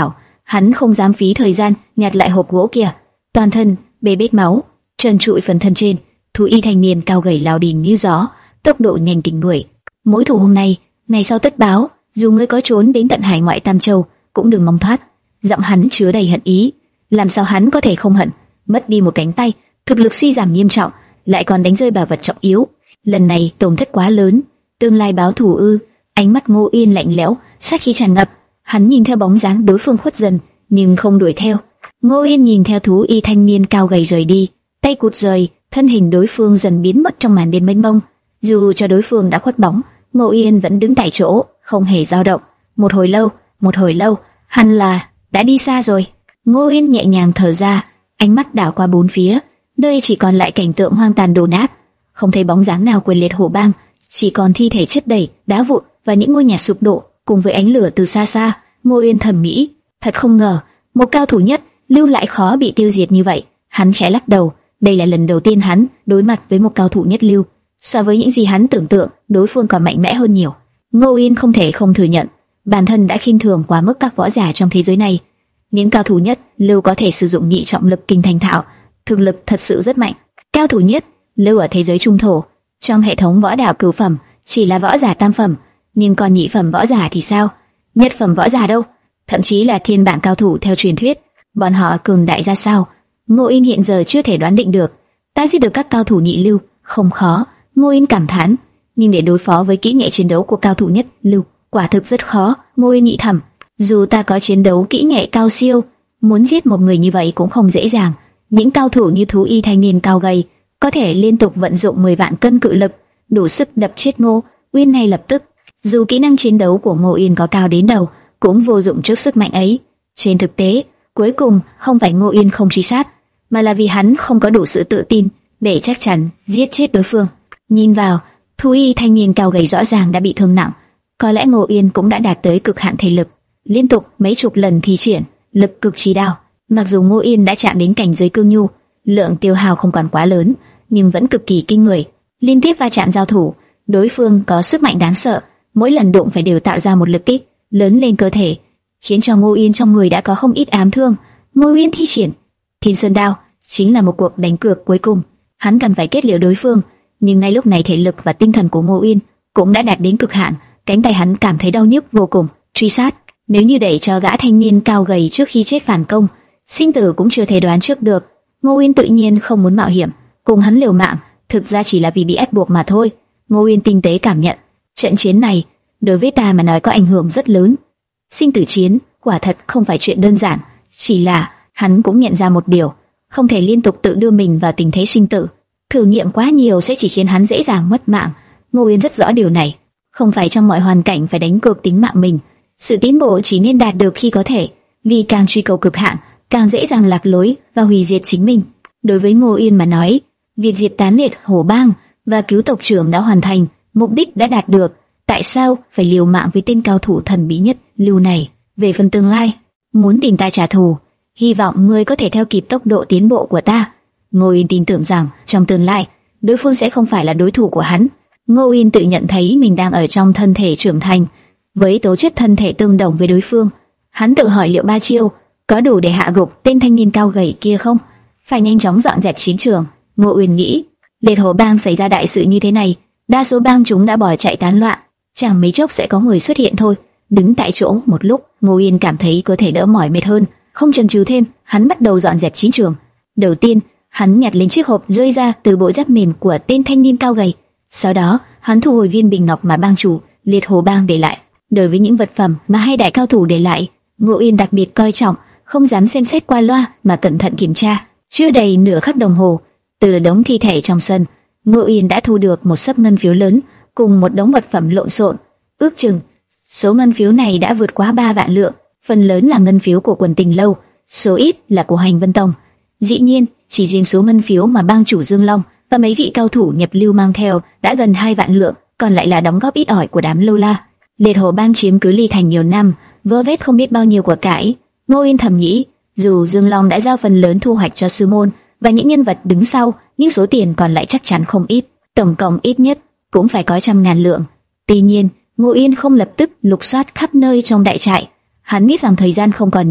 hắn không dám phí thời gian nhặt lại hộp gỗ kia. Toàn thân bê bết máu, trần trụi phần thân trên, thú y thanh niên cao gầy lao đi như gió, tốc độ nhanh kinh người. Mối thù hôm nay, ngày sau tất báo, dù ngươi có trốn đến tận hải ngoại Tam Châu, cũng đừng mong thoát. Giọng hắn chứa đầy hận ý. Làm sao hắn có thể không hận? Mất đi một cánh tay, thực lực suy giảm nghiêm trọng, lại còn đánh rơi bảo vật trọng yếu. Lần này tổn thất quá lớn, tương lai báo thù ư? Ánh mắt Ngô Uyên lạnh lẽo, sát khí tràn ngập. Hắn nhìn theo bóng dáng đối phương khuất dần, nhưng không đuổi theo. Ngô Uyên nhìn theo thú y thanh niên cao gầy rời đi, tay cụt rời, thân hình đối phương dần biến mất trong màn đêm mênh mông. Dù cho đối phương đã khuất bóng, Ngô Uyên vẫn đứng tại chỗ, không hề dao động. Một hồi lâu, một hồi lâu, hẳn là đã đi xa rồi. Ngô Uyên nhẹ nhàng thở ra, ánh mắt đảo qua bốn phía, nơi chỉ còn lại cảnh tượng hoang tàn đổ nát, không thấy bóng dáng nào của liệt hổ bang, chỉ còn thi thể chất đầy, đá vụn và những ngôi nhà sụp đổ, cùng với ánh lửa từ xa xa. Ngô Uyên thầm nghĩ, thật không ngờ, một cao thủ nhất lưu lại khó bị tiêu diệt như vậy. Hắn khẽ lắc đầu, đây là lần đầu tiên hắn đối mặt với một cao thủ nhất lưu. So với những gì hắn tưởng tượng, đối phương còn mạnh mẽ hơn nhiều. Ngô Uyên không thể không thừa nhận, bản thân đã khinh thường quá mức các võ giả trong thế giới này. Những cao thủ nhất lưu có thể sử dụng nhị trọng lực kinh thành thạo, thực lực thật sự rất mạnh. Cao thủ nhất lưu ở thế giới trung thổ, trong hệ thống võ đạo cửu phẩm chỉ là võ giả tam phẩm, nhưng còn nhị phẩm võ giả thì sao? Nhất phẩm võ giả đâu? Thậm chí là thiên bản cao thủ theo truyền thuyết, bọn họ cường đại ra sao? Ngô Uyên hiện giờ chưa thể đoán định được. Ta giết được các cao thủ nhị lưu không khó, Ngô Uyên cảm thán, nhưng để đối phó với kỹ nghệ chiến đấu của cao thủ nhất lưu, quả thực rất khó. Ngô Uyên nghĩ thầm, dù ta có chiến đấu kỹ nghệ cao siêu, muốn giết một người như vậy cũng không dễ dàng. Những cao thủ như thú y thanh niên cao gầy có thể liên tục vận dụng mười vạn cân cự lực, đủ sức đập chết Ngô Uyên ngay lập tức. Dù kỹ năng chiến đấu của Ngô Uyên có cao đến đâu, cũng vô dụng trước sức mạnh ấy. Trên thực tế, cuối cùng không phải Ngô Uyên không truy sát, mà là vì hắn không có đủ sự tự tin để chắc chắn giết chết đối phương. Nhìn vào, thú y thanh niên cao gầy rõ ràng đã bị thương nặng, có lẽ Ngô Uyên cũng đã đạt tới cực hạn thể lực, liên tục mấy chục lần thi triển lực cực chi đao. Mặc dù Ngô Uyên đã chạm đến cảnh giới cương nhu, lượng tiêu hao không còn quá lớn, nhưng vẫn cực kỳ kinh người. Liên tiếp va chạm giao thủ, đối phương có sức mạnh đáng sợ, mỗi lần đụng phải đều tạo ra một lực kích lớn lên cơ thể, khiến cho Ngô Uyên trong người đã có không ít ám thương. Ngô Uyên thi triển Thiên Sơn Đao chính là một cuộc đánh cược cuối cùng, hắn cần phải kết liễu đối phương, nhưng ngay lúc này thể lực và tinh thần của Ngô Uyên cũng đã đạt đến cực hạn, cánh tay hắn cảm thấy đau nhức vô cùng. Truy sát, nếu như để cho gã thanh niên cao gầy trước khi chết phản công, sinh tử cũng chưa thể đoán trước được. Ngô Uyên tự nhiên không muốn mạo hiểm cùng hắn liều mạng, thực ra chỉ là vì bị ép buộc mà thôi. Ngô Uyên tinh tế cảm nhận, trận chiến này đối với ta mà nói có ảnh hưởng rất lớn. Sinh tử chiến quả thật không phải chuyện đơn giản, chỉ là hắn cũng nhận ra một điều, không thể liên tục tự đưa mình vào tình thế sinh tử. Thử nghiệm quá nhiều sẽ chỉ khiến hắn dễ dàng mất mạng. Ngô Uyên rất rõ điều này, không phải trong mọi hoàn cảnh phải đánh cược tính mạng mình. Sự tiến bộ chỉ nên đạt được khi có thể, vì càng truy cầu cực hạn, càng dễ dàng lạc lối và hủy diệt chính mình. Đối với Ngô Uyên mà nói, việc diệt tán liệt hổ bang và cứu tộc trưởng đã hoàn thành, mục đích đã đạt được. Tại sao phải liều mạng với tên cao thủ thần bí nhất lưu này? Về phần tương lai, muốn tìm ta trả thù, hy vọng ngươi có thể theo kịp tốc độ tiến bộ của ta. Ngô Uyên tin tưởng rằng trong tương lai, đối phương sẽ không phải là đối thủ của hắn. Ngô Uyên tự nhận thấy mình đang ở trong thân thể trưởng thành, với tố chất thân thể tương đồng với đối phương. Hắn tự hỏi liệu ba chiêu có đủ để hạ gục tên thanh niên cao gầy kia không? Phải nhanh chóng dọn dẹp chiến trường. Ngô Uyên nghĩ, liệt hổ bang xảy ra đại sự như thế này, đa số bang chúng đã bỏ chạy tán loạn, chẳng mấy chốc sẽ có người xuất hiện thôi. Đứng tại chỗ một lúc, Ngô Uyên cảm thấy cơ thể đỡ mỏi mệt hơn, không chần chừ thêm, hắn bắt đầu dọn dẹp chiến trường. Đầu tiên, hắn nhặt lên chiếc hộp rơi ra từ bộ giáp mềm của tên thanh niên cao gầy. Sau đó, hắn thu hồi viên bình ngọc mà bang chủ liệt hổ bang để lại. Đối với những vật phẩm mà hai đại cao thủ để lại, Ngô Uyên đặc biệt coi trọng, không dám xem xét qua loa mà cẩn thận kiểm tra. Chưa đầy nửa khắc đồng hồ, từ đống thi thể trong sân, Ngô Uyên đã thu được một xấp ngân phiếu lớn cùng một đống vật phẩm lộn xộn. Ước chừng số ngân phiếu này đã vượt quá ba vạn lượng, phần lớn là ngân phiếu của Quần Tình Lâu, số ít là của Hành Vân Tông. Dĩ nhiên, chỉ riêng số ngân phiếu mà bang chủ Dương Long và mấy vị cao thủ nhập lưu mang theo đã gần hai vạn lượng, còn lại là đóng góp ít ỏi của đám lâu la. Liệt hổ bang chiếm cứ Ly Thành nhiều năm, vơ vét không biết bao nhiêu của cải. Ngô Uyên thầm nghĩ, dù Dương Long đã giao phần lớn thu hoạch cho sư môn và những nhân vật đứng sau, nhưng số tiền còn lại chắc chắn không ít, tổng cộng ít nhất cũng phải có trăm ngàn lượng. Tuy nhiên, Ngô Uyên không lập tức lục soát khắp nơi trong đại trại. Hắn biết rằng thời gian không còn nhiều,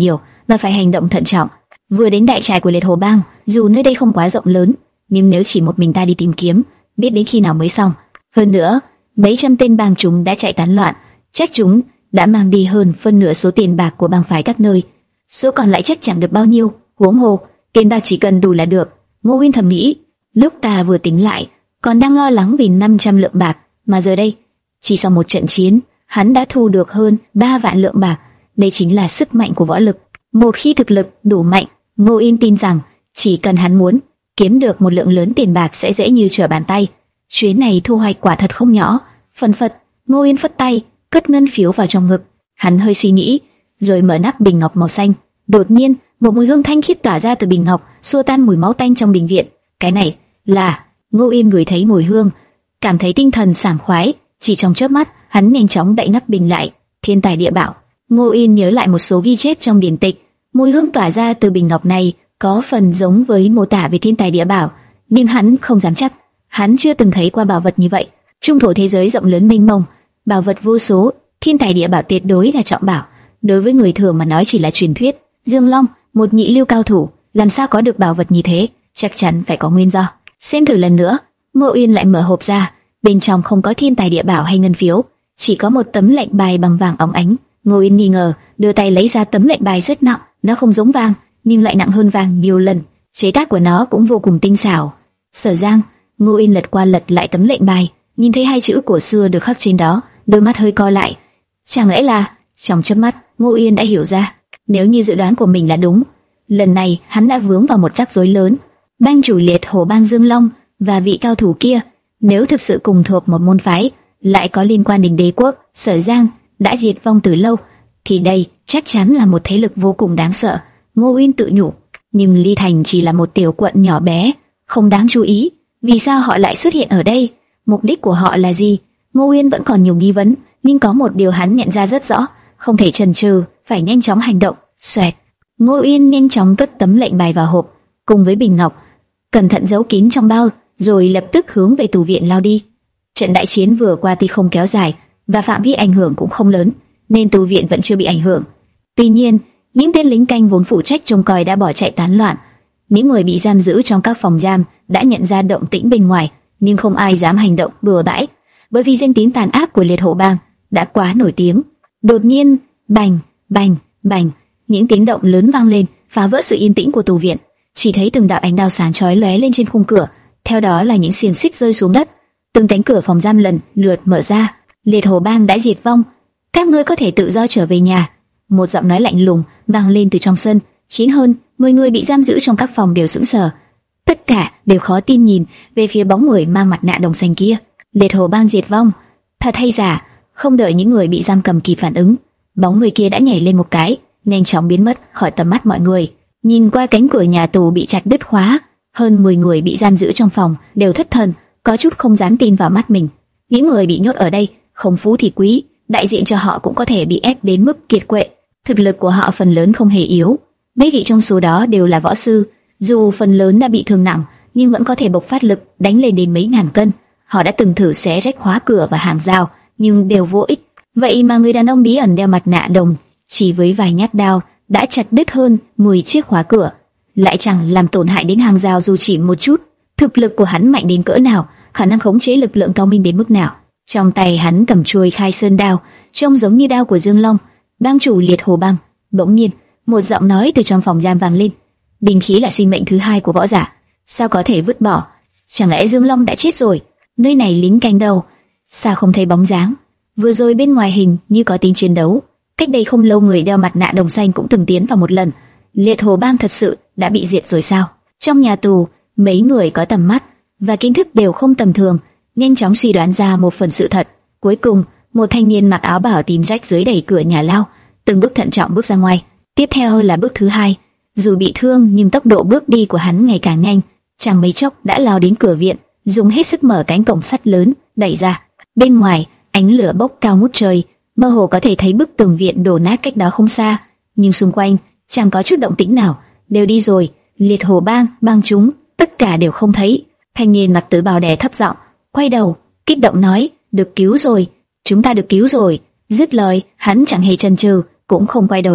và phải hành động thận trọng. Vừa đến đại trại của Liệt Hồ Bang, dù nơi đây không quá rộng lớn, nhưng nếu chỉ một mình ta đi tìm kiếm, biết đến khi nào mới xong. Hơn nữa, mấy trăm tên bang chúng đã chạy tán loạn, chắc chúng đã mang đi hơn phân nửa số tiền bạc của bang phái các nơi. Số còn lại chắc chẳng được bao nhiêu. Huống hồ, tiền bạc chỉ cần đủ là được. Ngô Uyên thầm nghĩ. Lúc ta vừa tính lại, còn đang lo lắng vì năm trăm lượng bạc, mà giờ đây, chỉ sau một trận chiến, hắn đã thu được hơn ba vạn lượng bạc. Đây chính là sức mạnh của võ lực. Một khi thực lực đủ mạnh, Ngô Uyên tin rằng chỉ cần hắn muốn, kiếm được một lượng lớn tiền bạc sẽ dễ như trở bàn tay. Chuyến này thu hoạch quả thật không nhỏ. Phần phật, Ngô Uyên phất tay, cất ngân phiếu vào trong ngực. Hắn hơi suy nghĩ, rồi mở nắp bình ngọc màu xanh. Đột nhiên, một mùi hương thanh khiết tỏa ra từ bình ngọc, xua tan mùi máu tanh trong đình viện. Cái này là... Ngô Uyên ngửi thấy mùi hương, cảm thấy tinh thần sảng khoái. Chỉ trong chớp mắt, hắn nhanh chóng đậy nắp bình lại. Thiên tài địa bảo. Ngô Uyên nhớ lại một số ghi chép trong điển tịch. Mùi hương tỏa ra từ bình ngọc này có phần giống với mô tả về thiên tài địa bảo, nhưng hắn không dám chắc. Hắn chưa từng thấy qua bảo vật như vậy. Trung thổ thế giới rộng lớn mênh mông, bảo vật vô số, thiên tài địa bảo tuyệt đối là trọng bảo. Đối với người thường mà nói chỉ là truyền thuyết. Dương Long, một nhị lưu cao thủ, làm sao có được bảo vật như thế? Chắc chắn phải có nguyên do. Xem thử lần nữa. Ngô Uyên lại mở hộp ra, bên trong không có thiên tài địa bảo hay ngân phiếu, chỉ có một tấm lệnh bài bằng vàng óng ánh. Ngô Uyên nghi ngờ, đưa tay lấy ra tấm lệnh bài rất nặng, nó không giống vàng, nhưng lại nặng hơn vàng nhiều lần. Chế tác của nó cũng vô cùng tinh xảo. Sở Giang. Ngô Uyên lật qua lật lại tấm lệnh bài, nhìn thấy hai chữ cổ xưa được khắc trên đó, đôi mắt hơi co lại. Chẳng lẽ là... Trong chớp mắt, Ngô Uyên đã hiểu ra, nếu như dự đoán của mình là đúng, lần này hắn đã vướng vào một rắc rối lớn. Bang chủ Liệt Hồ Bang Dương Long và vị cao thủ kia, nếu thực sự cùng thuộc một môn phái, lại có liên quan đến đế quốc Sở Giang đã diệt vong từ lâu, thì đây chắc chắn là một thế lực vô cùng đáng sợ. Ngô Uyên tự nhủ. Nhưng Ly Thành chỉ là một tiểu quận nhỏ bé, không đáng chú ý. Vì sao họ lại xuất hiện ở đây? Mục đích của họ là gì? Ngô Uyên vẫn còn nhiều nghi vấn, nhưng có một điều hắn nhận ra rất rõ, không thể chần chừ, phải nhanh chóng hành động. Xoẹt. Ngô Uyên nhanh chóng cất tấm lệnh bài vào hộp, cùng với bình ngọc, cẩn thận giấu kín trong bao, rồi lập tức hướng về tù viện lao đi. Trận đại chiến vừa qua tuy không kéo dài và phạm vi ảnh hưởng cũng không lớn, nên tù viện vẫn chưa bị ảnh hưởng. Tuy nhiên, những tên lính canh vốn phụ trách trông coi đã bỏ chạy tán loạn. Những người bị giam giữ trong các phòng giam đã nhận ra động tĩnh bên ngoài, nhưng không ai dám hành động bừa bãi, bởi vì danh tiếng tàn ác của Liệt Hộ Bang đã quá nổi tiếng. Đột nhiên, bành, bành, bành, những tiếng động lớn vang lên, phá vỡ sự yên tĩnh của tù viện. Chỉ thấy từng đạo ánh đao sáng chói lóe lên trên khung cửa, theo đó là những xiềng xích rơi xuống đất. Từng cánh cửa phòng giam lần lượt mở ra. Liệt Hồ Bang đã diệt vong, các ngươi có thể tự do trở về nhà. Một giọng nói lạnh lùng vang lên từ trong sân, khiến hơn mười người bị giam giữ trong các phòng đều sững sờ. Tất cả đều khó tin nhìn về phía bóng người mang mặt nạ đồng xanh kia. Liệt Hồ Bang diệt vong, thật hay giả? Không đợi những người bị giam cầm kịp phản ứng, bóng người kia đã nhảy lên một cái, nhanh chóng biến mất khỏi tầm mắt mọi người. Nhìn qua cánh cửa nhà tù bị chặt đứt khóa, hơn mười người bị giam giữ trong phòng đều thất thần, có chút không dám tin vào mắt mình. Những người bị nhốt ở đây, không phú thì quý, đại diện cho họ cũng có thể bị ép đến mức kiệt quệ. Thực lực của họ phần lớn không hề yếu, mấy vị trong số đó đều là võ sư, dù phần lớn đã bị thương nặng, nhưng vẫn có thể bộc phát lực đánh lên đến mấy ngàn cân. Họ đã từng thử xé rách khóa cửa và hàng rào, nhưng đều vô ích. Vậy mà người đàn ông bí ẩn đeo mặt nạ đồng, chỉ với vài nhát đao đã chặt đứt hơn mười chiếc khóa cửa, lại chẳng làm tổn hại đến hàng rào dù chỉ một chút. Thực lực của hắn mạnh đến cỡ nào, khả năng khống chế lực lượng cao minh đến mức nào. Trong tay hắn cầm chuôi khai sơn đao, trông giống như đao của Dương Long, bang chủ Liệt Hồ Bang. Bỗng nhiên, một giọng nói từ trong phòng giam vang lên. Binh khí là sinh mệnh thứ hai của võ giả, sao có thể vứt bỏ? Chẳng lẽ Dương Long đã chết rồi? Nơi này lính canh đâu? Sao không thấy bóng dáng? Vừa rồi bên ngoài hình như có tiếng chiến đấu. Cách đây không lâu người đeo mặt nạ đồng xanh cũng từng tiến vào một lần. Liệt Hồ Bang thật sự đã bị diệt rồi sao? Trong nhà tù, mấy người có tầm mắt và kiến thức đều không tầm thường, nhanh chóng suy đoán ra một phần sự thật. Cuối cùng, một thanh niên mặc áo bảo tím rách dưới đẩy cửa nhà lao, từng bước thận trọng bước ra ngoài. Tiếp theo là bước thứ hai. Dù bị thương nhưng tốc độ bước đi của hắn ngày càng nhanh, chẳng mấy chốc đã lao đến cửa viện, dùng hết sức mở cánh cổng sắt lớn đẩy ra. Bên ngoài, ánh lửa bốc cao ngút trời, mơ hồ có thể thấy bức tường viện đổ nát cách đó không xa, nhưng xung quanh chẳng có chút động tĩnh nào. Đều đi rồi, Liệt Hồ Bang, bang chúng, tất cả đều không thấy. Thanh niên mặc tứ bào đè thấp giọng, quay đầu, kích động nói, được cứu rồi, chúng ta được cứu rồi. Dứt lời, hắn chẳng hề chần chừ, cũng không quay đầu lại,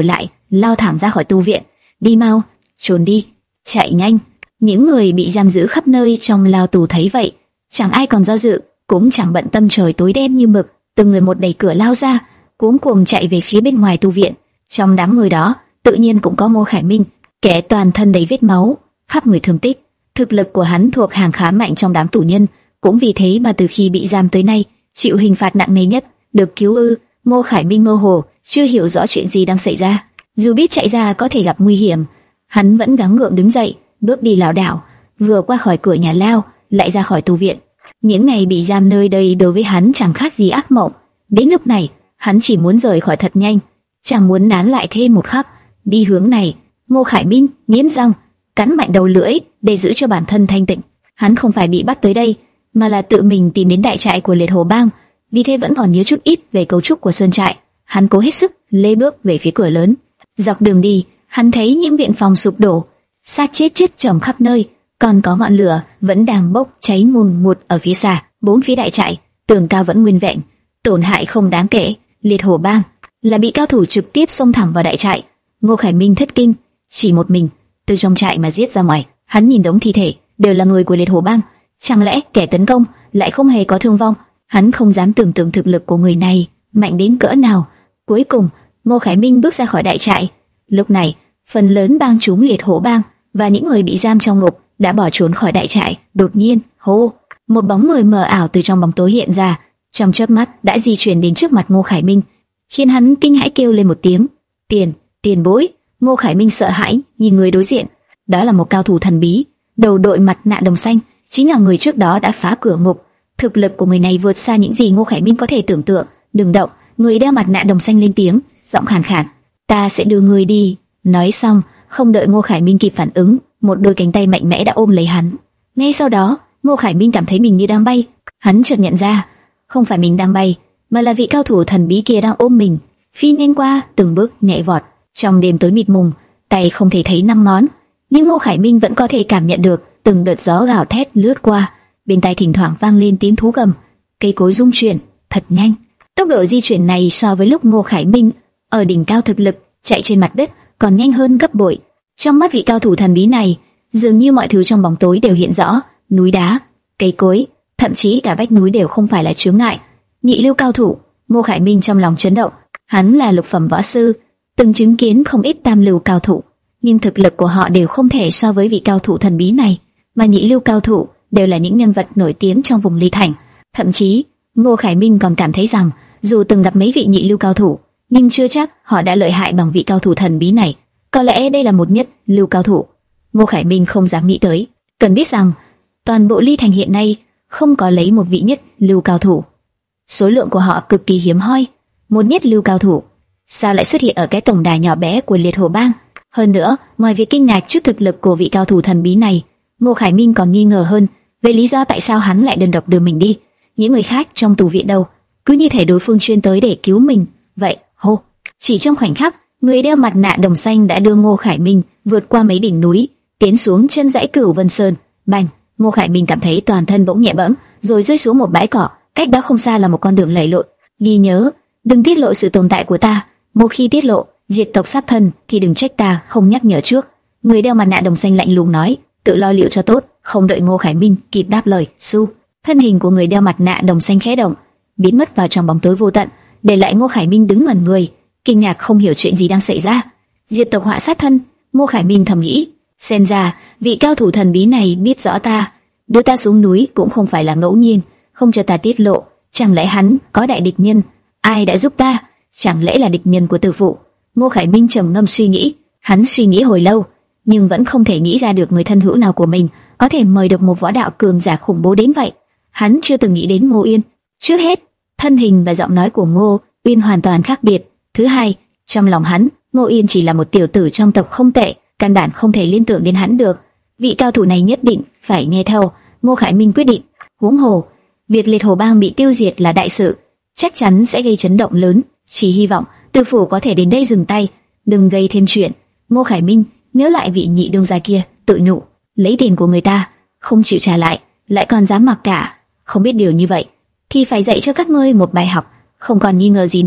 lao thẳng ra khỏi tu viện. Đi mau, trốn đi, chạy nhanh. Những người bị giam giữ khắp nơi trong lao tù thấy vậy, chẳng ai còn do dự, cũng chẳng bận tâm trời tối đen như mực, từng người một đẩy cửa lao ra, cuống cuồng chạy về phía bên ngoài tu viện. Trong đám người đó, tự nhiên cũng có Ngô Khải Minh, kẻ toàn thân đầy vết máu, khắp người thương tích. Thực lực của hắn thuộc hàng khá mạnh trong đám tù nhân, cũng vì thế mà từ khi bị giam tới nay, chịu hình phạt nặng nề nhất. Được cứu ư? Ngô Khải Minh mơ hồ, chưa hiểu rõ chuyện gì đang xảy ra. Dù biết chạy ra có thể gặp nguy hiểm, hắn vẫn gắng gượng đứng dậy, bước đi lảo đảo, vừa qua khỏi cửa nhà lao, lại ra khỏi tu viện. Những ngày bị giam nơi đây đối với hắn chẳng khác gì ác mộng. Đến lúc này, hắn chỉ muốn rời khỏi thật nhanh, chẳng muốn nán lại thêm một khắc. Đi hướng này, Ngô Khải Minh nghiến răng, cắn mạnh đầu lưỡi để giữ cho bản thân thanh tịnh. Hắn không phải bị bắt tới đây, mà là tự mình tìm đến đại trại của Liệt Hồ Bang, vì thế vẫn còn nhớ chút ít về cấu trúc của sơn trại. Hắn cố hết sức lê bước về phía cửa lớn. Dọc đường đi, hắn thấy những viện phòng sụp đổ, xác chết chết chồng khắp nơi, còn có ngọn lửa vẫn đang bốc cháy ngùn ngụt ở phía xa. Bốn phía đại trại, tường cao vẫn nguyên vẹn, tổn hại không đáng kể. Liệt Hồ Bang là bị cao thủ trực tiếp xông thẳng vào đại trại. Ngô Khải Minh thất kinh, chỉ một mình từ trong trại mà giết ra ngoài. Hắn nhìn đống thi thể đều là người của Liệt Hồ Bang, chẳng lẽ kẻ tấn công lại không hề có thương vong? Hắn không dám tưởng tượng thực lực của người này mạnh đến cỡ nào. Cuối cùng, Ngô Khải Minh bước ra khỏi đại trại. Lúc này, phần lớn bang chúng Liệt Hổ Bang và những người bị giam trong ngục đã bỏ trốn khỏi đại trại. Đột nhiên, hô, một bóng người mờ ảo từ trong bóng tối hiện ra, trong chớp mắt đã di chuyển đến trước mặt Ngô Khải Minh, khiến hắn kinh hãi kêu lên một tiếng: "Tiền, tiền bối!" Ngô Khải Minh sợ hãi nhìn người đối diện, đó là một cao thủ thần bí, đầu đội mặt nạ đồng xanh, chính là người trước đó đã phá cửa ngục. Thực lực của người này vượt xa những gì Ngô Khải Minh có thể tưởng tượng. "Đừng động!" Người đeo mặt nạ đồng xanh lên tiếng, giọng khàn khàn. "Ta sẽ đưa người đi." Nói xong, không đợi Ngô Khải Minh kịp phản ứng, một đôi cánh tay mạnh mẽ đã ôm lấy hắn. Ngay sau đó, Ngô Khải Minh cảm thấy mình như đang bay. Hắn chợt nhận ra, không phải mình đang bay, mà là vị cao thủ thần bí kia đang ôm mình, phi nhanh qua từng bước nhẹ vọt. Trong đêm tối mịt mùng, tay không thể thấy năm ngón, nhưng Ngô Khải Minh vẫn có thể cảm nhận được từng đợt gió gào thét lướt qua. Bên tai thỉnh thoảng vang lên tiếng thú gầm, cây cối rung chuyển thật nhanh. Tốc độ di chuyển này so với lúc Ngô Khải Minh ở đỉnh cao thực lực chạy trên mặt đất còn nhanh hơn gấp bội. Trong mắt vị cao thủ thần bí này, dường như mọi thứ trong bóng tối đều hiện rõ, núi đá, cây cối, thậm chí cả vách núi đều không phải là chướng ngại. Nhị lưu cao thủ, Ngô Khải Minh trong lòng chấn động. Hắn là lục phẩm võ sư, từng chứng kiến không ít tam lưu cao thủ, nhưng thực lực của họ đều không thể so với vị cao thủ thần bí này. Mà nhị lưu cao thủ đều là những nhân vật nổi tiếng trong vùng Ly Thành. Thậm chí, Ngô Khải Minh còn cảm thấy rằng, dù từng gặp mấy vị nhị lưu cao thủ, nhưng chưa chắc họ đã lợi hại bằng vị cao thủ thần bí này. Có lẽ đây là một nhất lưu cao thủ. Ngô Khải Minh không dám nghĩ tới. Cần biết rằng, toàn bộ Ly Thành hiện nay không có lấy một vị nhất lưu cao thủ. Số lượng của họ cực kỳ hiếm hoi. Một nhất lưu cao thủ sao lại xuất hiện ở cái tổng đài nhỏ bé của Liệt Hồ Bang? Hơn nữa, ngoài việc kinh ngạc trước thực lực của vị cao thủ thần bí này, Ngô Khải Minh còn nghi ngờ hơn về lý do tại sao hắn lại đơn độc đưa mình đi. Những người khác trong tù viện đâu, cứ như thể đối phương chuyên tới để cứu mình vậy. Hô! Chỉ trong khoảnh khắc, người đeo mặt nạ đồng xanh đã đưa Ngô Khải Minh vượt qua mấy đỉnh núi, tiến xuống chân dãy Cửu Vân Sơn. Bành! Ngô Khải Minh cảm thấy toàn thân bỗng nhẹ bẫng, rồi rơi xuống một bãi cỏ. Cách đó không xa là một con đường lầy lội. Ghi nhớ, đừng tiết lộ sự tồn tại của ta. Một khi tiết lộ, diệt tộc sát thân, thì đừng trách ta không nhắc nhở trước. Người đeo mặt nạ đồng xanh lạnh lùng nói, tự lo liệu cho tốt. Không đợi Ngô Khải Minh kịp đáp lời, su, thân hình của người đeo mặt nạ đồng xanh khẽ động, biến mất vào trong bóng tối vô tận, để lại Ngô Khải Minh đứng ngẩn người, kinh ngạc không hiểu chuyện gì đang xảy ra. Diệt tộc họa sát thân, Ngô Khải Minh thầm nghĩ, xem ra vị cao thủ thần bí này biết rõ ta, đưa ta xuống núi cũng không phải là ngẫu nhiên, không cho ta tiết lộ. Chẳng lẽ hắn có đại địch nhân? Ai đã giúp ta? Chẳng lẽ là địch nhân của Từ Phụ? Ngô Khải Minh trầm ngâm suy nghĩ. Hắn suy nghĩ hồi lâu, nhưng vẫn không thể nghĩ ra được người thân hữu nào của mình có thể mời được một võ đạo cường giả khủng bố đến vậy. Hắn chưa từng nghĩ đến Ngô Uyên. Trước hết, thân hình và giọng nói của Ngô Uyên hoàn toàn khác biệt. Thứ hai, trong lòng hắn, Ngô Uyên chỉ là một tiểu tử trong tộc không tệ, căn bản không thể liên tưởng đến hắn được. Vị cao thủ này nhất định phải nghe theo. Ngô Khải Minh quyết định. Huống hồ, việc Liệt Hồ Bang bị tiêu diệt là đại sự, chắc chắn sẽ gây chấn động lớn. Chỉ hy vọng Từ Phủ có thể đến đây dừng tay, đừng gây thêm chuyện. Ngô Khải Minh nhớ lại vị nhị đương gia kia, tự nhủ, lấy tiền của người ta, không chịu trả lại, lại còn dám mặc cả. Không biết điều như vậy, thì phải dạy cho các ngươi một bài học. Không còn nghi ngờ gì nữa,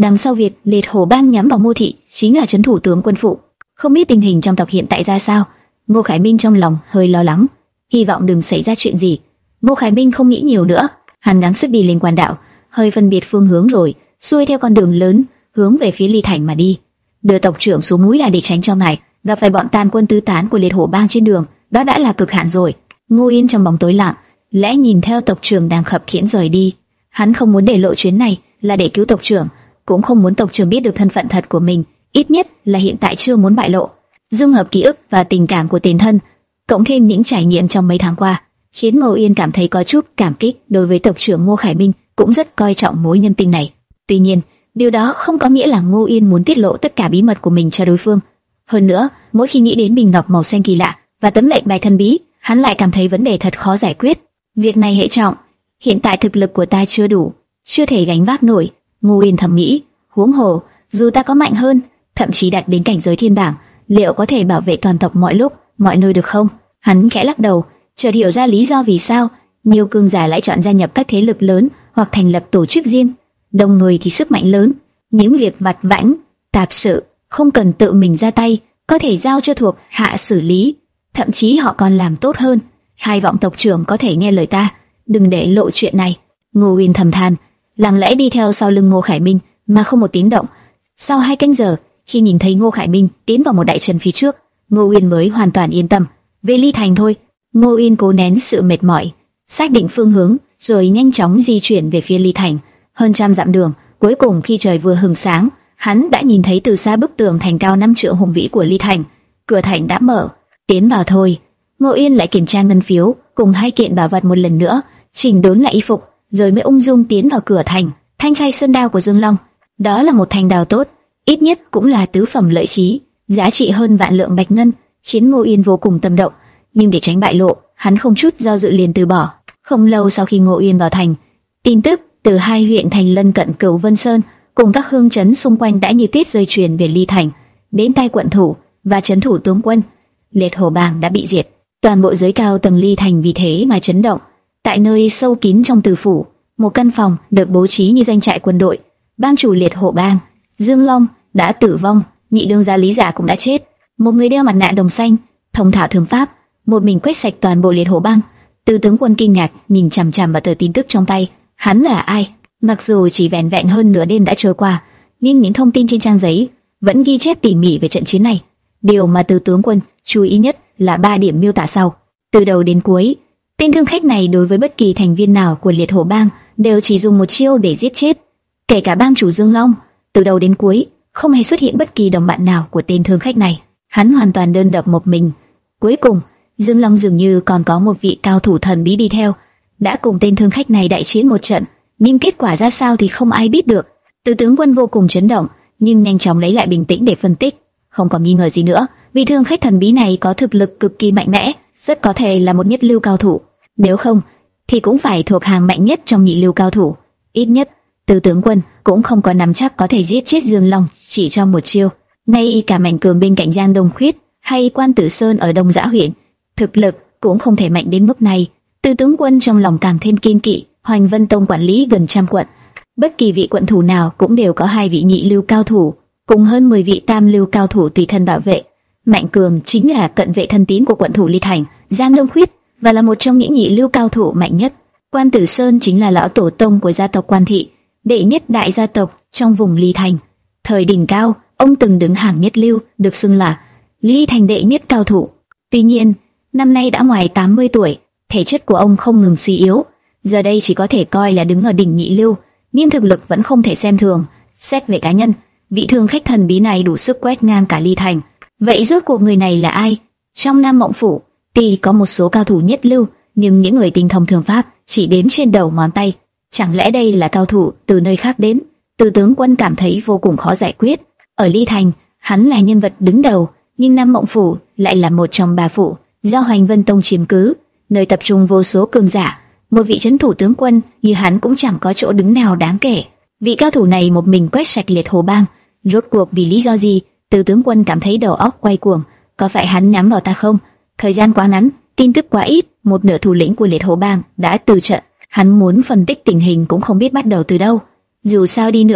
Đằng sau việc Liệt Hổ Bang nhắm vào Ngô thị chính là trấn thủ tướng quân phụ. Không biết tình hình trong tộc hiện tại ra sao. Ngô Khải Minh trong lòng hơi lo lắng, hy vọng đừng xảy ra chuyện gì. Ngô Khải Minh không nghĩ nhiều nữa, hắn gắng sức đi lên quan đạo, hơi phân biệt phương hướng rồi xuôi theo con đường lớn hướng về phía Ly Thành mà đi. Đưa tộc trưởng xuống núi là để tránh cho ngài gặp phải bọn tàn quân tứ tán của Liệt Hổ Bang trên đường, đó đã là cực hạn rồi. Ngô Yên trong bóng tối lặng lẽ nhìn theo tộc trưởng đang khập khiễng rời đi. Hắn không muốn để lộ chuyến này là để cứu tộc trưởng, cũng không muốn tộc trưởng biết được thân phận thật của mình, ít nhất là hiện tại chưa muốn bại lộ. Dung hợp ký ức và tình cảm của tiền thân, cộng thêm những trải nghiệm trong mấy tháng qua, khiến Ngô Yên cảm thấy có chút cảm kích đối với tộc trưởng Ngô Khải Minh, cũng rất coi trọng mối nhân tình này. Tuy nhiên, điều đó không có nghĩa là Ngô Yên muốn tiết lộ tất cả bí mật của mình cho đối phương. Hơn nữa, mỗi khi nghĩ đến bình ngọc màu xanh kỳ lạ và tấm lệnh bài thần bí, hắn lại cảm thấy vấn đề thật khó giải quyết. Việc này hệ trọng, hiện tại thực lực của ta chưa đủ, chưa thể gánh vác nổi. Ngô Yên thầm nghĩ, huống hồ, dù ta có mạnh hơn, thậm chí đạt đến cảnh giới thiên bảng, liệu có thể bảo vệ toàn tộc mọi lúc, mọi nơi được không? Hắn khẽ lắc đầu, chợt hiểu ra lý do vì sao nhiều cường giả lại chọn gia nhập các thế lực lớn hoặc thành lập tổ chức riêng. Đông người thì sức mạnh lớn, những việc vặt vãnh, tạp sự không cần tự mình ra tay, có thể giao cho thuộc hạ xử lý, thậm chí họ còn làm tốt hơn. Hai vọng tộc trưởng có thể nghe lời ta, đừng để lộ chuyện này. Ngô Uyên thầm than, lặng lẽ đi theo sau lưng Ngô Khải Minh mà không một tiếng động. Sau hai canh giờ, khi nhìn thấy Ngô Khải Minh tiến vào một đại trấn phía trước, Ngô Uyên mới hoàn toàn yên tâm. Về Ly Thành thôi. Ngô Uyên cố nén sự mệt mỏi, xác định phương hướng, rồi nhanh chóng di chuyển về phía Ly Thành. Hơn trăm dặm đường, cuối cùng khi trời vừa hừng sáng, hắn đã nhìn thấy từ xa bức tường thành cao năm trượng hùng vĩ của Ly Thành. Cửa thành đã mở, tiến vào thôi. Ngô Uyên lại kiểm tra ngân phiếu cùng hai kiện bảo vật một lần nữa, chỉnh đốn lại y phục, rồi mới ung dung tiến vào cửa thành. Thanh khai sơn đao của Dương Long, đó là một thanh đao tốt, ít nhất cũng là tứ phẩm lợi khí, giá trị hơn vạn lượng bạch ngân, khiến Ngô Uyên vô cùng tâm động. Nhưng để tránh bại lộ, hắn không chút do dự liền từ bỏ. Không lâu sau khi Ngô Uyên vào thành, tin tức từ hai huyện thành lân cận Cửu Vân Sơn cùng các hương trấn xung quanh đã như tiết rơi truyền về Ly Thành, đến tay quận thủ và trấn thủ tướng quân. Liệt Hổ Bang đã bị diệt, toàn bộ giới cao tầng Ly Thành vì thế mà chấn động. Tại nơi sâu kín trong từ phủ, một căn phòng được bố trí như doanh trại quân đội. Bang chủ Liệt Hổ Bang Dương Long đã tử vong, nhị đương gia Lý Giả cũng đã chết. Một người đeo mặt nạ đồng xanh, thông thạo thương pháp, một mình quét sạch toàn bộ Liệt Hổ Bang. Từ tướng quân kinh ngạc nhìn chằm chằm vào tờ tin tức trong tay. Hắn là ai? Mặc dù chỉ vẻn vẹn hơn nửa đêm đã trôi qua, nhưng những thông tin trên trang giấy vẫn ghi chép tỉ mỉ về trận chiến này. Điều mà từ tướng quân chú ý nhất là ba điểm miêu tả sau. Từ đầu đến cuối, tên thương khách này đối với bất kỳ thành viên nào của Liệt Hổ Bang đều chỉ dùng một chiêu để giết chết, kể cả bang chủ Dương Long. Từ đầu đến cuối, không hề xuất hiện bất kỳ đồng bạn nào của tên thương khách này. Hắn hoàn toàn đơn độc một mình. Cuối cùng, Dương Long dường như còn có một vị cao thủ thần bí đi theo, đã cùng tên thương khách này đại chiến một trận, nhưng kết quả ra sao thì không ai biết được. Từ tướng quân vô cùng chấn động, nhưng nhanh chóng lấy lại bình tĩnh để phân tích. Không còn nghi ngờ gì nữa, vị thương khách thần bí này có thực lực cực kỳ mạnh mẽ, rất có thể là một nhất lưu cao thủ. Nếu không, thì cũng phải thuộc hàng mạnh nhất trong nhị lưu cao thủ. Ít nhất, Từ tướng quân cũng không có nắm chắc có thể giết chết Dương Long chỉ trong một chiêu. Ngay cả Mạnh Cường bên cạnh Giang Đông Khuyết hay Quan Tử Sơn ở Đông Giã huyện, thực lực cũng không thể mạnh đến mức này. Từ tướng quân trong lòng càng thêm kiên kỵ. Hoành Vân Tông quản lý gần trăm quận, bất kỳ vị quận thủ nào cũng đều có hai vị nhị lưu cao thủ, cùng hơn mười vị tam lưu cao thủ tùy thân bảo vệ. Mạnh Cường chính là cận vệ thân tín của quận thủ Ly Thành, Giang Đông Khuyết, và là một trong những nhị lưu cao thủ mạnh nhất. Quan Tử Sơn chính là lão tổ tông của gia tộc Quan Thị, đệ nhất đại gia tộc trong vùng Ly Thành. Thời đỉnh cao, ông từng đứng hàng nhất lưu, được xưng là Ly Thành đệ nhất cao thủ. Tuy nhiên, năm nay đã ngoài tám mươi tuổi, thể chất của ông không ngừng suy yếu, giờ đây chỉ có thể coi là đứng ở đỉnh nhị lưu, nhưng thực lực vẫn không thể xem thường. Xét về cá nhân, vị thương khách thần bí này đủ sức quét ngang cả Ly Thành. Vậy rốt cuộc người này là ai? Trong Nam Mộng Phủ, tuy có một số cao thủ nhất lưu, nhưng những người tinh thông thương pháp chỉ đếm trên đầu ngón tay. Chẳng lẽ đây là cao thủ từ nơi khác đến? Từ tướng quân cảm thấy vô cùng khó giải quyết. Ở Ly Thành, hắn là nhân vật đứng đầu, nhưng Nam Mộng Phủ lại là một trong ba phủ do Hoành Vân Tông chiếm cứ, nơi tập trung vô số cường giả. Một vị trấn thủ tướng quân như hắn cũng chẳng có chỗ đứng nào đáng kể. Vị cao thủ này một mình quét sạch Liệt Hổ Bang, rốt cuộc vì lý do gì? Từ tướng quân cảm thấy đầu óc quay cuồng. Có phải hắn nhắm vào ta không? Thời gian quá ngắn, tin tức quá ít, một nửa thủ lĩnh của Liệt Hổ Bang đã từ trận. Hắn muốn phân tích tình hình cũng không biết bắt đầu từ đâu. Dù sao đi nữa,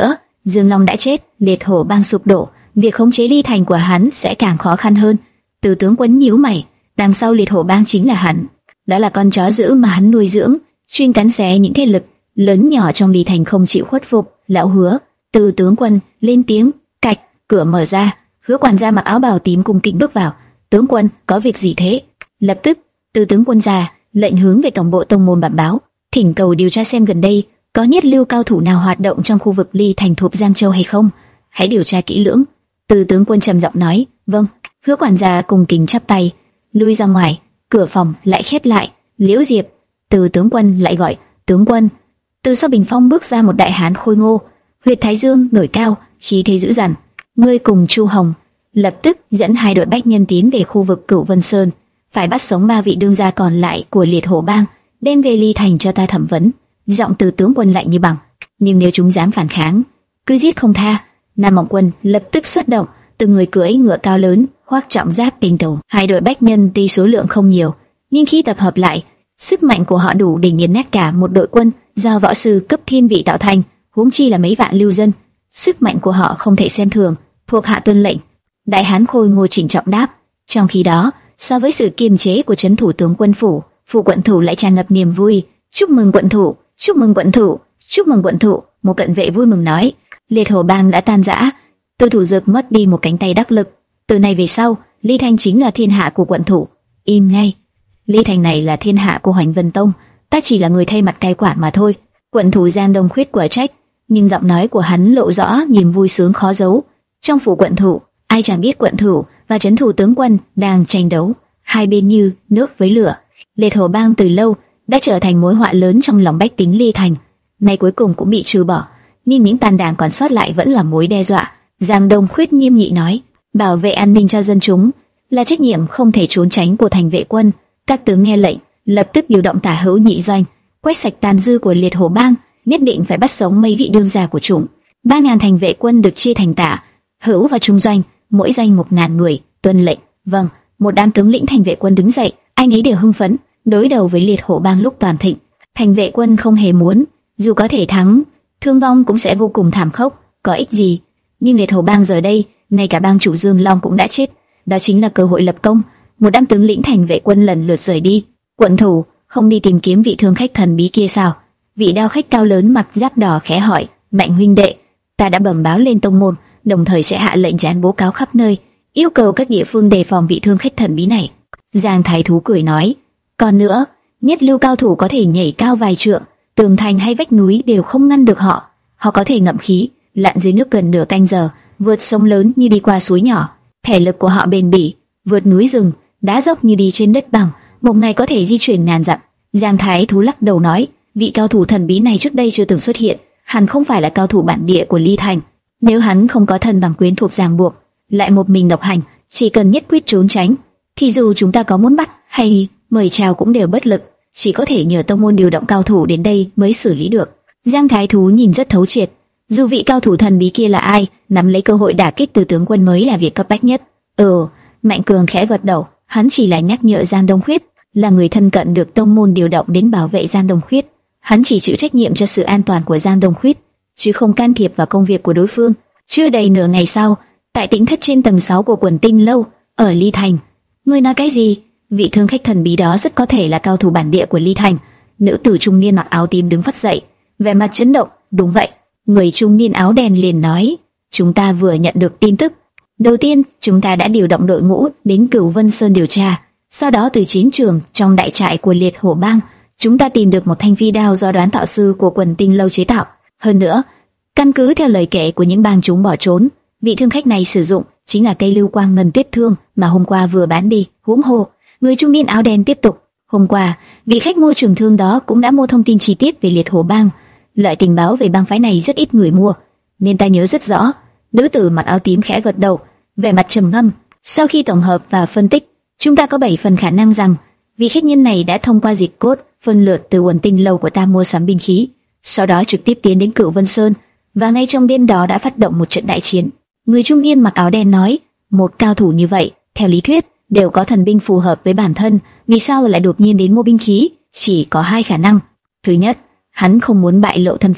Dương Long đã chết, liệt hổ bang sụp đổ, việc khống chế Ly Thành của hắn sẽ càng khó khăn hơn. Từ tướng quân nhíu mày, đằng sau liệt hổ bang chính là hắn, đó là con chó dữ mà hắn nuôi dưỡng, chuyên cắn xé những thế lực lớn nhỏ trong Ly Thành không chịu khuất phục. Lão Hứa, Từ tướng quân lên tiếng. Cạch, cửa mở ra, Hứa quản gia mặc áo bào tím cung kính bước vào. Tướng quân, có việc gì thế? Lập tức, Từ tướng quân ra lệnh hướng về tổng bộ tông môn bẩm báo, thỉnh cầu điều tra xem gần đây có nhất lưu cao thủ nào hoạt động trong khu vực Ly Thành thuộc Giang Châu hay không. Hãy điều tra kỹ lưỡng. Từ tướng quân trầm giọng nói. Vâng. Hứa quản gia cung kính chắp tay, lui ra ngoài. Cửa phòng lại khép lại. Liễu Diệp, Từ tướng quân lại gọi. Tướng quân. Từ sau bình phong bước ra một đại hán khôi ngô, huyệt thái dương nổi cao, khí thế dữ dằn. Ngươi cùng Chu Hồng lập tức dẫn hai đội bách nhân tiến về khu vực Cửu Vân Sơn, phải bắt sống ba vị đương gia còn lại của liệt hổ bang, đem về Ly Thành cho ta thẩm vấn. Giọng Từ tướng quân lạnh như băng. Nhưng nếu chúng dám phản kháng, cứ giết không tha. Nam Mộng Quân lập tức xuất động, từng người cưỡi ngựa cao lớn, khoác trọng giáp tinh tù. Hai đội bách nhân tuy số lượng không nhiều, nhưng khi tập hợp lại, sức mạnh của họ đủ để nghiền nát cả một đội quân do võ sư cấp thiên vị tạo thành, huống chi là mấy vạn lưu dân. Sức mạnh của họ không thể xem thường. Thuộc hạ tuân lệnh. Đại hán khôi ngô chỉnh trọng đáp. Trong khi đó, so với sự kiềm chế của trấn thủ tướng quân phủ, phủ quận thủ lại tràn ngập niềm vui. Chúc mừng quận thủ, chúc mừng quận thủ, chúc mừng quận thủ. Một cận vệ vui mừng nói. Liệt hổ bang đã tan rã, Từ thủ dược mất đi một cánh tay đắc lực. Từ nay về sau, Ly Thành chính là thiên hạ của quận thủ. Im ngay. Ly Thành này là thiên hạ của Hoành Vân Tông, ta chỉ là người thay mặt cai quản mà thôi. Quận thủ Giang Đông Khuyết quả trách, nhưng giọng nói của hắn lộ rõ niềm vui sướng khó giấu. Trong phủ quận thủ, ai chẳng biết quận thủ và trấn thủ tướng quân đang tranh đấu, hai bên như nước với lửa. Liệt hổ bang từ lâu đã trở thành mối họa lớn trong lòng bách tính Ly Thành, nay cuối cùng cũng bị trừ bỏ, nhưng những tàn đảng còn sót lại vẫn là mối đe dọa. Giang Đông Khuyết nghiêm nghị nói, bảo vệ an ninh cho dân chúng là trách nhiệm không thể trốn tránh của thành vệ quân. Các tướng nghe lệnh, lập tức điều động tả hữu nhị doanh, quét sạch tàn dư của liệt hổ bang, nhất định phải bắt sống mấy vị đương gia của chúng. Ba ngàn thành vệ quân được chia thành tả, hữu và trung doanh, mỗi doanh một ngàn người. Tuân lệnh. Vâng. Một đám tướng lĩnh thành vệ quân đứng dậy, anh ấy đều hưng phấn, đối đầu với liệt hổ bang lúc toàn thịnh. Thành vệ quân không hề muốn, dù có thể thắng, thương vong cũng sẽ vô cùng thảm khốc, có ích gì. Nhưng liệt hổ bang giờ đây, ngay cả bang chủ Dương Long cũng đã chết, đó chính là cơ hội lập công. Một đám tướng lĩnh thành vệ quân lần lượt rời đi. Quận thủ không đi tìm kiếm vị thương khách thần bí kia sao? Vị đao khách cao lớn mặc giáp đỏ khẽ hỏi. Mạnh huynh đệ, ta đã bẩm báo lên tông môn, đồng thời sẽ hạ lệnh dán bố cáo khắp nơi, yêu cầu các địa phương đề phòng vị thương khách thần bí này. Giang Thái Thú cười nói. Còn nữa, nhất lưu cao thủ có thể nhảy cao vài trượng, tường thành hay vách núi đều không ngăn được họ. Họ có thể ngậm khí, lặn dưới nước gần nửa canh giờ, vượt sông lớn như đi qua suối nhỏ. Thể lực của họ bền bỉ, vượt núi rừng, đá dốc như đi trên đất bằng, một ngày có thể di chuyển ngàn dặm. Giang Thái Thú lắc đầu nói, vị cao thủ thần bí này trước đây chưa từng xuất hiện, hắn không phải là cao thủ bản địa của Ly Thành. Nếu hắn không có thân bằng quyến thuộc ràng buộc, lại một mình độc hành, chỉ cần nhất quyết trốn tránh, thì dù chúng ta có muốn bắt hay mời chào cũng đều bất lực, chỉ có thể nhờ tông môn điều động cao thủ đến đây mới xử lý được. Giang Thái Thú nhìn rất thấu triệt, dù vị cao thủ thần bí kia là ai, nắm lấy cơ hội đả kích Từ tướng quân mới là việc cấp bách nhất. Ừ, Mạnh Cường khẽ gật đầu, hắn chỉ là nhắc nhở Giang Đông Khuyết, là người thân cận được tông môn điều động đến bảo vệ Giang Đông Khuyết. Hắn chỉ chịu trách nhiệm cho sự an toàn của Giang Đông Khuyết, chứ không can thiệp vào công việc của đối phương. Chưa đầy nửa ngày sau, tại tỉnh thất trên tầng sáu của Quần Tinh lâu ở Ly Thành. Ngươi nói cái gì? Vị thương khách thần bí đó rất có thể là cao thủ bản địa của Ly Thành. Nữ tử trung niên mặc áo tím đứng phắt dậy, vẻ mặt chấn động. Đúng vậy. Người trung niên áo đen liền nói, chúng ta vừa nhận được tin tức. Đầu tiên, chúng ta đã điều động đội ngũ đến Cửu Vân Sơn điều tra. Sau đó từ chiến trường trong đại trại của liệt hổ bang, chúng ta tìm được một thanh phi đao do đoán tạo sư của Quần Tinh lâu chế tạo. Hơn nữa, căn cứ theo lời kể của những bang chúng bỏ trốn, vị thương khách này sử dụng chính là cây lưu quang ngân tuyết thương mà hôm qua vừa bán đi. Huống hồ, người trung niên áo đen tiếp tục, hôm qua vị khách mua trường thương đó cũng đã mua thông tin chi tiết về liệt hổ bang. Loại tình báo về bang phái này rất ít người mua, nên ta nhớ rất rõ. Nữ tử mặc áo tím khẽ gật đầu, vẻ mặt trầm ngâm. Sau khi tổng hợp và phân tích, chúng ta có bảy phần khả năng rằng vị khách nhân này đã thông qua dịch cốt phân lượt từ Quần Tinh lâu của ta mua sắm binh khí, sau đó trực tiếp tiến đến Cửu Vân Sơn, và ngay trong đêm đó đã phát động một trận đại chiến. Người trung niên mặc áo đen nói, một cao thủ như vậy, theo lý thuyết đều có thần binh phù hợp với bản thân, vì sao lại đột nhiên đến mua binh khí? Chỉ có hai khả năng. Thứ nhất, hắn không muốn bại lộ thân phận,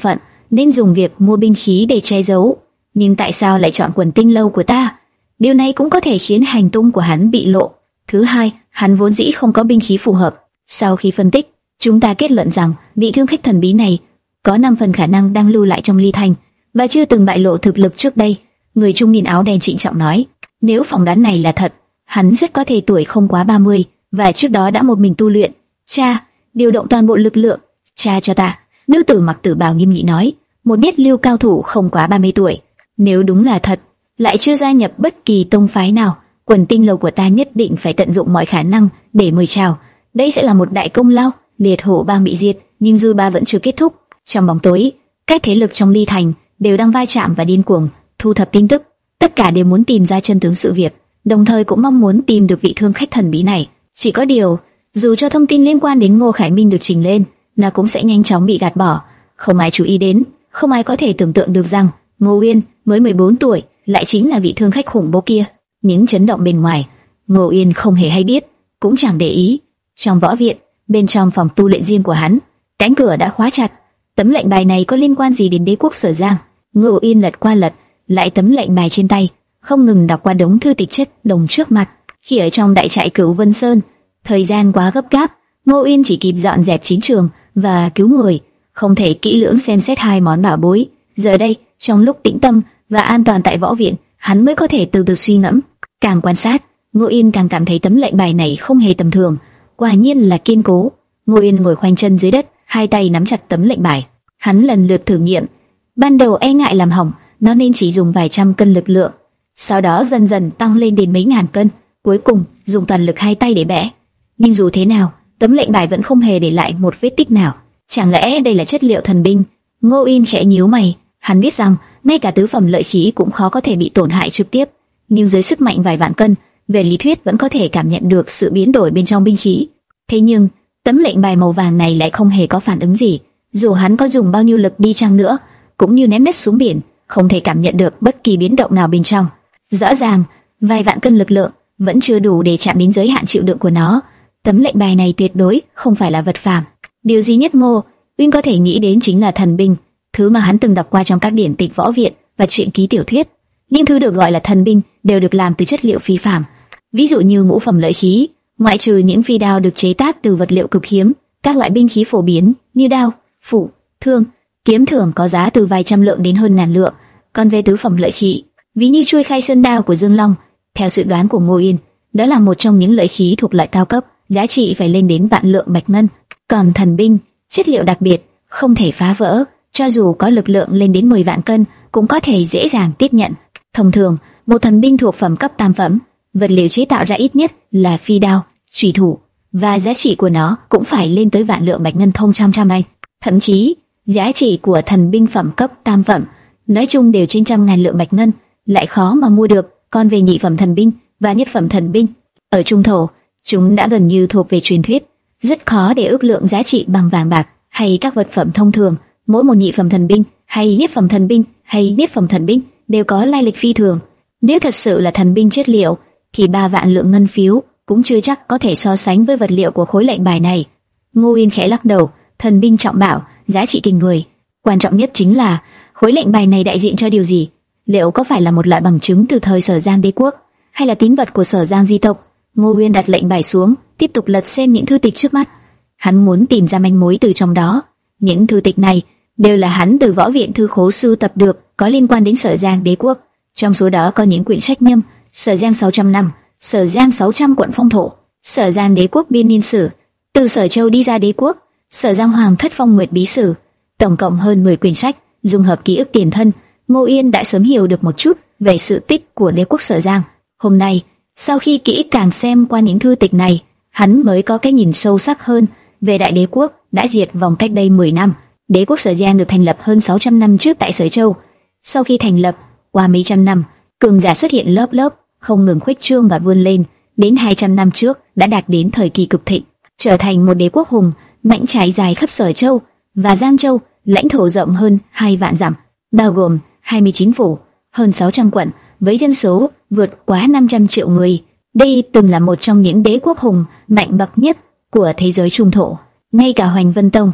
nên dùng việc mua binh khí để che giấu. Nhưng tại sao lại chọn quần tinh lâu của ta? Điều này cũng có thể khiến hành tung của hắn bị lộ. Thứ hai, hắn vốn dĩ không có binh khí phù hợp. Sau khi phân tích, chúng ta kết luận rằng vị thương khách thần bí này có năm phần khả năng đang lưu lại trong Ly Thành và chưa từng bại lộ thực lực trước đây. Người trung niên áo đen trịnh trọng nói, nếu phỏng đoán này là thật, hắn rất có thể tuổi không quá ba mươi và trước đó đã một mình tu luyện. Cha, điều động toàn bộ lực lượng, cha cho ta. Nữ tử mặc tử bào nghiêm nghị nói, một nhất lưu cao thủ không quá ba mươi tuổi. Nếu đúng là thật, lại chưa gia nhập bất kỳ tông phái nào, quần tinh lâu của ta nhất định phải tận dụng mọi khả năng để mời chào. Đây sẽ là một đại công lao. Liệt hổ bang bị diệt, nhưng dư ba vẫn chưa kết thúc. Trong bóng tối, các thế lực trong Ly Thành đều đang vai chạm và điên cuồng thu thập tin tức. Tất cả đều muốn tìm ra chân tướng sự việc, đồng thời cũng mong muốn tìm được vị thương khách thần bí này. Chỉ có điều, dù cho thông tin liên quan đến Ngô Khải Minh được trình lên, nó cũng sẽ nhanh chóng bị gạt bỏ. Không ai chú ý đến, không ai có thể tưởng tượng được rằng Ngô Uyên mới mười bốn tuổi lại chính là vị thương khách khủng bố kia. Những chấn động bên ngoài, Ngô Uyên không hề hay biết, cũng chẳng để ý. Trong võ viện, bên trong phòng tu luyện riêng của hắn, cánh cửa đã khóa chặt. Tấm lệnh bài này có liên quan gì đến đế quốc Sở Giang? Ngô Uyên lật qua lật lại tấm lệnh bài trên tay, không ngừng đọc qua đống thư tịch chất đồng trước mặt. Khi ở trong đại trại Cửu Vân Sơn, thời gian quá gấp gáp, Ngô Uyên chỉ kịp dọn dẹp chiến trường và cứu người, không thể kỹ lưỡng xem xét hai món bảo bối. Giờ đây, trong lúc tĩnh tâm và an toàn tại võ viện, hắn mới có thể từ từ suy ngẫm. Càng quan sát, Ngô Uyên càng cảm thấy tấm lệnh bài này không hề tầm thường, quả nhiên là kiên cố. Ngô Uyên ngồi khoanh chân dưới đất, hai tay nắm chặt tấm lệnh bài. Hắn lần lượt thử nghiệm. Ban đầu e ngại làm hỏng, nó nên chỉ dùng vài trăm cân lực lượng, sau đó dần dần tăng lên đến mấy ngàn cân, cuối cùng dùng toàn lực hai tay để bẻ. Nhưng dù thế nào, tấm lệnh bài vẫn không hề để lại một vết tích nào. Chẳng lẽ đây là chất liệu thần binh? Ngô Uyên khẽ nhíu mày. Hắn biết rằng ngay cả tứ phẩm lợi khí cũng khó có thể bị tổn hại trực tiếp, nhưng dưới sức mạnh vài vạn cân, về lý thuyết vẫn có thể cảm nhận được sự biến đổi bên trong binh khí. Thế nhưng tấm lệnh bài màu vàng này lại không hề có phản ứng gì, dù hắn có dùng bao nhiêu lực đi chăng nữa, cũng như ném đất xuống biển, không thể cảm nhận được bất kỳ biến động nào bên trong. Rõ ràng, vài vạn cân lực lượng vẫn chưa đủ để chạm đến giới hạn chịu đựng của nó. Tấm lệnh bài này tuyệt đối không phải là vật phàm. Điều duy nhất Ngô Uyên có thể nghĩ đến chính là thần binh, thứ mà hắn từng đọc qua trong các điển tịch võ viện và truyện ký tiểu thuyết. Những thứ được gọi là thần binh đều được làm từ chất liệu phi phàm. Ví dụ như ngũ phẩm lợi khí, ngoại trừ những phi đao được chế tác từ vật liệu cực hiếm, các loại binh khí phổ biến như đao, phủ, thương, kiếm thường có giá từ vài trăm lượng đến hơn ngàn lượng. Còn về tứ phẩm lợi khí, ví như chuôi khai sơn đao của Dương Long, theo dự đoán của Ngô Uyên, đó là một trong những lợi khí thuộc loại cao cấp, giá trị phải lên đến vạn lượng bạch ngân. Còn thần binh, chất liệu đặc biệt, không thể phá vỡ, cho dù có lực lượng lên đến mười vạn cân, cũng có thể dễ dàng tiếp nhận. Thông thường, một thần binh thuộc phẩm cấp tam phẩm, vật liệu chế tạo ra ít nhất là phi đao, chủy thủ, và giá trị của nó cũng phải lên tới vạn lượng bạch ngân thông trăm trăm này. Thậm chí, giá trị của thần binh phẩm cấp tam phẩm, nói chung đều trên trăm ngàn lượng bạch ngân, lại khó mà mua được. Còn về nhị phẩm thần binh và nhất phẩm thần binh, ở trung thổ, chúng đã gần như thuộc về truyền thuyết, rất khó để ước lượng giá trị bằng vàng bạc hay các vật phẩm thông thường. Mỗi một nhị phẩm thần binh hay nhất phẩm thần binh hay nhất phẩm thần binh đều có lai lịch phi thường. Nếu thật sự là thần binh chất liệu, thì ba vạn lượng ngân phiếu cũng chưa chắc có thể so sánh với vật liệu của khối lệnh bài này. Ngô Uyên khẽ lắc đầu. Thần binh trọng bảo, giá trị kinh người. Quan trọng nhất chính là khối lệnh bài này đại diện cho điều gì? Liệu có phải là một loại bằng chứng từ thời Sở Giang đế quốc, hay là tín vật của Sở Giang di tộc? Ngô Uyên đặt lệnh bài xuống, tiếp tục lật xem những thư tịch trước mắt. Hắn muốn tìm ra manh mối từ trong đó. Những thư tịch này đều là hắn từ võ viện thư khố sưu tập được, có liên quan đến Sở Giang đế quốc. Trong số đó có những quyển sách nhâm Sở Giang sáu trăm năm, Sở Giang sáu trăm quận phong thổ, Sở Giang đế quốc biên niên sử, từ Sở Châu đi ra đế quốc, Sở Giang Hoàng thất phong nguyệt bí sử, tổng cộng hơn mười quyển sách, dung hợp ký ức tiền thân. Ngô Uyên đã sớm hiểu được một chút về sự tích của đế quốc Sở Giang. Hôm nay, sau khi kỹ càng xem qua những thư tịch này, hắn mới có cái nhìn sâu sắc hơn về đại đế quốc đã diệt vong cách đây mười năm. Đế quốc Sở Giang được thành lập hơn sáu trăm năm trước tại Sở Châu. Sau khi thành lập, qua mấy trăm năm, cường giả xuất hiện lớp lớp, không ngừng khuếch trương và vươn lên. Đến hai trăm năm trước đã đạt đến thời kỳ cực thịnh, trở thành một đế quốc hùng mạnh trải dài khắp Sở Châu và Giang Châu, lãnh thổ rộng hơn hai vạn dặm, bao gồm hai mươi chín phủ, hơn sáu trăm quận, với dân số vượt quá năm trăm triệu người. Đây từng là một trong những đế quốc hùng mạnh bậc nhất của thế giới trung thổ. Ngay cả Hoành Vân Tông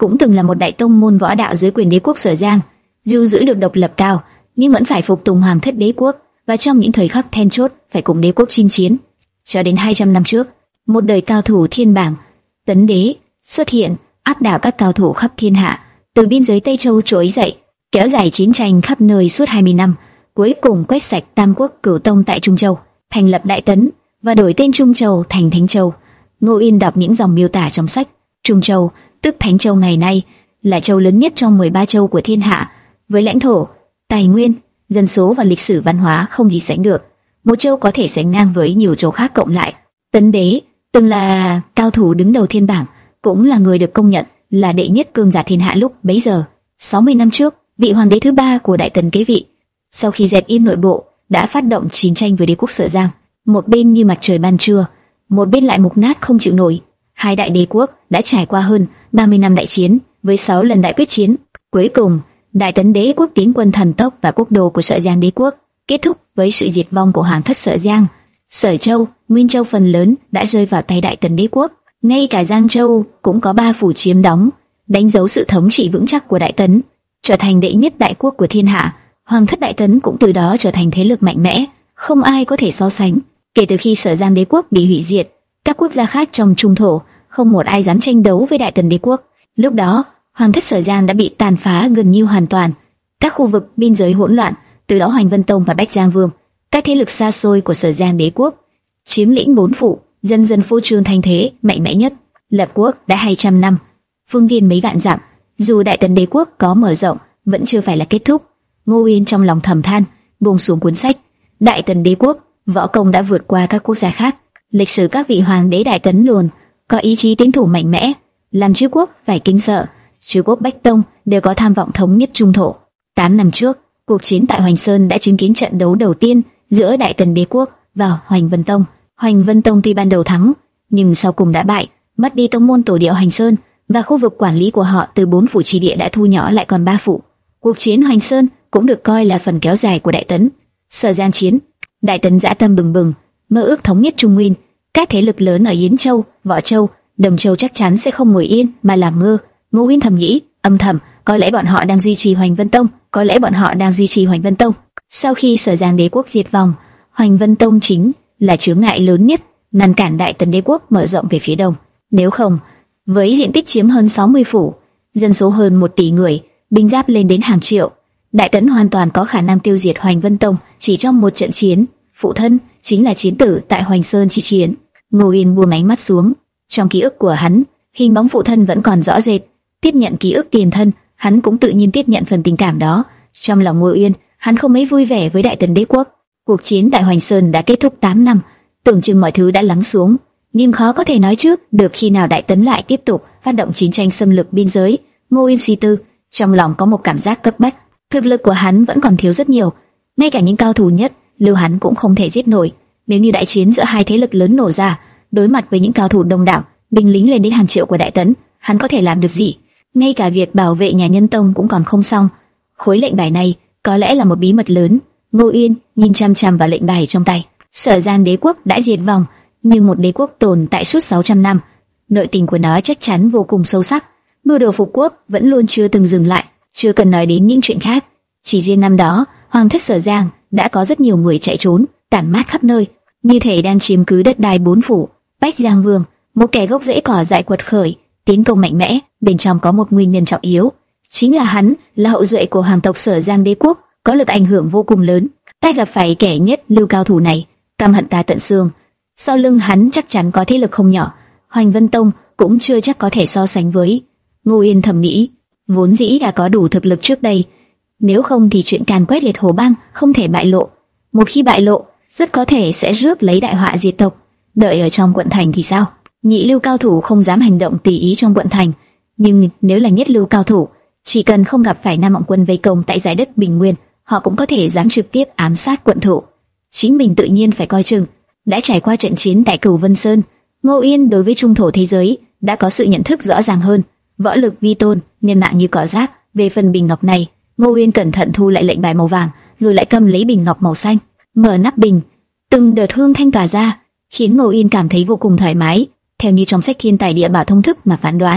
cũng từng là một đại tông môn võ đạo dưới quyền đế quốc Sở Giang. Dù giữ được độc lập cao, nhưng vẫn phải phục tùng hoàng thất đế quốc, và trong những thời khắc then chốt phải cùng đế quốc chinh chiến. Cho đến hai trăm năm trước, một đời cao thủ thiên bảng, Tấn Đế xuất hiện, áp đảo các cao thủ khắp thiên hạ, từ biên giới Tây Châu trỗi dậy, kéo dài chiến tranh khắp nơi suốt hai mươi năm, cuối cùng quét sạch Tam Quốc Cửu Tông tại Trung Châu, thành lập Đại Tấn và đổi tên Trung Châu thành Thánh Châu. Ngô Yên đọc những dòng miêu tả trong sách. Trung Châu, tức Thánh Châu ngày nay, là châu lớn nhất trong mười ba châu của thiên hạ, với lãnh thổ, tài nguyên, dân số và lịch sử văn hóa không gì sánh được. Một châu có thể sánh ngang với nhiều châu khác cộng lại. Tấn Đế từng là cao thủ đứng đầu thiên bảng, cũng là người được công nhận là đệ nhất cường giả thiên hạ lúc bấy giờ. sáu mươi năm trước, vị hoàng đế thứ ba của Đại Tấn kế vị. Sau khi dẹp yên nội bộ, đã phát động chiến tranh với đế quốc Sở Giang. Một bên như mặt trời ban trưa, một bên lại mục nát không chịu nổi. Hai đại đế quốc đã trải qua hơn ba mươi năm đại chiến, với sáu lần đại quyết chiến. Cuối cùng, Đại Tấn đế quốc tiến quân thần tốc và quốc đô của Sở Giang đế quốc, kết thúc với sự diệt vong của hoàng thất Sở Giang. Sở Châu, Nguyên Châu phần lớn đã rơi vào tay Đại Tấn đế quốc. Ngay cả Giang Châu cũng có ba phủ chiếm đóng, đánh dấu sự thống trị vững chắc của Đại Tấn, trở thành đệ nhất đại quốc của thiên hạ. Hoàng thất Đại Tấn cũng từ đó trở thành thế lực mạnh mẽ, không ai có thể so sánh. Kể từ khi Sở Giang đế quốc bị hủy diệt, các quốc gia khác trong trung thổ không một ai dám tranh đấu với Đại Tấn đế quốc. Lúc đó, hoàng thất Sở Giang đã bị tàn phá gần như hoàn toàn, các khu vực biên giới hỗn loạn. Từ đó Hoành Vân Tông và Bách Giang Vương, các thế lực xa xôi của Sở Giang đế quốc, chiếm lĩnh bốn phủ, dần dần phô trương thành thế mạnh mẽ nhất. Lập quốc đã hai trăm năm, phương viên mấy vạn dặm. Dù Đại Tấn đế quốc có mở rộng, vẫn chưa phải là kết thúc. Ngô Uyên trong lòng thầm than, buông xuống cuốn sách. Đại Tấn đế quốc võ công đã vượt qua các quốc gia khác. Lịch sử các vị hoàng đế Đại Tấn luôn có ý chí tiến thủ mạnh mẽ, làm chư quốc phải kính sợ. Chư quốc Bách Tông đều có tham vọng thống nhất trung thổ. Tám năm trước, cuộc chiến tại Hoành Sơn đã chứng kiến trận đấu đầu tiên giữa Đại Tấn đế quốc và Hoành Vân Tông. Hoành Vân Tông tuy ban đầu thắng, nhưng sau cùng đã bại, mất đi tông môn tổ địa Hoành Sơn, và khu vực quản lý của họ từ bốn phủ chi địa đã thu nhỏ lại còn ba phủ. Cuộc chiến Hoành Sơn cũng được coi là phần kéo dài của Đại Tấn. Sở Giang chiến, Đại Tấn dã tâm bừng bừng, mơ ước thống nhất Trung Nguyên. Các thế lực lớn ở Yến Châu, Võ Châu, Đồng Châu chắc chắn sẽ không ngồi yên mà làm ngơ. Ngô Uyên thầm nghĩ, âm thầm, có lẽ bọn họ đang duy trì Hoành Vân Tông, có lẽ bọn họ đang duy trì Hoành Vân Tông. Sau khi Sở Giang đế quốc diệt vong, Hoành Vân Tông chính là chướng ngại lớn nhất ngăn cản Đại Tấn đế quốc mở rộng về phía đông. Nếu không, với diện tích chiếm hơn sáu mươi phủ, dân số hơn một tỷ người, binh giáp lên đến hàng triệu, Đại Tấn hoàn toàn có khả năng tiêu diệt Hoành Vân Tông chỉ trong một trận chiến. Phụ thân chính là chiến tử tại Hoành Sơn chi chiến. Ngô Uyên buông ánh mắt xuống, trong ký ức của hắn, hình bóng phụ thân vẫn còn rõ rệt. Tiếp nhận ký ức tiền thân, hắn cũng tự nhiên tiếp nhận phần tình cảm đó. Trong lòng Ngô Uyên, hắn không mấy vui vẻ với Đại Tấn đế quốc. Cuộc chiến tại Hoành Sơn đã kết thúc tám năm, tưởng chừng mọi thứ đã lắng xuống, nhưng khó có thể nói trước được khi nào Đại Tấn lại tiếp tục phát động chiến tranh xâm lược biên giới. Ngô Uyên suy tư, trong lòng có một cảm giác cấp bách. Thực lực của hắn vẫn còn thiếu rất nhiều, ngay cả những cao thủ nhất lưu hắn cũng không thể giết nổi. Nếu như đại chiến giữa hai thế lực lớn nổ ra, đối mặt với những cao thủ đông đảo, binh lính lên đến hàng triệu của Đại Tấn, hắn có thể làm được gì? Ngay cả việc bảo vệ nhà Nhân Tông cũng còn không xong. Khối lệnh bài này có lẽ là một bí mật lớn. Ngô Uyên nhìn chăm chăm vào lệnh bài trong tay. Sở Giang đế quốc đã diệt vong, nhưng một đế quốc tồn tại suốt sáu trăm năm, nội tình của nó chắc chắn vô cùng sâu sắc. Mưu đồ phục quốc vẫn luôn chưa từng dừng lại. Chưa cần nói đến những chuyện khác, chỉ riêng năm đó, hoàng thất Sở Giang đã có rất nhiều người chạy trốn, tản mát khắp nơi, như thể đang chiếm cứ đất đai bốn phủ. Bách Giang Vương, một kẻ gốc rễ cỏ dại quật khởi, tiến công mạnh mẽ. Bên trong có một nguyên nhân trọng yếu, chính là hắn là hậu duệ của hoàng tộc Sở Giang đế quốc, có lực ảnh hưởng vô cùng lớn. Ta gặp phải kẻ nhất lưu cao thủ này, căm hận ta tận xương. Sau lưng hắn chắc chắn có thế lực không nhỏ, Hoành Vân Tông cũng chưa chắc có thể so sánh với. Ngô Yên thầm nghĩ, vốn dĩ đã có đủ thực lực trước đây, nếu không thì chuyện càn quét liệt Hồ Bang không thể bại lộ. Một khi bại lộ, rất có thể sẽ rước lấy đại họa diệt tộc. Đợi ở trong quận thành thì sao? Nhị lưu cao thủ không dám hành động tùy ý trong quận thành, nhưng nếu là nhất lưu cao thủ, chỉ cần không gặp phải Nam Mộng Quân vây công tại giải đất Bình Nguyên, họ cũng có thể dám trực tiếp ám sát quận thủ. Chính mình tự nhiên phải coi chừng. Đã trải qua trận chiến tại Cửu Vân Sơn, Ngô Yên đối với trung thổ thế giới đã có sự nhận thức rõ ràng hơn. Võ lực vi tôn, nhân mạng như cỏ rác. Về phần bình ngọc này, Ngô Uyên cẩn thận thu lại lệnh bài màu vàng, rồi lại cầm lấy bình ngọc màu xanh, mở nắp bình, từng đợt hương thanh tỏa ra, khiến Ngô Uyên cảm thấy vô cùng thoải mái. Theo như trong sách Thiên Tài Địa Bảo thông thức mà phán đoán,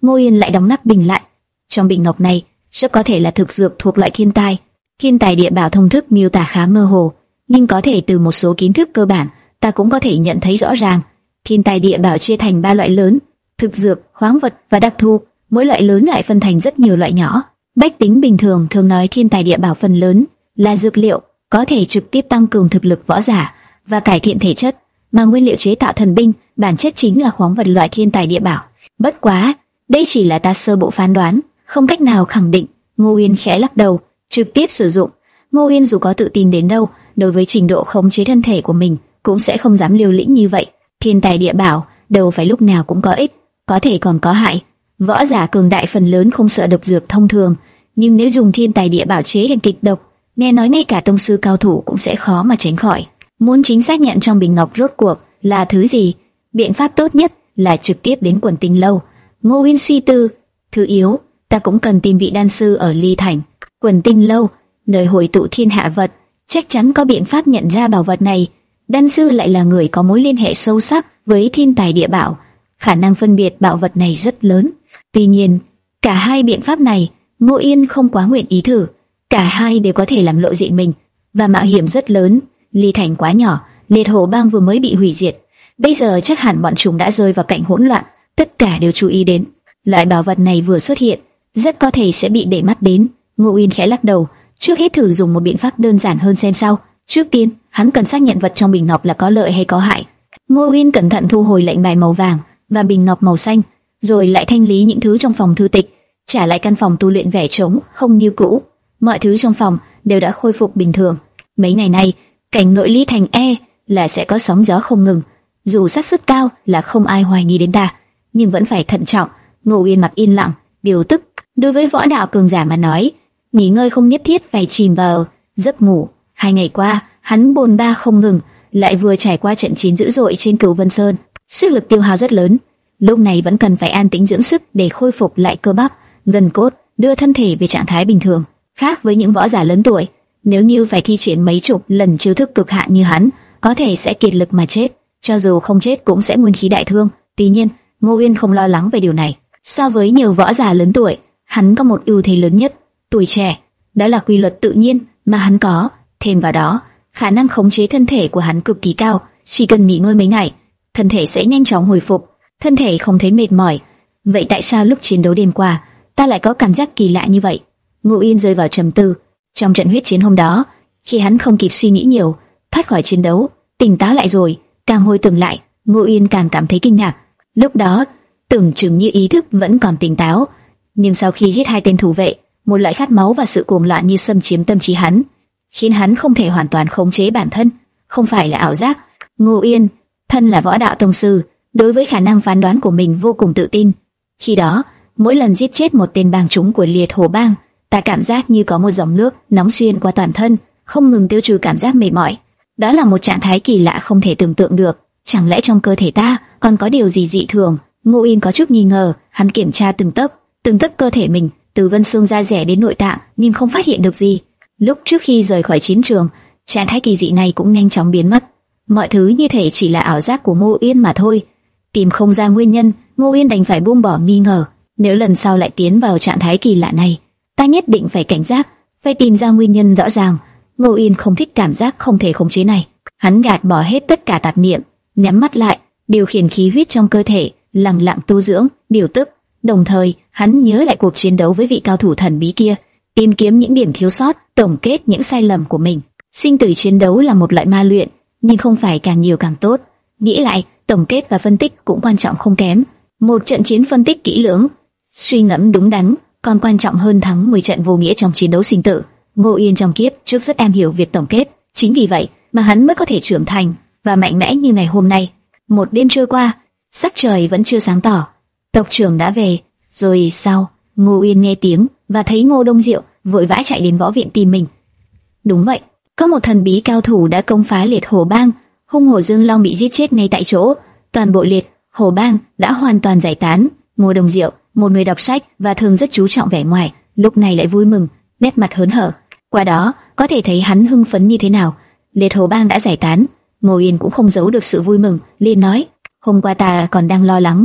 Ngô Yên lại đóng nắp bình lại. Trong bình ngọc này rất có thể là thực dược thuộc loại thiên tài. Thiên tài địa bảo thông thức miêu tả khá mơ hồ, nhưng có thể từ một số kiến thức cơ bản, ta cũng có thể nhận thấy rõ ràng. Thiên tài địa bảo chia thành ba loại lớn: thực dược, khoáng vật và đặc thù. Mỗi loại lớn lại phân thành rất nhiều loại nhỏ. Bách tính bình thường thường nói thiên tài địa bảo phần lớn là dược liệu, có thể trực tiếp tăng cường thực lực võ giả và cải thiện thể chất, mà nguyên liệu chế tạo thần binh bản chất chính là khoáng vật loại thiên tài địa bảo. Bất quá, đây chỉ là ta sơ bộ phán đoán, không cách nào khẳng định. Ngô Uyên khẽ lắc đầu, trực tiếp sử dụng. Ngô Uyên dù có tự tin đến đâu, đối với trình độ khống chế thân thể của mình cũng sẽ không dám liều lĩnh như vậy. Thiên tài địa bảo đâu phải lúc nào cũng có ích, có thể còn có hại. Võ giả cường đại phần lớn không sợ độc dược thông thường, nhưng nếu dùng thiên tài địa bảo chế thành kịch độc, nghe nói ngay cả tông sư cao thủ cũng sẽ khó mà tránh khỏi. Muốn chính xác nhận trong bình ngọc rốt cuộc là thứ gì, biện pháp tốt nhất là trực tiếp đến Quần Tinh Lâu. Ngô Uyên suy tư, thứ yếu, ta cũng cần tìm vị đan sư ở Ly Thành. Quần Tinh Lâu, nơi hội tụ thiên hạ vật, chắc chắn có biện pháp nhận ra bảo vật này. Đan sư lại là người có mối liên hệ sâu sắc với thiên tài địa bảo, khả năng phân biệt bảo vật này rất lớn. Tuy nhiên, cả hai biện pháp này, Ngô Yên không quá nguyện ý thử. Cả hai đều có thể làm lộ diện mình và mạo hiểm rất lớn. Ly Thành quá nhỏ, Liệt Hổ Bang vừa mới bị hủy diệt, bây giờ chắc hẳn bọn chúng đã rơi vào cảnh hỗn loạn. Tất cả đều chú ý đến loại bảo vật này vừa xuất hiện, rất có thể sẽ bị để mắt đến. Ngô Uyên khẽ lắc đầu, trước hết thử dùng một biện pháp đơn giản hơn xem sao. Trước tiên, hắn cần xác nhận vật trong bình ngọc là có lợi hay có hại. Ngô Uyên cẩn thận thu hồi lệnh bài màu vàng và bình ngọc màu xanh, rồi lại thanh lý những thứ trong phòng thư tịch, trả lại căn phòng tu luyện vẻ trống không như cũ. Mọi thứ trong phòng đều đã khôi phục bình thường. Mấy ngày nay, cảnh nội Ly Thành e là sẽ có sóng gió không ngừng. Dù xác suất cao là không ai hoài nghi đến ta, nhưng vẫn phải thận trọng. Ngô Uyên mặt yên lặng, điều tức. Đối với võ đạo cường giả mà nói, nghỉ ngơi không nhất thiết phải chìm vào giấc ngủ. Hai ngày qua, hắn bồn ba không ngừng, lại vừa trải qua trận chiến dữ dội trên Cửu Vân Sơn, sức lực tiêu hao rất lớn. Lúc này vẫn cần phải an tĩnh dưỡng sức để khôi phục lại cơ bắp, gân cốt, đưa thân thể về trạng thái bình thường. Khác với những võ giả lớn tuổi, nếu như phải thi triển mấy chục lần chiêu thức cực hạn như hắn, có thể sẽ kiệt lực mà chết. Cho dù không chết cũng sẽ nguyên khí đại thương. Tuy nhiên, Ngô Uyên không lo lắng về điều này. So với nhiều võ giả lớn tuổi, hắn có một ưu thế lớn nhất, tuổi trẻ. Đó là quy luật tự nhiên mà hắn có. Thêm vào đó, khả năng khống chế thân thể của hắn cực kỳ cao. Chỉ cần nghỉ ngơi mấy ngày, thân thể sẽ nhanh chóng hồi phục. Thân thể không thấy mệt mỏi. Vậy tại sao lúc chiến đấu đêm qua, ta lại có cảm giác kỳ lạ như vậy? Ngô Uyên rơi vào trầm tư. Trong trận huyết chiến hôm đó, khi hắn không kịp suy nghĩ nhiều, thoát khỏi chiến đấu, tỉnh táo lại rồi, càng hồi tưởng lại, Ngô Uyên càng cảm thấy kinh ngạc. Lúc đó, tưởng chừng như ý thức vẫn còn tỉnh táo, nhưng sau khi giết hai tên thủ vệ, một loại khát máu và sự cuồng loạn như xâm chiếm tâm trí hắn, khiến hắn không thể hoàn toàn khống chế bản thân. Không phải là ảo giác. Ngô Uyên, thân là võ đạo tông sư, đối với khả năng phán đoán của mình vô cùng tự tin. Khi đó, mỗi lần giết chết một tên bang chúng của Liệt Hổ Bang, ta cảm giác như có một dòng nước nóng xuyên qua toàn thân, không ngừng tiêu trừ cảm giác mệt mỏi. Đó là một trạng thái kỳ lạ không thể tưởng tượng được. Chẳng lẽ trong cơ thể ta còn có điều gì dị thường? Ngô Uyên có chút nghi ngờ. Hắn kiểm tra từng tấc, từng tấc cơ thể mình, từ vân xương da dẻ đến nội tạng, nhưng không phát hiện được gì. Lúc trước khi rời khỏi chiến trường, trạng thái kỳ dị này cũng nhanh chóng biến mất. Mọi thứ như thể chỉ là ảo giác của Ngô Uyên mà thôi. Tìm không ra nguyên nhân, Ngô Uyên đành phải buông bỏ nghi ngờ. Nếu lần sau lại tiến vào trạng thái kỳ lạ này, ta nhất định phải cảnh giác, phải tìm ra nguyên nhân rõ ràng. Ngô Uyên không thích cảm giác không thể khống chế này. Hắn gạt bỏ hết tất cả tạp niệm, nhắm mắt lại, điều khiển khí huyết trong cơ thể, lặng lặng tu dưỡng, điều tức. Đồng thời, hắn nhớ lại cuộc chiến đấu với vị cao thủ thần bí kia, tìm kiếm những điểm thiếu sót, tổng kết những sai lầm của mình. Sinh tử chiến đấu là một loại ma luyện, nhưng không phải càng nhiều càng tốt. Nghĩ lại, tổng kết và phân tích cũng quan trọng không kém. Một trận chiến phân tích kỹ lưỡng, suy ngẫm đúng đắn, còn quan trọng hơn thắng mười trận vô nghĩa trong chiến đấu sinh tử. Ngô Uyên trong kiếp trước rất am hiểu việc tổng kết, chính vì vậy mà hắn mới có thể trưởng thành và mạnh mẽ như ngày hôm nay. Một đêm trôi qua, sắc trời vẫn chưa sáng tỏ. Tộc trưởng đã về, rồi sao? Ngô Uyên nghe tiếng và thấy Ngô Đông Diệu vội vã chạy đến võ viện tìm mình. Đúng vậy, có một thần bí cao thủ đã công phá Liệt Hổ Bang, hung hổ Dương Long bị giết chết ngay tại chỗ, toàn bộ Liệt Hổ Bang đã hoàn toàn giải tán. Ngô Đông Diệu, một người đọc sách và thường rất chú trọng vẻ ngoài, lúc này lại vui mừng, nét mặt hớn hở. Qua đó có thể thấy hắn hưng phấn như thế nào. Liệt Hổ Bang đã giải tán, Ngô Uyên cũng không giấu được sự vui mừng, liền nói: hôm qua ta còn đang lo lắng,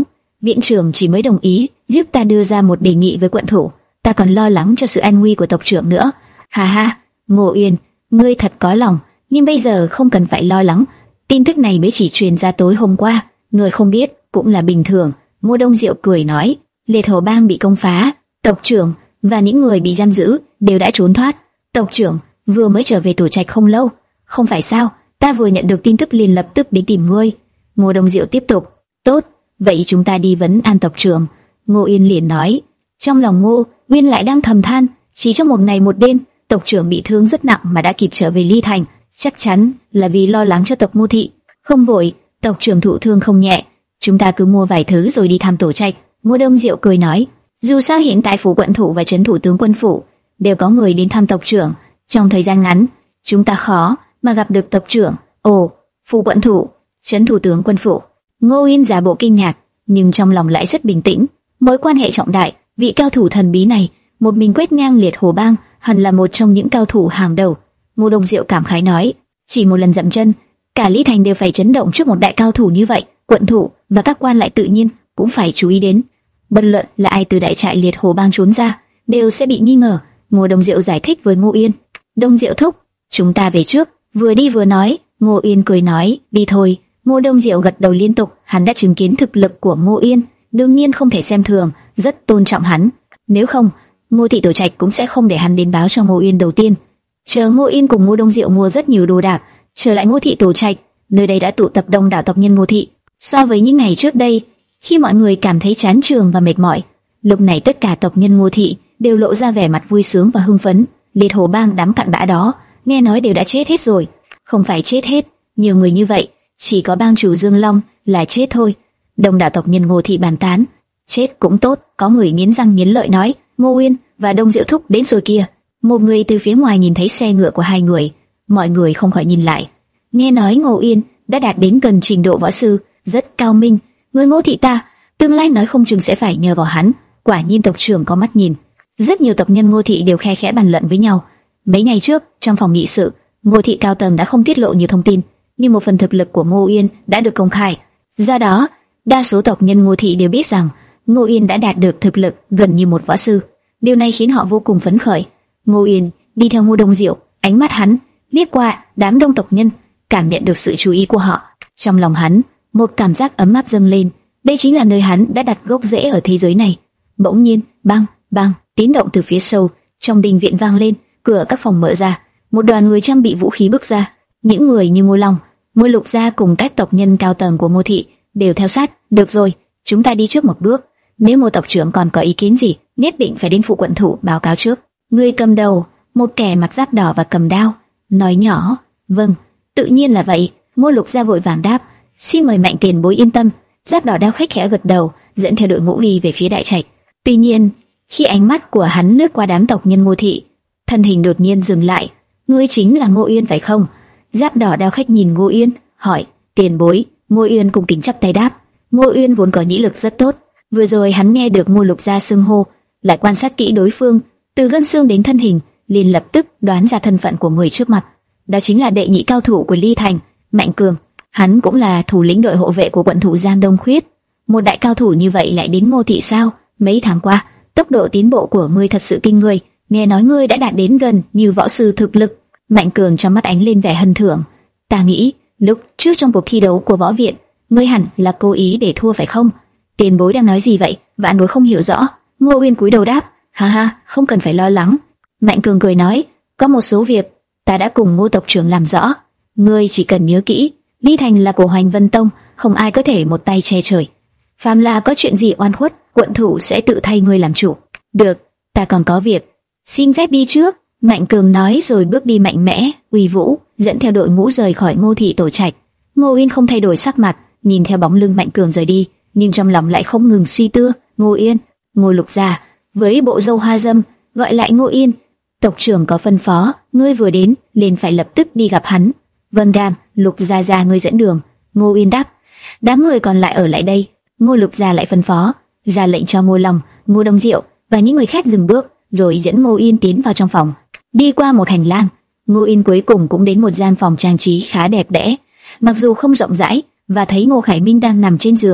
viện trưởng chỉ mới đồng ý giúp ta đưa ra một đề nghị với quận thủ, ta còn lo lắng cho sự an nguy của tộc trưởng nữa. Ha ha, Ngô Uyên, ngươi thật có lòng, nhưng bây giờ không cần phải lo lắng. Tin tức này mới chỉ truyền ra tối hôm qua, người không biết cũng là bình thường. Ngô Đông Diệu cười nói, Liệt Hổ Bang bị công phá, tộc trưởng và những người bị giam giữ đều đã trốn thoát. Tộc trưởng vừa mới trở về Tổ Trạch không lâu, không phải sao? Ta vừa nhận được tin tức liền lập tức đến tìm ngươi. Ngô Đông Diệu tiếp tục, tốt, vậy chúng ta đi vấn an tộc trưởng. Ngô Uyên liền nói. Trong lòng Ngô Uyên lại đang thầm than, chỉ trong một ngày một đêm, tộc trưởng bị thương rất nặng mà đã kịp trở về Ly Thành, chắc chắn là vì lo lắng cho tộc Ngô thị. Không vội, tộc trưởng thụ thương không nhẹ, chúng ta cứ mua vài thứ rồi đi thăm Tổ Trạch. Ngô Đông Diệu cười nói, dù sao hiện tại phủ quận thủ và trấn thủ tướng quân phủ đều có người đến thăm tộc trưởng, trong thời gian ngắn chúng ta khó mà gặp được tộc trưởng. Ồ, phủ quận thủ, trấn thủ tướng quân phủ. Ngô Uyên giả bộ kinh ngạc, nhưng trong lòng lại rất bình tĩnh. Mối quan hệ trọng đại, vị cao thủ thần bí này, một mình quét ngang Liệt Hổ Bang, hẳn là một trong những cao thủ hàng đầu. Ngô Đông Diệu cảm khái nói, chỉ một lần dậm chân, cả Lý Thành đều phải chấn động trước một đại cao thủ như vậy. Quận thủ và các quan lại tự nhiên cũng phải chú ý đến. Bất luận là ai từ đại trại Liệt Hổ Bang trốn ra, đều sẽ bị nghi ngờ. Ngô Đông Diệu giải thích với Ngô Uyên. Đông Diệu thúc, chúng ta về trước. Vừa đi vừa nói, Ngô Uyên cười nói, đi thôi. Ngô Đông Diệu gật đầu liên tục, hắn đã chứng kiến thực lực của Ngô Uyên, đương nhiên không thể xem thường, rất tôn trọng hắn. Nếu không, Ngô thị Tổ Trạch cũng sẽ không để hắn đến báo cho Ngô Uyên đầu tiên. Chờ Ngô Uyên cùng Ngô Đông Diệu mua rất nhiều đồ đạc, trở lại Ngô thị Tổ Trạch, nơi đây đã tụ tập đông đảo tộc nhân Ngô thị. So với những ngày trước đây, khi mọi người cảm thấy chán chường và mệt mỏi, lúc này tất cả tộc nhân Ngô thị đều lộ ra vẻ mặt vui sướng và hưng phấn. Liệt Hổ Bang đám cặn bã đó, nghe nói đều đã chết hết rồi. Không phải chết hết, nhiều người như vậy, chỉ có bang chủ Dương Long là chết thôi. Đông đảo tộc nhân Ngô thị bàn tán, chết cũng tốt. Có người nghiến răng nghiến lợi nói, Ngô Uyên và Đông Diệu thúc đến rồi kìa. Một người từ phía ngoài nhìn thấy xe ngựa của hai người, mọi người không khỏi nhìn lại. Nghe nói Ngô Uyên đã đạt đến gần trình độ võ sư, rất cao minh. Người Ngô thị ta, tương lai nói không chừng sẽ phải nhờ vào hắn. Quả nhiên tộc trưởng có mắt nhìn. Rất nhiều tộc nhân Ngô thị đều khe khẽ bàn luận với nhau. Mấy ngày trước, trong phòng nghị sự, Ngô thị cao tầng đã không tiết lộ nhiều thông tin, nhưng một phần thực lực của Ngô Uyên đã được công khai. Do đó, đa số tộc nhân Ngô thị đều biết rằng Ngô Uyên đã đạt được thực lực gần như một võ sư. Điều này khiến họ vô cùng phấn khởi. Ngô Uyên đi theo Ngô Đông Diệu, ánh mắt hắn liếc qua đám đông tộc nhân, cảm nhận được sự chú ý của họ. Trong lòng hắn, một cảm giác ấm áp dâng lên. Đây chính là nơi hắn đã đặt gốc rễ ở thế giới này. Bỗng nhiên, bang, bang, tiếng động từ phía sâu trong đình viện vang lên, cửa các phòng mở ra, một đoàn người trang bị vũ khí bước ra. Những người như Ngô Long, Ngô Lục Gia cùng các tộc nhân cao tầng của Ngô thị đều theo sát. Được rồi, chúng ta đi trước một bước. Nếu Ngô tộc trưởng còn có ý kiến gì, nhất định phải đến phủ quận thủ báo cáo trước. Người cầm đầu, một kẻ mặc giáp đỏ và cầm đao, nói nhỏ, vâng, tự nhiên là vậy. Ngô Lục Gia vội vàng đáp, xin mời Mạnh tiền bối yên tâm. Giáp đỏ đao khách khẽ gật đầu, dẫn theo đội ngũ đi về phía đại trạch. Tuy nhiên, khi ánh mắt của hắn lướt qua đám tộc nhân Ngô thị, thân hình đột nhiên dừng lại. Ngươi chính là Ngô Uyên phải không? Giáp đỏ đao khách nhìn Ngô Uyên, hỏi, tiền bối. Ngô Uyên cung kính chắp tay đáp. Ngô Uyên vốn có nhĩ lực rất tốt, vừa rồi hắn nghe được Ngô Lục Gia xưng hô, lại quan sát kỹ đối phương, từ gân xương đến thân hình, liền lập tức đoán ra thân phận của người trước mặt. Đó chính là đệ nhị cao thủ của Ly Thành, Mạnh Cường. Hắn cũng là thủ lĩnh đội hộ vệ của quận thủ Giang Đông Khuyết. Một đại cao thủ như vậy lại đến Ngô thị sao? Mấy tháng qua, tốc độ tiến bộ của ngươi thật sự kinh người. Nghe nói ngươi đã đạt đến gần như võ sư thực lực. Mạnh Cường trong mắt ánh lên vẻ hân thưởng. Ta nghĩ lúc trước trong cuộc thi đấu của võ viện, ngươi hẳn là cố ý để thua phải không? Tiền bối đang nói gì vậy? Vạn bối không hiểu rõ. Ngô Uyên cúi đầu đáp, ha ha, không cần phải lo lắng. Mạnh Cường cười nói, có một số việc ta đã cùng Ngô tộc trưởng làm rõ, ngươi chỉ cần nhớ kỹ, Ly Thành là của Hoành Vân Tông, không ai có thể một tay che trời. Phàm là có chuyện gì oan khuất, quận thủ sẽ tự thay ngươi làm chủ. Được, ta còn có việc, xin phép đi trước. Mạnh Cường nói rồi bước đi mạnh mẽ, uy vũ, dẫn theo đội ngũ rời khỏi Ngô thị Tổ Trạch. Ngô Uyên không thay đổi sắc mặt, nhìn theo bóng lưng Mạnh Cường rời đi, nhưng trong lòng lại không ngừng suy tư. Ngô Uyên, Ngô Lục Gia với bộ râu hoa râm gọi lại Ngô Uyên. Tộc trưởng có phân phó, ngươi vừa đến, liền phải lập tức đi gặp hắn. Vâng cam, Lục Gia Gia ngươi dẫn đường. Ngô Uyên đáp. Đám người còn lại ở lại đây. Ngô Lục Gia lại phân phó, ra lệnh cho Ngô Long, Ngô Đông Diệu và những người khác dừng bước, rồi dẫn Ngô Uyên tiến vào trong phòng. Đi qua một hành lang, Ngô Uyên cuối cùng cũng đến một gian phòng trang trí khá đẹp đẽ, mặc dù không rộng rãi, và thấy Ngô Khải Minh đang nằm trên giường,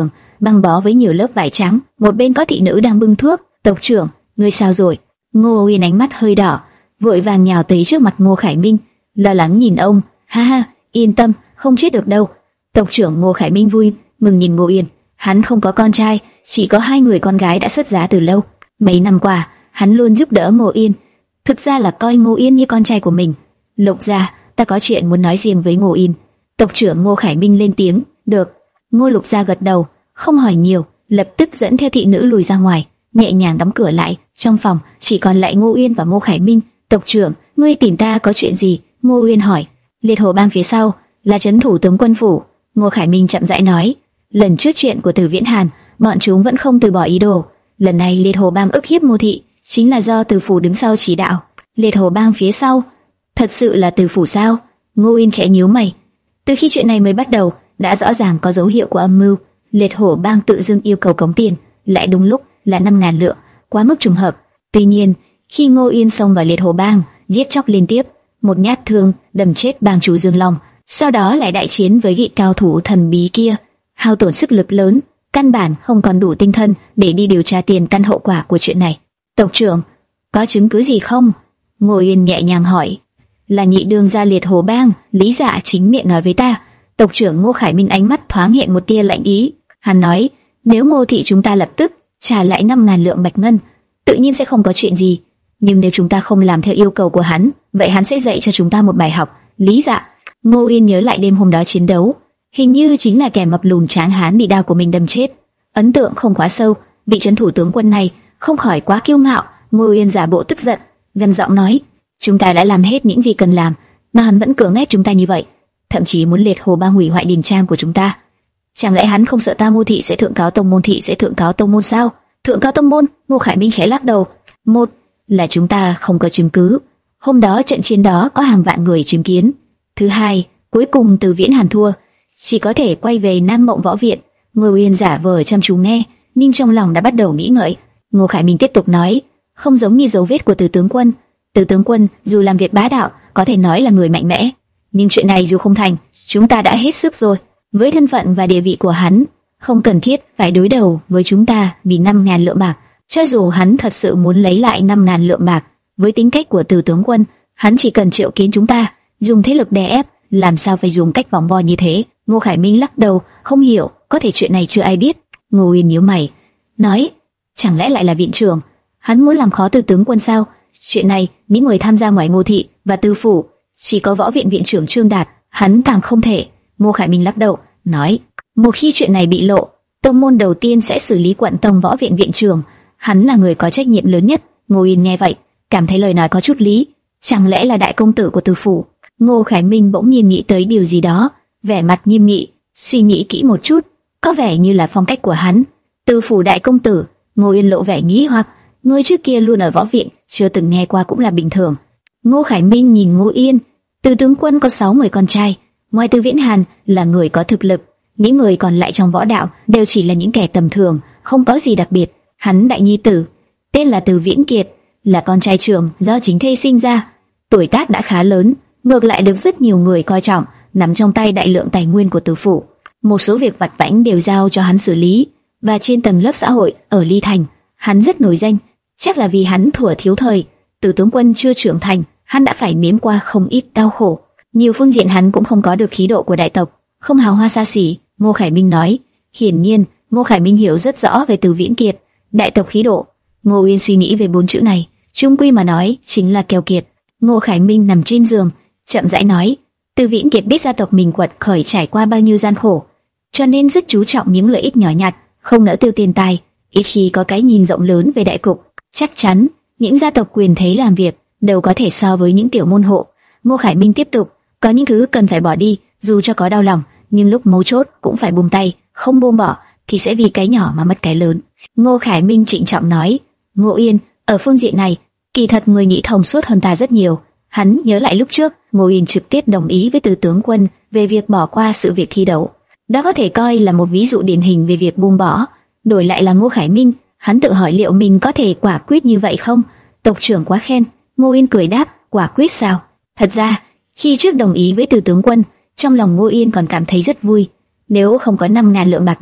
băng bó với nhiều lớp vải trắng, một bên có thị nữ đang bưng thuốc. Tộc trưởng, ngươi sao rồi? Ngô Uyên ánh mắt hơi đỏ, vội vàng nhào tới trước mặt Ngô Khải Minh, lo lắng nhìn ông. Ha ha, yên tâm, không chết được đâu. Tộc trưởng Ngô Khải Minh vui mừng nhìn Ngô Uyên, hắn không có con trai, chỉ có hai người con gái đã xuất giá từ lâu. Mấy năm qua, hắn luôn giúp đỡ Ngô Uyên, thực ra là coi Ngô Uyên như con trai của mình. Lục gia, ta có chuyện muốn nói riêng với Ngô Uyên. Tộc trưởng Ngô Khải Minh lên tiếng. Được. Ngô Lục gia gật đầu, không hỏi nhiều, lập tức dẫn theo thị nữ lùi ra ngoài, nhẹ nhàng đóng cửa lại. Trong phòng chỉ còn lại Ngô Uyên và Ngô Khải Minh. Tộc trưởng, ngươi tìm ta có chuyện gì? Ngô Uyên hỏi. Liệt Hồ Bang phía sau là trấn thủ tướng quân phủ. Ngô Khải Minh chậm rãi nói. Lần trước chuyện của Từ Viễn Hàn, bọn chúng vẫn không từ bỏ ý đồ. Lần này Liệt Hồ Bang ức hiếp Ngô thị, chính là do Từ phủ đứng sau chỉ đạo. Liệt Hồ Bang phía sau, thật sự là Từ phủ sao? Ngô Uyên khẽ nhíu mày. Từ khi chuyện này mới bắt đầu, đã rõ ràng có dấu hiệu của âm mưu. Liệt Hổ Bang tự dưng yêu cầu cống tiền, lại đúng lúc là năm ngàn lượng, quá mức trùng hợp. Tuy nhiên, khi Ngô Uyên xông vào Liệt Hổ Bang, giết chóc liên tiếp, một nhát thương đâm chết bang chủ Dương Long, sau đó lại đại chiến với vị cao thủ thần bí kia, hao tổn sức lực lớn, căn bản không còn đủ tinh thần để đi điều tra tiền căn hậu quả của chuyện này. Tộc trưởng, có chứng cứ gì không? Ngô Uyên nhẹ nhàng hỏi. Là nhị đương gia Liệt Hổ Bang, Lý Dạ chính miệng nói với ta. Tộc trưởng Ngô Khải Minh ánh mắt thoáng hiện một tia lạnh ý. Hắn nói, nếu Ngô thị chúng ta lập tức trả lại năm ngàn lượng bạch ngân, tự nhiên sẽ không có chuyện gì. Nhưng nếu chúng ta không làm theo yêu cầu của hắn, vậy hắn sẽ dạy cho chúng ta một bài học. Lý Dạ. Ngô Uyên nhớ lại đêm hôm đó chiến đấu, hình như chính là kẻ mập lùn tráng hán bị đao của mình đâm chết. Ấn tượng không quá sâu, vị trấn thủ tướng quân này không khỏi quá kiêu ngạo. Ngô Uyên giả bộ tức giận, gần giọng nói, chúng ta đã làm hết những gì cần làm, mà hắn vẫn cưỡng ép chúng ta như vậy, thậm chí muốn Liệt Hồ Bang hủy hoại đình trang của chúng ta. Chẳng lẽ hắn không sợ ta Ngô thị sẽ thượng cáo tông môn thị sẽ thượng cáo tông môn sao? Thượng cáo tông môn? Ngô Khải Minh khẽ lắc đầu. Một là chúng ta không có chứng cứ, hôm đó trận chiến đó có hàng vạn người chứng kiến. Thứ hai, cuối cùng Từ Viễn Hàn thua, chỉ có thể quay về Nam Mộng Võ Viện. Ngô Uyên giả vờ chăm chú nghe, nhưng trong lòng đã bắt đầu nghĩ ngợi. Ngô Khải Minh tiếp tục nói, không giống như dấu vết của Từ tướng quân. Từ tướng quân dù làm việc bá đạo, có thể nói là người mạnh mẽ, nhưng chuyện này dù không thành, chúng ta đã hết sức rồi. Với thân phận và địa vị của hắn, không cần thiết phải đối đầu với chúng ta vì năm ngàn lượng bạc. Cho dù hắn thật sự muốn lấy lại năm ngàn lượng bạc, với tính cách của Từ tướng quân, hắn chỉ cần triệu kiến chúng ta, dùng thế lực đè ép, làm sao phải dùng cách vòng vo như thế? Ngô Khải Minh lắc đầu, không hiểu, có thể chuyện này chưa ai biết. Ngô Uyên nhíu mày, nói, chẳng lẽ lại là viện trưởng? Hắn muốn làm khó Từ tướng quân sao? Chuyện này, những người tham gia ngoài Ngô thị và Tư phủ, chỉ có Võ Viện viện trưởng Trương Đạt, hắn càng không thể. Ngô Khải Minh lắc đầu, nói, một khi chuyện này bị lộ, tông môn đầu tiên sẽ xử lý Quận Tông Võ Viện viện trưởng, hắn là người có trách nhiệm lớn nhất. Ngô Uyên nghe vậy, cảm thấy lời nói có chút lý, chẳng lẽ là đại công tử của Tư phủ? Ngô Khải Minh bỗng nhiên nghĩ tới điều gì đó, vẻ mặt nghiêm nghị, suy nghĩ kỹ một chút, có vẻ như là phong cách của hắn. Tư phủ đại công tử? Ngô Uyên lộ vẻ nghi hoặc, người trước kia luôn ở Võ Viện, chưa từng nghe qua cũng là bình thường. Ngô Khải Minh nhìn Ngô Uyên, Từ tướng quân có sáu người con trai, ngoài Từ Viễn Hàn là người có thực lực, những người còn lại trong võ đạo đều chỉ là những kẻ tầm thường, không có gì đặc biệt. Hắn đại nhi tử tên là Từ Viễn Kiệt, là con trai trưởng do chính thê sinh ra, tuổi tác đã khá lớn, ngược lại được rất nhiều người coi trọng, nắm trong tay đại lượng tài nguyên của Từ phủ. Một số việc vặt vãnh đều giao cho hắn xử lý, và trên tầng lớp xã hội ở Ly Thành, hắn rất nổi danh, chắc là vì hắn thuở thiếu thời, Từ tướng quân chưa trưởng thành, hắn đã phải nếm qua không ít đau khổ. Nhiều phương diện hắn cũng không có được khí độ của đại tộc, không hào hoa xa xỉ. Ngô Khải Minh nói. Hiển nhiên, Ngô Khải Minh hiểu rất rõ về Từ Viễn Kiệt, đại tộc khí độ. Ngô Uyên suy nghĩ về bốn chữ này, chung quy mà nói chính là keo kiệt. Ngô Khải Minh nằm trên giường, chậm rãi nói, Từ Viễn Kiệt biết gia tộc mình quật khởi trải qua bao nhiêu gian khổ, cho nên rất chú trọng những lợi ích nhỏ nhặt, không nỡ tiêu tiền tài, ít khi có cái nhìn rộng lớn về đại cục. Chắc chắn, những gia tộc quyền thế làm việc đều có thể so với những tiểu môn hộ. Ngô Khải Minh tiếp tục, có những thứ cần phải bỏ đi, dù cho có đau lòng, nhưng lúc mấu chốt cũng phải buông tay, không buông bỏ thì sẽ vì cái nhỏ mà mất cái lớn. Ngô Khải Minh trịnh trọng nói, Ngô Uyên, ở phương diện này, kỳ thật người nghĩ thông suốt hơn ta rất nhiều. Hắn nhớ lại lúc trước, Ngô Uyên trực tiếp đồng ý với Từ tướng quân về việc bỏ qua sự việc thi đấu. Đó có thể coi là một ví dụ điển hình về việc buông bỏ. Đổi lại là Ngô Khải Minh, hắn tự hỏi liệu mình có thể quả quyết như vậy không? Tộc trưởng quá khen. Ngô Uyên cười đáp, quả quyết sao? Thật ra, khi trước đồng ý với Từ tướng quân, trong lòng Ngô Uyên còn cảm thấy rất vui. Nếu không có năm ngàn lượng bạc đó,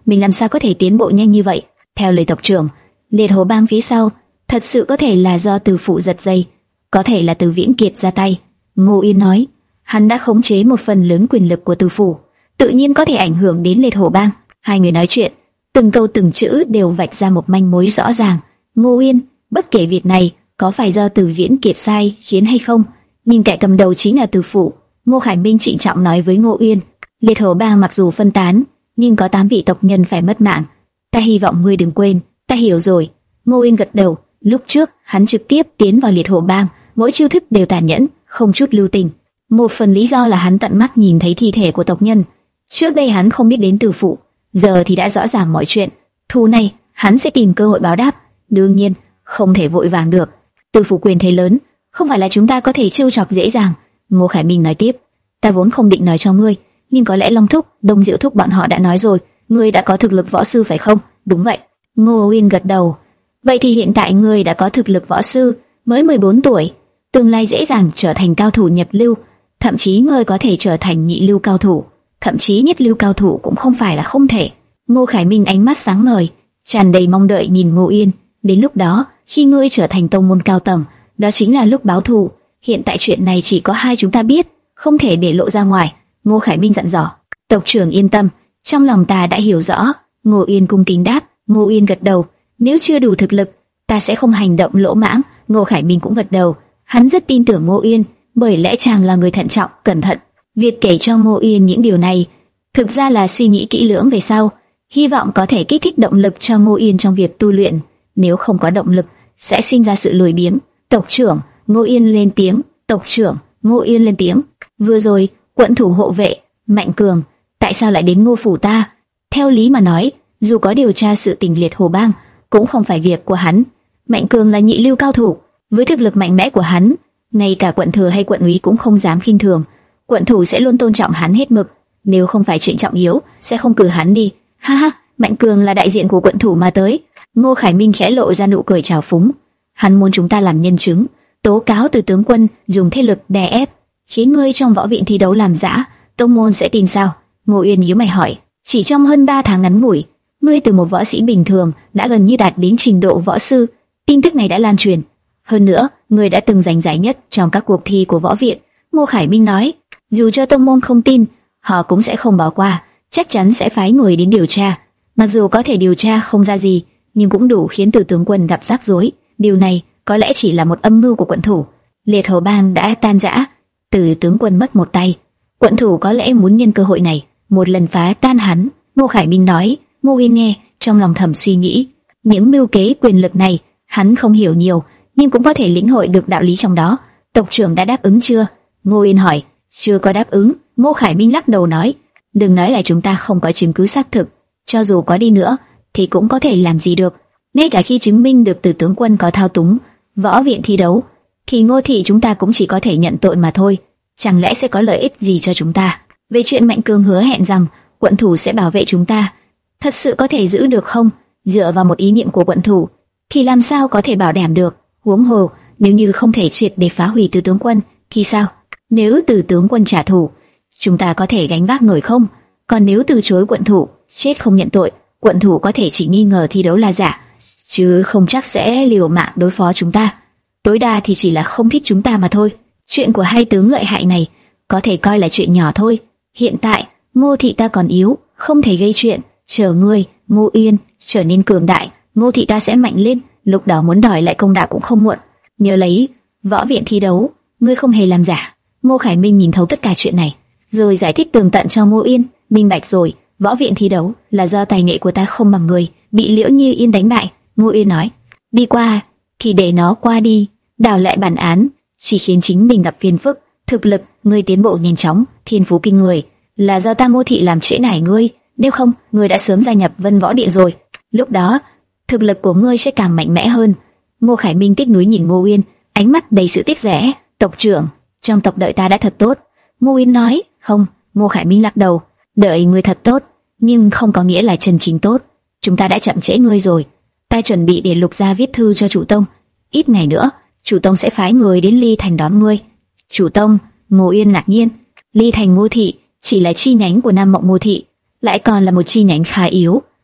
mình làm sao có thể tiến bộ nhanh như vậy? Theo lời tộc trưởng, liệt hổ bang phía sau thật sự có thể là do Từ phụ giật dây, có thể là Từ Viễn Kiệt ra tay. Ngô Yên nói, hắn đã khống chế một phần lớn quyền lực của Từ phủ, tự nhiên có thể ảnh hưởng đến liệt hổ bang. Hai người nói chuyện, từng câu từng chữ đều vạch ra một manh mối rõ ràng. Ngô Yên, bất kể việc này có phải do Từ Viễn Kiệt sai khiến hay không, nhưng kẻ cầm đầu chính là Từ phụ. Ngô Khải Minh trịnh trọng nói với Ngô Yên, liệt hổ bang mặc dù phân tán, nhưng có tám vị tộc nhân phải mất mạng. Ta hy vọng ngươi đừng quên. Ta hiểu rồi. Ngô Yên gật đầu. Lúc trước hắn trực tiếp tiến vào liệt hổ bang, mỗi chiêu thức đều tàn nhẫn, không chút lưu tình. Một phần lý do là hắn tận mắt nhìn thấy thi thể của tộc nhân. Trước đây hắn không biết đến Từ phụ, giờ thì đã rõ ràng mọi chuyện. Thù này hắn sẽ tìm cơ hội báo đáp. Đương nhiên không thể vội vàng được. Từ phụ quyền thế lớn, không phải là chúng ta có thể trêu chọc dễ dàng. Ngô Khải Minh nói tiếp, ta vốn không định nói cho ngươi, nhưng có lẽ Long Thúc, Đông Diệu Thúc bọn họ đã nói rồi, ngươi đã có thực lực võ sư phải không? Đúng vậy. Ngô Uyên gật đầu. Vậy thì hiện tại ngươi đã có thực lực võ sư, mới mười bốn tuổi, tương lai dễ dàng trở thành cao thủ nhập lưu, thậm chí ngươi có thể trở thành nhị lưu cao thủ, thậm chí nhất lưu cao thủ cũng không phải là không thể. Ngô Khải Minh ánh mắt sáng ngời, tràn đầy mong đợi nhìn Ngô Uyên. Đến lúc đó, khi ngươi trở thành tông môn cao tầng, đó chính là lúc báo thù. Hiện tại chuyện này chỉ có hai chúng ta biết, không thể để lộ ra ngoài. Ngô Khải Minh dặn dò. Tộc trưởng yên tâm, trong lòng ta đã hiểu rõ. Ngô Uyên cung kính đáp. Ngô Uyên gật đầu. Nếu chưa đủ thực lực, ta sẽ không hành động lỗ mãng. Ngô Khải Minh cũng gật đầu. Hắn rất tin tưởng Ngô Uyên, bởi lẽ chàng là người thận trọng, cẩn thận. Việc kể cho Ngô Uyên những điều này, thực ra là suy nghĩ kỹ lưỡng về sau, hy vọng có thể kích thích động lực cho Ngô Uyên trong việc tu luyện. Nếu không có động lực, sẽ sinh ra sự lười biếng. Tộc trưởng, Ngô Uyên lên tiếng. Tộc trưởng, Ngô Uyên lên tiếng. Vừa rồi, quận thủ hộ vệ Mạnh Cường, tại sao lại đến Ngô phủ ta? Theo lý mà nói, dù có điều tra sự tình liệt hổ bang, cũng không phải việc của hắn. Mạnh Cường là nhị lưu cao thủ, với thực lực mạnh mẽ của hắn, ngay cả quận thừa hay quận úy cũng không dám khinh thường. Quận thủ sẽ luôn tôn trọng hắn hết mực, nếu không phải chuyện trọng yếu, sẽ không cử hắn đi. Ha ha, Mạnh Cường là đại diện của quận thủ mà tới. Ngô Khải Minh khẽ lộ ra nụ cười trào phúng. Hắn muốn chúng ta làm nhân chứng, tố cáo Từ tướng quân dùng thế lực đè ép, khiến ngươi trong võ viện thi đấu làm giả, tông môn sẽ tin sao? Ngô Uyên nhíu mày hỏi. Chỉ trong hơn ba tháng ngắn ngủi, ngươi từ một võ sĩ bình thường đã gần như đạt đến trình độ võ sư. Tin tức này đã lan truyền. Hơn nữa, ngươi đã từng giành giải nhất trong các cuộc thi của võ viện. Ngô Khải Minh nói. Dù cho tông môn không tin, họ cũng sẽ không bỏ qua, chắc chắn sẽ phái người đến điều tra. Mặc dù có thể điều tra không ra gì, nhưng cũng đủ khiến Từ tướng quân gặp rắc rối. Điều này có lẽ chỉ là một âm mưu của quận thủ. Liệt hổ bang đã tan rã, Từ tướng quân mất một tay. Quận thủ có lẽ muốn nhân cơ hội này một lần phá tan hắn. Ngô Khải Minh nói. Ngô Uyên nghe, trong lòng thầm suy nghĩ, những mưu kế quyền lực này hắn không hiểu nhiều, nhưng cũng có thể lĩnh hội được đạo lý trong đó. Tộc trưởng đã đáp ứng chưa? Ngô Uyên hỏi. Chưa có đáp ứng. Ngô Khải Minh lắc đầu nói. Đừng nói là chúng ta không có chứng cứ xác thực, cho dù có đi nữa thì cũng có thể làm gì được. Ngay cả khi chứng minh được Từ tướng quân có thao túng võ viện thi đấu, thì Ngô thị chúng ta cũng chỉ có thể nhận tội mà thôi. Chẳng lẽ sẽ có lợi ích gì cho chúng ta? Về chuyện Mạnh Cường hứa hẹn rằng quận thủ sẽ bảo vệ chúng ta, thật sự có thể giữ được không? Dựa vào một ý niệm của quận thủ thì làm sao có thể bảo đảm được? Huống hồ, nếu như không thể triệt để phá hủy Từ tướng quân thì sao? Nếu Từ tướng quân trả thù, chúng ta có thể gánh vác nổi không? Còn nếu từ chối quận thủ, chết không nhận tội, quận thủ có thể chỉ nghi ngờ thi đấu là giả, chứ không chắc sẽ liều mạng đối phó chúng ta. Tối đa thì chỉ là không thích chúng ta mà thôi. Chuyện của hai tướng lợi hại này có thể coi là chuyện nhỏ thôi. Hiện tại Ngô thị ta còn yếu, không thể gây chuyện. Chờ ngươi, Ngô Uyên trở nên cường đại, Ngô thị ta sẽ mạnh lên. Lúc đó muốn đòi lại công đạo cũng không muộn. Nhớ lấy, võ viện thi đấu, ngươi không hề làm giả. Ngô Khải Minh nhìn thấu tất cả chuyện này, rồi giải thích tường tận cho Ngô Uyên. Minh bạch rồi, võ viện thi đấu là do tài nghệ của ta không bằng người, bị Liễu Như Yên đánh bại. Ngô Uyên nói. Đi qua thì để nó qua đi, đảo lại bản án chỉ khiến chính mình gặp phiền phức. Thực lực ngươi tiến bộ nhanh chóng, thiên phú kinh người, là do ta Ngô thị làm trễ nải ngươi. Nếu không, ngươi đã sớm gia nhập Vân Võ Điện rồi. Lúc đó, thực lực của ngươi sẽ càng mạnh mẽ hơn. Ngô Khải Minh tiếc nuối nhìn Ngô Uyên, ánh mắt đầy sự tiếc rẻ. Tộc trưởng, trong tộc đợi ta đã thật tốt. Ngô Uyên nói. Không. Ngô Khải Minh lắc đầu. Đợi ngươi thật tốt, nhưng không có nghĩa là chân chính tốt. Chúng ta đã chậm trễ ngươi rồi. Ta chuẩn bị để Lục gia viết thư cho chủ tông. Ít ngày nữa, chủ tông sẽ phái người đến Ly Thành đón ngươi. Chủ tông? Ngô Uyên ngạc nhiên. Ly Thành Ngô thị chỉ là chi nhánh của Nam Mộng Ngô thị, lại còn là một chi nhánh khá yếu.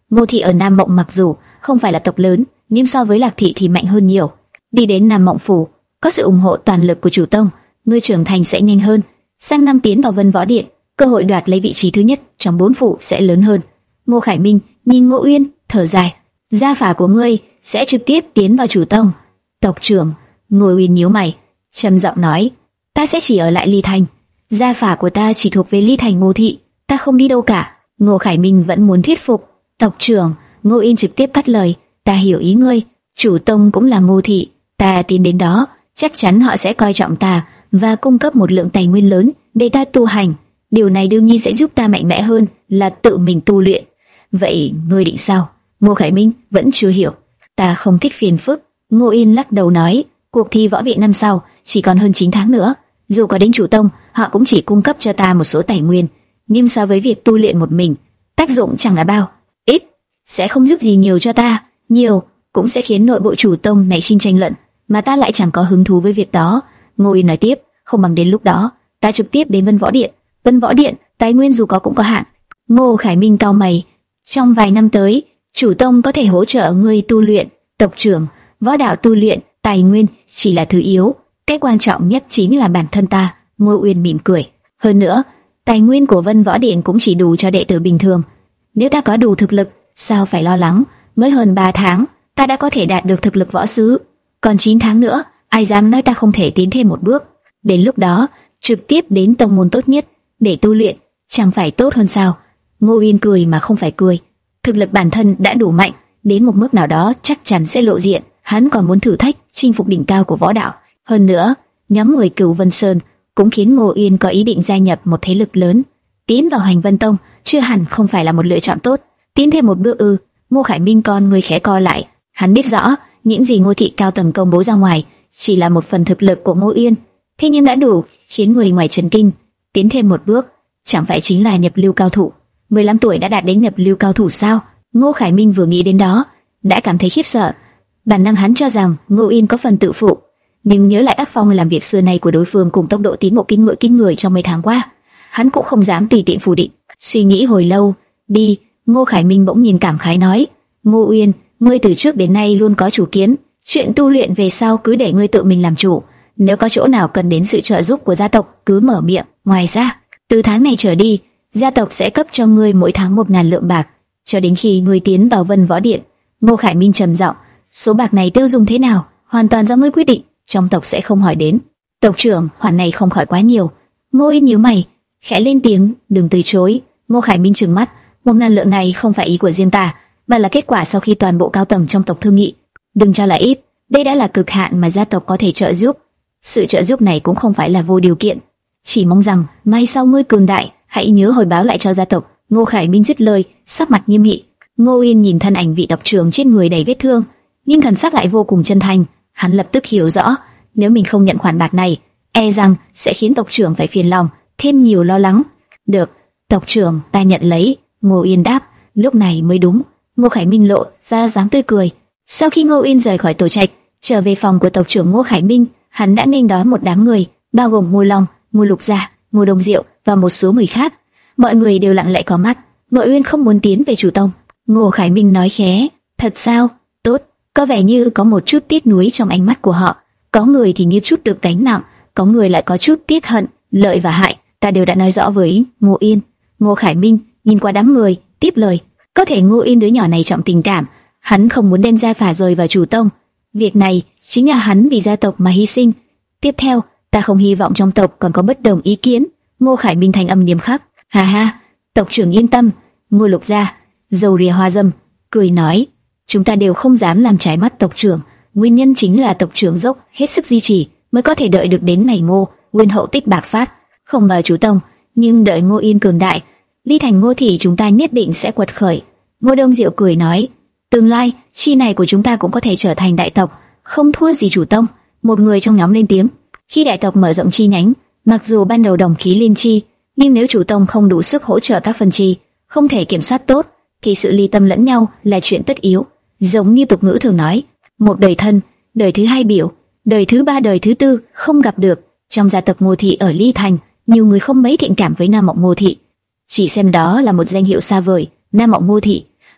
Ngô thị ở Nam Mộng mặc dù không phải là tộc lớn, nhưng so với Lạc thị thì mạnh hơn nhiều. Đi đến Nam Mộng phủ, có sự ủng hộ toàn lực của chủ tông, ngươi trưởng thành sẽ nhanh hơn. Sang năm tiến vào Vân Võ Điện, cơ hội đoạt lấy vị trí thứ nhất trong bốn phủ sẽ lớn hơn. Ngô Khải Minh nhìn Ngô Uyên, thở dài, gia phả của ngươi sẽ trực tiếp tiến vào chủ tông. Tộc trưởng. Ngô Uyên nhíu mày, trầm giọng nói, ta sẽ chỉ ở lại Ly Thành. Gia phả của ta chỉ thuộc về Ly Thành Ngô thị, ta không đi đâu cả. Ngô Khải Minh vẫn muốn thuyết phục. Tộc trưởng. Ngô Uyên trực tiếp cắt lời, ta hiểu ý ngươi, chủ tông cũng là Ngô thị, ta tiến đến đó, chắc chắn họ sẽ coi trọng ta và cung cấp một lượng tài nguyên lớn để ta tu hành. Điều này đương nhiên sẽ giúp ta mạnh mẽ hơn là tự mình tu luyện. Vậy ngươi định sao? Ngô Khải Minh vẫn chưa hiểu. Ta không thích phiền phức. Ngô Uyên lắc đầu nói, cuộc thi võ viện năm sau chỉ còn hơn chín tháng nữa, dù có đến chủ tông, họ cũng chỉ cung cấp cho ta một số tài nguyên, nhưng so với việc tu luyện một mình, tác dụng chẳng là bao. Ít sẽ không giúp gì nhiều cho ta, nhiều cũng sẽ khiến nội bộ chủ tông nảy sinh tranh luận, mà ta lại chẳng có hứng thú với việc đó. Ngô Uyên nói tiếp, không bằng đến lúc đó ta trực tiếp đến Vân Võ Điện. Vân Võ Điện tài nguyên dù có cũng có hạn. Ngô Khải Minh cau mày, trong vài năm tới, chủ tông có thể hỗ trợ ngươi tu luyện. Tộc trưởng, võ đạo tu luyện, tài nguyên chỉ là thứ yếu, cái quan trọng nhất chính là bản thân ta. Ngô Uyên mỉm cười, hơn nữa, tài nguyên của Vân Võ Điện cũng chỉ đủ cho đệ tử bình thường. Nếu ta có đủ thực lực, sao phải lo lắng? Mới hơn ba tháng, ta đã có thể đạt được thực lực võ sứ, còn chín tháng nữa, ai dám nói ta không thể tiến thêm một bước? Đến lúc đó, trực tiếp đến tông môn tốt nhất để tu luyện, chẳng phải tốt hơn sao? Ngô Uyên cười mà không phải cười. Thực lực bản thân đã đủ mạnh, đến một mức nào đó chắc chắn sẽ lộ diện. Hắn còn muốn thử thách, chinh phục đỉnh cao của võ đạo. Hơn nữa, nhóm người Cửu Vân Sơn cũng khiến Ngô Uyên có ý định gia nhập một thế lực lớn. Tiến vào Hành Vân Tông chưa hẳn không phải là một lựa chọn tốt. Tiến thêm một bước ư? Ngô Khải Minh con người khẽ co lại. Hắn biết rõ những gì Ngô thị cao tầng công bố ra ngoài chỉ là một phần thực lực của Ngô Uyên, thế nhưng đã đủ khiến người ngoài chấn kinh. Tiến thêm một bước, chẳng phải chính là nhập lưu cao thủ? mười lăm tuổi đã đạt đến nhập lưu cao thủ sao? Ngô Khải Minh vừa nghĩ đến đó đã cảm thấy khiếp sợ. Bản năng hắn cho rằng Ngô Uyên có phần tự phụ, nhưng nhớ lại tác phong làm việc xưa nay của đối phương cùng tốc độ tiến bộ kinh người kinh người trong mấy tháng qua, hắn cũng không dám tùy tiện phủ định. Suy nghĩ hồi lâu, đi. Ngô Khải Minh bỗng nhìn cảm khái nói, Ngô Uyên, ngươi từ trước đến nay luôn có chủ kiến, chuyện tu luyện về sau cứ để ngươi tự mình làm chủ. Nếu có chỗ nào cần đến sự trợ giúp của gia tộc, cứ mở miệng. Ngoài ra, từ tháng này trở đi, gia tộc sẽ cấp cho ngươi mỗi tháng một ngàn lượng bạc, cho đến khi ngươi tiến vào Vân Võ Điện. Ngô Khải Minh trầm giọng, số bạc này tiêu dùng thế nào, hoàn toàn do ngươi quyết định, trong tộc sẽ không hỏi đến. Tộc trưởng, khoản này không khỏi quá nhiều. Ngô Uyên nhíu mày, khẽ lên tiếng, đừng từ chối. Ngô Khải Minh trừng mắt, một ngàn lượng này không phải ý của riêng ta, mà là kết quả sau khi toàn bộ cao tầng trong tộc thương nghị. Đừng cho là ít, đây đã là cực hạn mà gia tộc có thể trợ giúp. Sự trợ giúp này cũng không phải là vô điều kiện, chỉ mong rằng mai sau ngươi cường đại, hãy nhớ hồi báo lại cho gia tộc. Ngô Khải Minh dứt lời, sắc mặt nghiêm nghị. Ngô Uyên nhìn thân ảnh vị tộc trưởng trên người đầy vết thương, nhưng thần sắc lại vô cùng chân thành. Hắn lập tức hiểu rõ, nếu mình không nhận khoản bạc này, e rằng sẽ khiến tộc trưởng phải phiền lòng, thêm nhiều lo lắng. Được, tộc trưởng, ta nhận lấy. Ngô Uyên đáp, lúc này mới đúng. Ngô Khải Minh lộ ra dáng tươi cười. Sau khi Ngô Uyên rời khỏi tổ trạch, trở về phòng của tộc trưởng Ngô Khải Minh, hắn đã nghênh đón một đám người, bao gồm Ngô Long, Ngô Lục Gia, Ngô Đông Diệu và một số người khác. Mọi người đều lặng lẽ có mắt. Ngô Uyên không muốn tiến về chủ tông. Ngô Khải Minh nói khẽ, thật sao? Tốt. Có vẻ như có một chút tiếc nuối trong ánh mắt của họ. Có người thì như chút được gánh nặng, có người lại có chút tiếc hận. Lợi và hại, ta đều đã nói rõ với Ngô Uyên. Ngô Khải Minh nhìn qua đám người, tiếp lời. Có thể Ngô Uyên đứa nhỏ này trọng tình cảm, hắn không muốn đem gia phả rời vào chủ tông. Việc này chính là hắn vì gia tộc mà hy sinh. Tiếp theo, ta không hy vọng trong tộc còn có bất đồng ý kiến. Ngô Khải Minh thành âm nghiêm khắc. Ha ha, tộc trưởng yên tâm. Ngô Lục Gia, dầu rìa hoa dâm, cười nói, chúng ta đều không dám làm trái mắt tộc trưởng. Nguyên nhân chính là tộc trưởng dốc hết sức duy trì, mới có thể đợi được đến ngày Ngô Nguyên hậu tích bạc phát, không vào chủ tông, nhưng đợi Ngô Yên cường đại, Ly Thành Ngô thị chúng ta nhất định sẽ quật khởi. Ngô Đông Diệu cười nói, tương lai chi này của chúng ta cũng có thể trở thành đại tộc, không thua gì chủ tông. Một người trong nhóm lên tiếng, khi đại tộc mở rộng chi nhánh, mặc dù ban đầu đồng khí liên chi, nhưng nếu chủ tông không đủ sức hỗ trợ các phần chi, không thể kiểm soát tốt, thì sự ly tâm lẫn nhau là chuyện tất yếu. Giống như tục ngữ thường nói, một đời thân, đời thứ hai biểu, đời thứ ba đời thứ tư không gặp được. Trong gia tộc Ngô thị ở Ly Thành, nhiều người không mấy thiện cảm với Nam Mộng Ngô thị, chỉ xem đó là một danh hiệu xa vời. Nam Mộng Ngô thị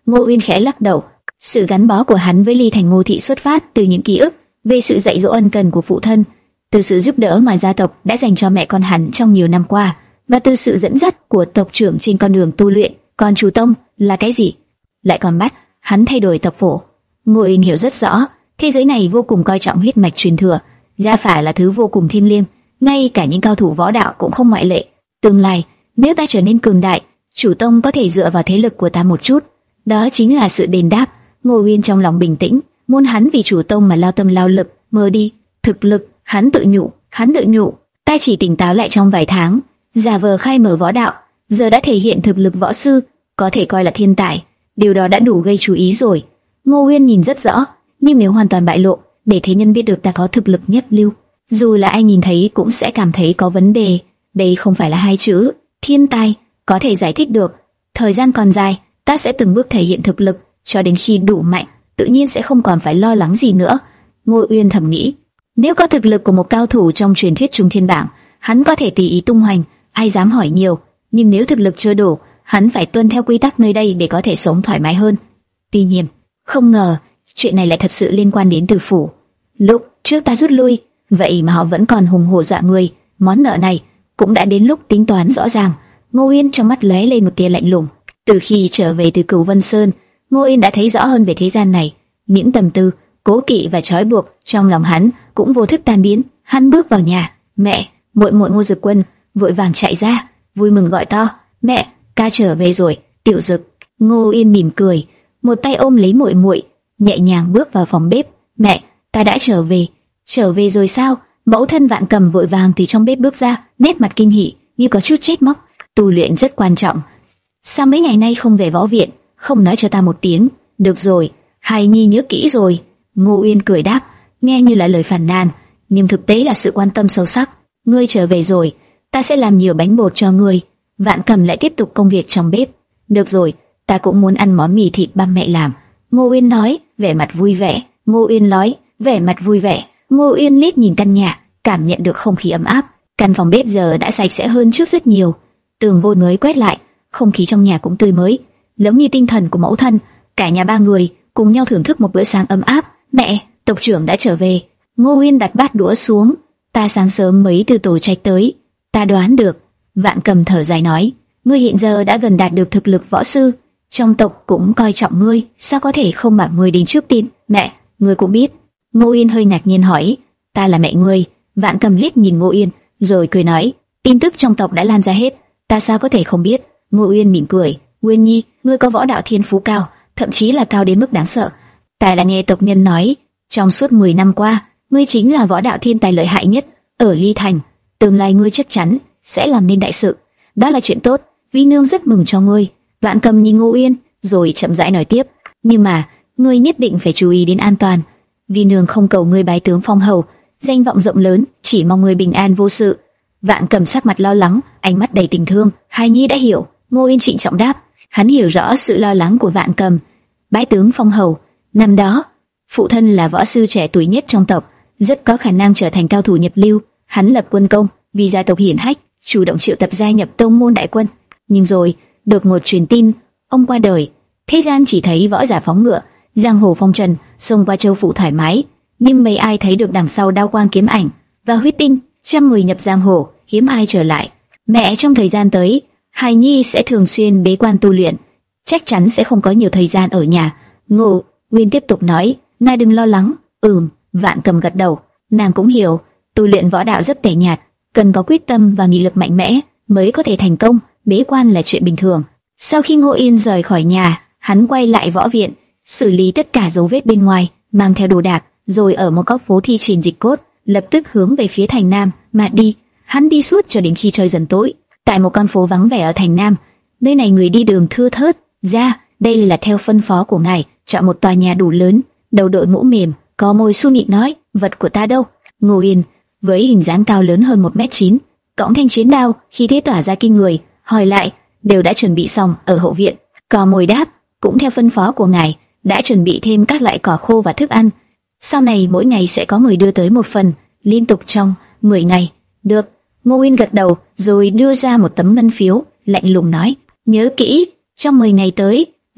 Ngô Uyên khẽ lắc đầu. Sự gắn bó của hắn với Ly Thành Ngô thị xuất phát từ những ký ức về sự dạy dỗ ân cần của phụ thân, từ sự giúp đỡ mà gia tộc đã dành cho mẹ con hắn trong nhiều năm qua, và từ sự dẫn dắt của tộc trưởng trên con đường tu luyện. Còn Chủ Tông là cái gì? Lại còn bắt hắn thay đổi tộc phổ. Ngô Uyên hiểu rất rõ, thế giới này vô cùng coi trọng huyết mạch truyền thừa, gia phả là thứ vô cùng thiêng liêng, ngay cả những cao thủ võ đạo cũng không ngoại lệ. Tương lai, nếu ta trở nên cường đại, Chủ Tông có thể dựa vào thế lực của ta một chút, đó chính là sự đền đáp. Ngô Uyên trong lòng bình tĩnh, muốn hắn vì Chủ Tông mà lao tâm lao lực, mơ đi, thực lực, hắn tự nhủ, hắn tự nhủ, ta chỉ tỉnh táo lại trong vài tháng, giả vờ khai mở võ đạo, giờ đã thể hiện thực lực võ sư, có thể coi là thiên tài, điều đó đã đủ gây chú ý rồi. Ngô Uyên nhìn rất rõ, nhưng nếu hoàn toàn bại lộ, để thế nhân biết được ta có thực lực nhất lưu, dù là ai nhìn thấy cũng sẽ cảm thấy có vấn đề. Đây không phải là hai chữ thiên tài có thể giải thích được. Thời gian còn dài, ta sẽ từng bước thể hiện thực lực, cho đến khi đủ mạnh, tự nhiên sẽ không còn phải lo lắng gì nữa. Ngô Uyên thầm nghĩ, nếu có thực lực của một cao thủ trong truyền thuyết Trung Thiên Bảng, hắn có thể tùy ý tung hoành, ai dám hỏi nhiều. Nhưng nếu thực lực chưa đủ, hắn phải tuân theo quy tắc nơi đây để có thể sống thoải mái hơn. Tuy nhiên, không ngờ chuyện này lại thật sự liên quan đến Từ phủ. Lúc trước ta rút lui, vậy mà họ vẫn còn hùng hổ dọa người. Món nợ này cũng đã đến lúc tính toán rõ ràng. Ngô Uyên trong mắt lóe lên một tia lạnh lùng. Từ khi trở về từ Cửu Vân Sơn, Ngô Uyên đã thấy rõ hơn về thế gian này. Những tầm tư, cố kỵ và trói buộc trong lòng hắn cũng vô thức tan biến. Hắn bước vào nhà, mẹ, muội muội Ngô Dực Quân vội vàng chạy ra, vui mừng gọi to, mẹ, ca trở về rồi. Tiểu Dực. Ngô Uyên mỉm cười, một tay ôm lấy muội muội, nhẹ nhàng bước vào phòng bếp. Mẹ, ta đã trở về. Trở về rồi sao? Mẫu thân Vạn Cầm vội vàng từ trong bếp bước ra, nét mặt kinh hỉ, như có chút trách móc. Tu luyện rất quan trọng. Sao mấy ngày nay không về võ viện, không nói cho ta một tiếng? Được rồi, hài nhi nhớ kỹ rồi. Ngô Uyên cười đáp, nghe như là lời phàn nàn, nhưng thực tế là sự quan tâm sâu sắc. Ngươi trở về rồi, ta sẽ làm nhiều bánh bột cho ngươi. Vạn Cầm lại tiếp tục công việc trong bếp. Được rồi, ta cũng muốn ăn món mì thịt băm mẹ làm. Ngô Uyên nói, vẻ mặt vui vẻ. Ngô Uyên nói, vẻ mặt vui vẻ. Ngô Uyên liếc nhìn căn nhà, cảm nhận được không khí ấm áp. Căn phòng bếp giờ đã sạch sẽ hơn trước rất nhiều. Tường vôi mới quét lại, không khí trong nhà cũng tươi mới, giống như tinh thần của mẫu thân. Cả nhà ba người cùng nhau thưởng thức một bữa sáng ấm áp. Mẹ, tộc trưởng đã trở về. Ngô Uyên đặt bát đũa xuống. Ta sáng sớm mới từ tổ trạch tới. Ta đoán được. Vạn Cầm thở dài nói, ngươi hiện giờ đã gần đạt được thực lực võ sư, trong tộc cũng coi trọng ngươi, sao có thể không bảo ngươi đến trước tin? Mẹ, ngươi cũng biết. Ngô Uyên hơi ngạc nhiên hỏi, ta là mẹ ngươi? Vạn Cầm liếc nhìn Ngô Uyên, rồi cười nói, tin tức trong tộc đã lan ra hết, ta sao có thể không biết? Ngô Uyên mỉm cười, Uyên Nhi, ngươi có võ đạo thiên phú cao, thậm chí là cao đến mức đáng sợ. Ta đã nghe tộc nhân nói, trong suốt mười năm qua, ngươi chính là võ đạo thiên tài lợi hại nhất ở Ly Thành, tương lai ngươi chắc chắn sẽ làm nên đại sự. Đó là chuyện tốt, Vi nương rất mừng cho ngươi. Vạn Cầm nhìn Ngô Uyên, rồi chậm rãi nói tiếp, nhưng mà ngươi nhất định phải chú ý đến an toàn. Vi nương không cầu ngươi bái tướng phong hầu, danh vọng rộng lớn, chỉ mong ngươi bình an vô sự. Vạn Cầm sắc mặt lo lắng, ánh mắt đầy tình thương. Hài nhi đã hiểu. Ngô Uyên trịnh trọng đáp. Hắn hiểu rõ sự lo lắng của Vạn Cầm. Bái tướng phong hầu, năm đó phụ thân là võ sư trẻ tuổi nhất trong tộc, rất có khả năng trở thành cao thủ nhập lưu. Hắn lập quân công, vì gia tộc hiển hách, chủ động triệu tập gia nhập tông môn đại quân. Nhưng rồi được một truyền tin, ông qua đời. Thế gian chỉ thấy võ giả phóng ngựa, giang hồ phong trần, xông qua châu phủ thoải mái, nhưng mấy ai thấy được đằng sau đao quang kiếm ảnh và huyết tinh. Trăm người nhập giang hồ, hiếm ai trở lại. Mẹ, trong thời gian tới, hài nhi sẽ thường xuyên bế quan tu luyện, chắc chắn sẽ không có nhiều thời gian ở nhà. Ngô Uyên tiếp tục nói, ngài đừng lo lắng. Ừm. Vạn Cầm gật đầu, nàng cũng hiểu, tu luyện võ đạo rất tẻ nhạt, cần có quyết tâm và nghị lực mạnh mẽ mới có thể thành công. Bế quan là chuyện bình thường. Sau khi Ngô Uyên rời khỏi nhà, hắn quay lại võ viện, xử lý tất cả dấu vết bên ngoài, mang theo đồ đạc, rồi ở một góc phố thi triển dịch cốt, lập tức hướng về phía thành Nam mà đi. Hắn đi suốt cho đến khi trời dần tối, tại một con phố vắng vẻ ở thành Nam. Nơi này người đi đường thưa thớt. Ra, đây là theo phân phó của ngài, chọn một tòa nhà đủ lớn, đầu đội mũ mềm, có môi su nịnh nói, vật của ta đâu? Ngô Uyên với hình dáng cao lớn hơn một mét chín, cõng thanh chiến đao, khí thế tỏa ra kinh người, hỏi lại, đều đã chuẩn bị xong ở hậu viện. Cò mồi đáp, cũng theo phân phó của ngài, đã chuẩn bị thêm các loại cỏ khô và thức ăn. Sau này mỗi ngày sẽ có người đưa tới một phần, liên tục trong mười ngày. Được. Ngô Uyên gật đầu, rồi đưa ra một tấm ngân phiếu, lạnh lùng nói, nhớ kỹ, trong mười ngày tới,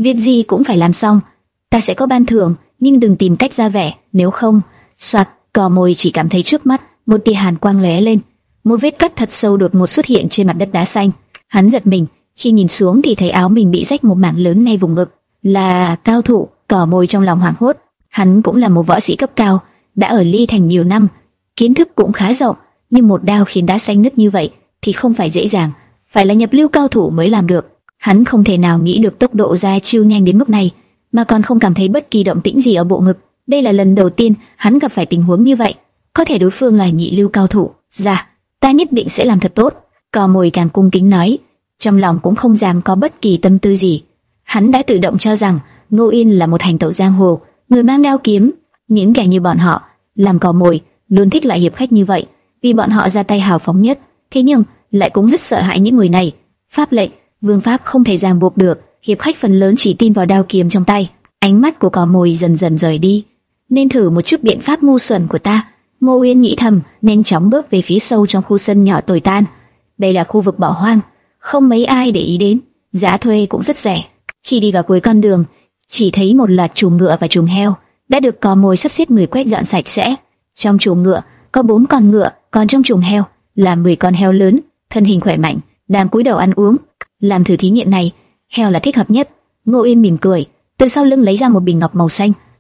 việc gì cũng phải làm xong. Ta sẽ có ban thưởng, nhưng đừng tìm cách ra vẻ, nếu không. Soạt, cò mồi chỉ cảm thấy trước mắt một tia hàn quang lóe lên, một vết cắt thật sâu đột ngột xuất hiện trên mặt đất đá xanh. Hắn giật mình, khi nhìn xuống thì thấy áo mình bị rách một mảng lớn ngay vùng ngực. Là cao thủ. Cò mồi trong lòng hoảng hốt. Hắn cũng là một võ sĩ cấp cao, đã ở Ly Thành nhiều năm, kiến thức cũng khá rộng, nhưng một đao khiến đá xanh nứt như vậy thì không phải dễ dàng, phải là nhập lưu cao thủ mới làm được. Hắn không thể nào nghĩ được tốc độ ra chiêu nhanh đến mức này, mà còn không cảm thấy bất kỳ động tĩnh gì ở bộ ngực. Đây là lần đầu tiên hắn gặp phải tình huống như vậy. Có thể đối phương là nhị lưu cao thủ. Dạ, ta nhất định sẽ làm thật tốt. Cò mồi càng cung kính nói, trong lòng cũng không dám có bất kỳ tâm tư gì. Hắn đã tự động cho rằng Ngô Yên là một hành tẩu giang hồ, người mang đao kiếm. Những kẻ như bọn họ làm cò mồi luôn thích loại hiệp khách như vậy, vì bọn họ ra tay hào phóng nhất. Thế nhưng lại cũng rất sợ hãi những người này. Pháp lệnh, vương pháp không thể ràng buộc được, hiệp khách phần lớn chỉ tin vào đao kiếm trong tay. Ánh mắt của cò mồi dần dần rời đi. Nên thử một chút biện pháp ngu xuẩn của ta. Ngô Uyên nghĩ thầm, nhanh chóng bước về phía sâu trong khu sân nhỏ tồi tàn. Đây là khu vực bỏ hoang, không mấy ai để ý đến, giá thuê cũng rất rẻ. Khi đi vào cuối con đường, chỉ thấy một loạt chuồng ngựa và chuồng heo đã được cò mồi sắp xếp người quét dọn sạch sẽ. Trong chuồng ngựa có bốn con ngựa, còn trong chuồng heo là mười con heo lớn, thân hình khỏe mạnh, đang cúi đầu ăn uống. Làm thử thí nghiệm này, heo là thích hợp nhất. Ngô Uyên mỉm cười, từ sau lưng lấy ra một bình ngọc màu xanh,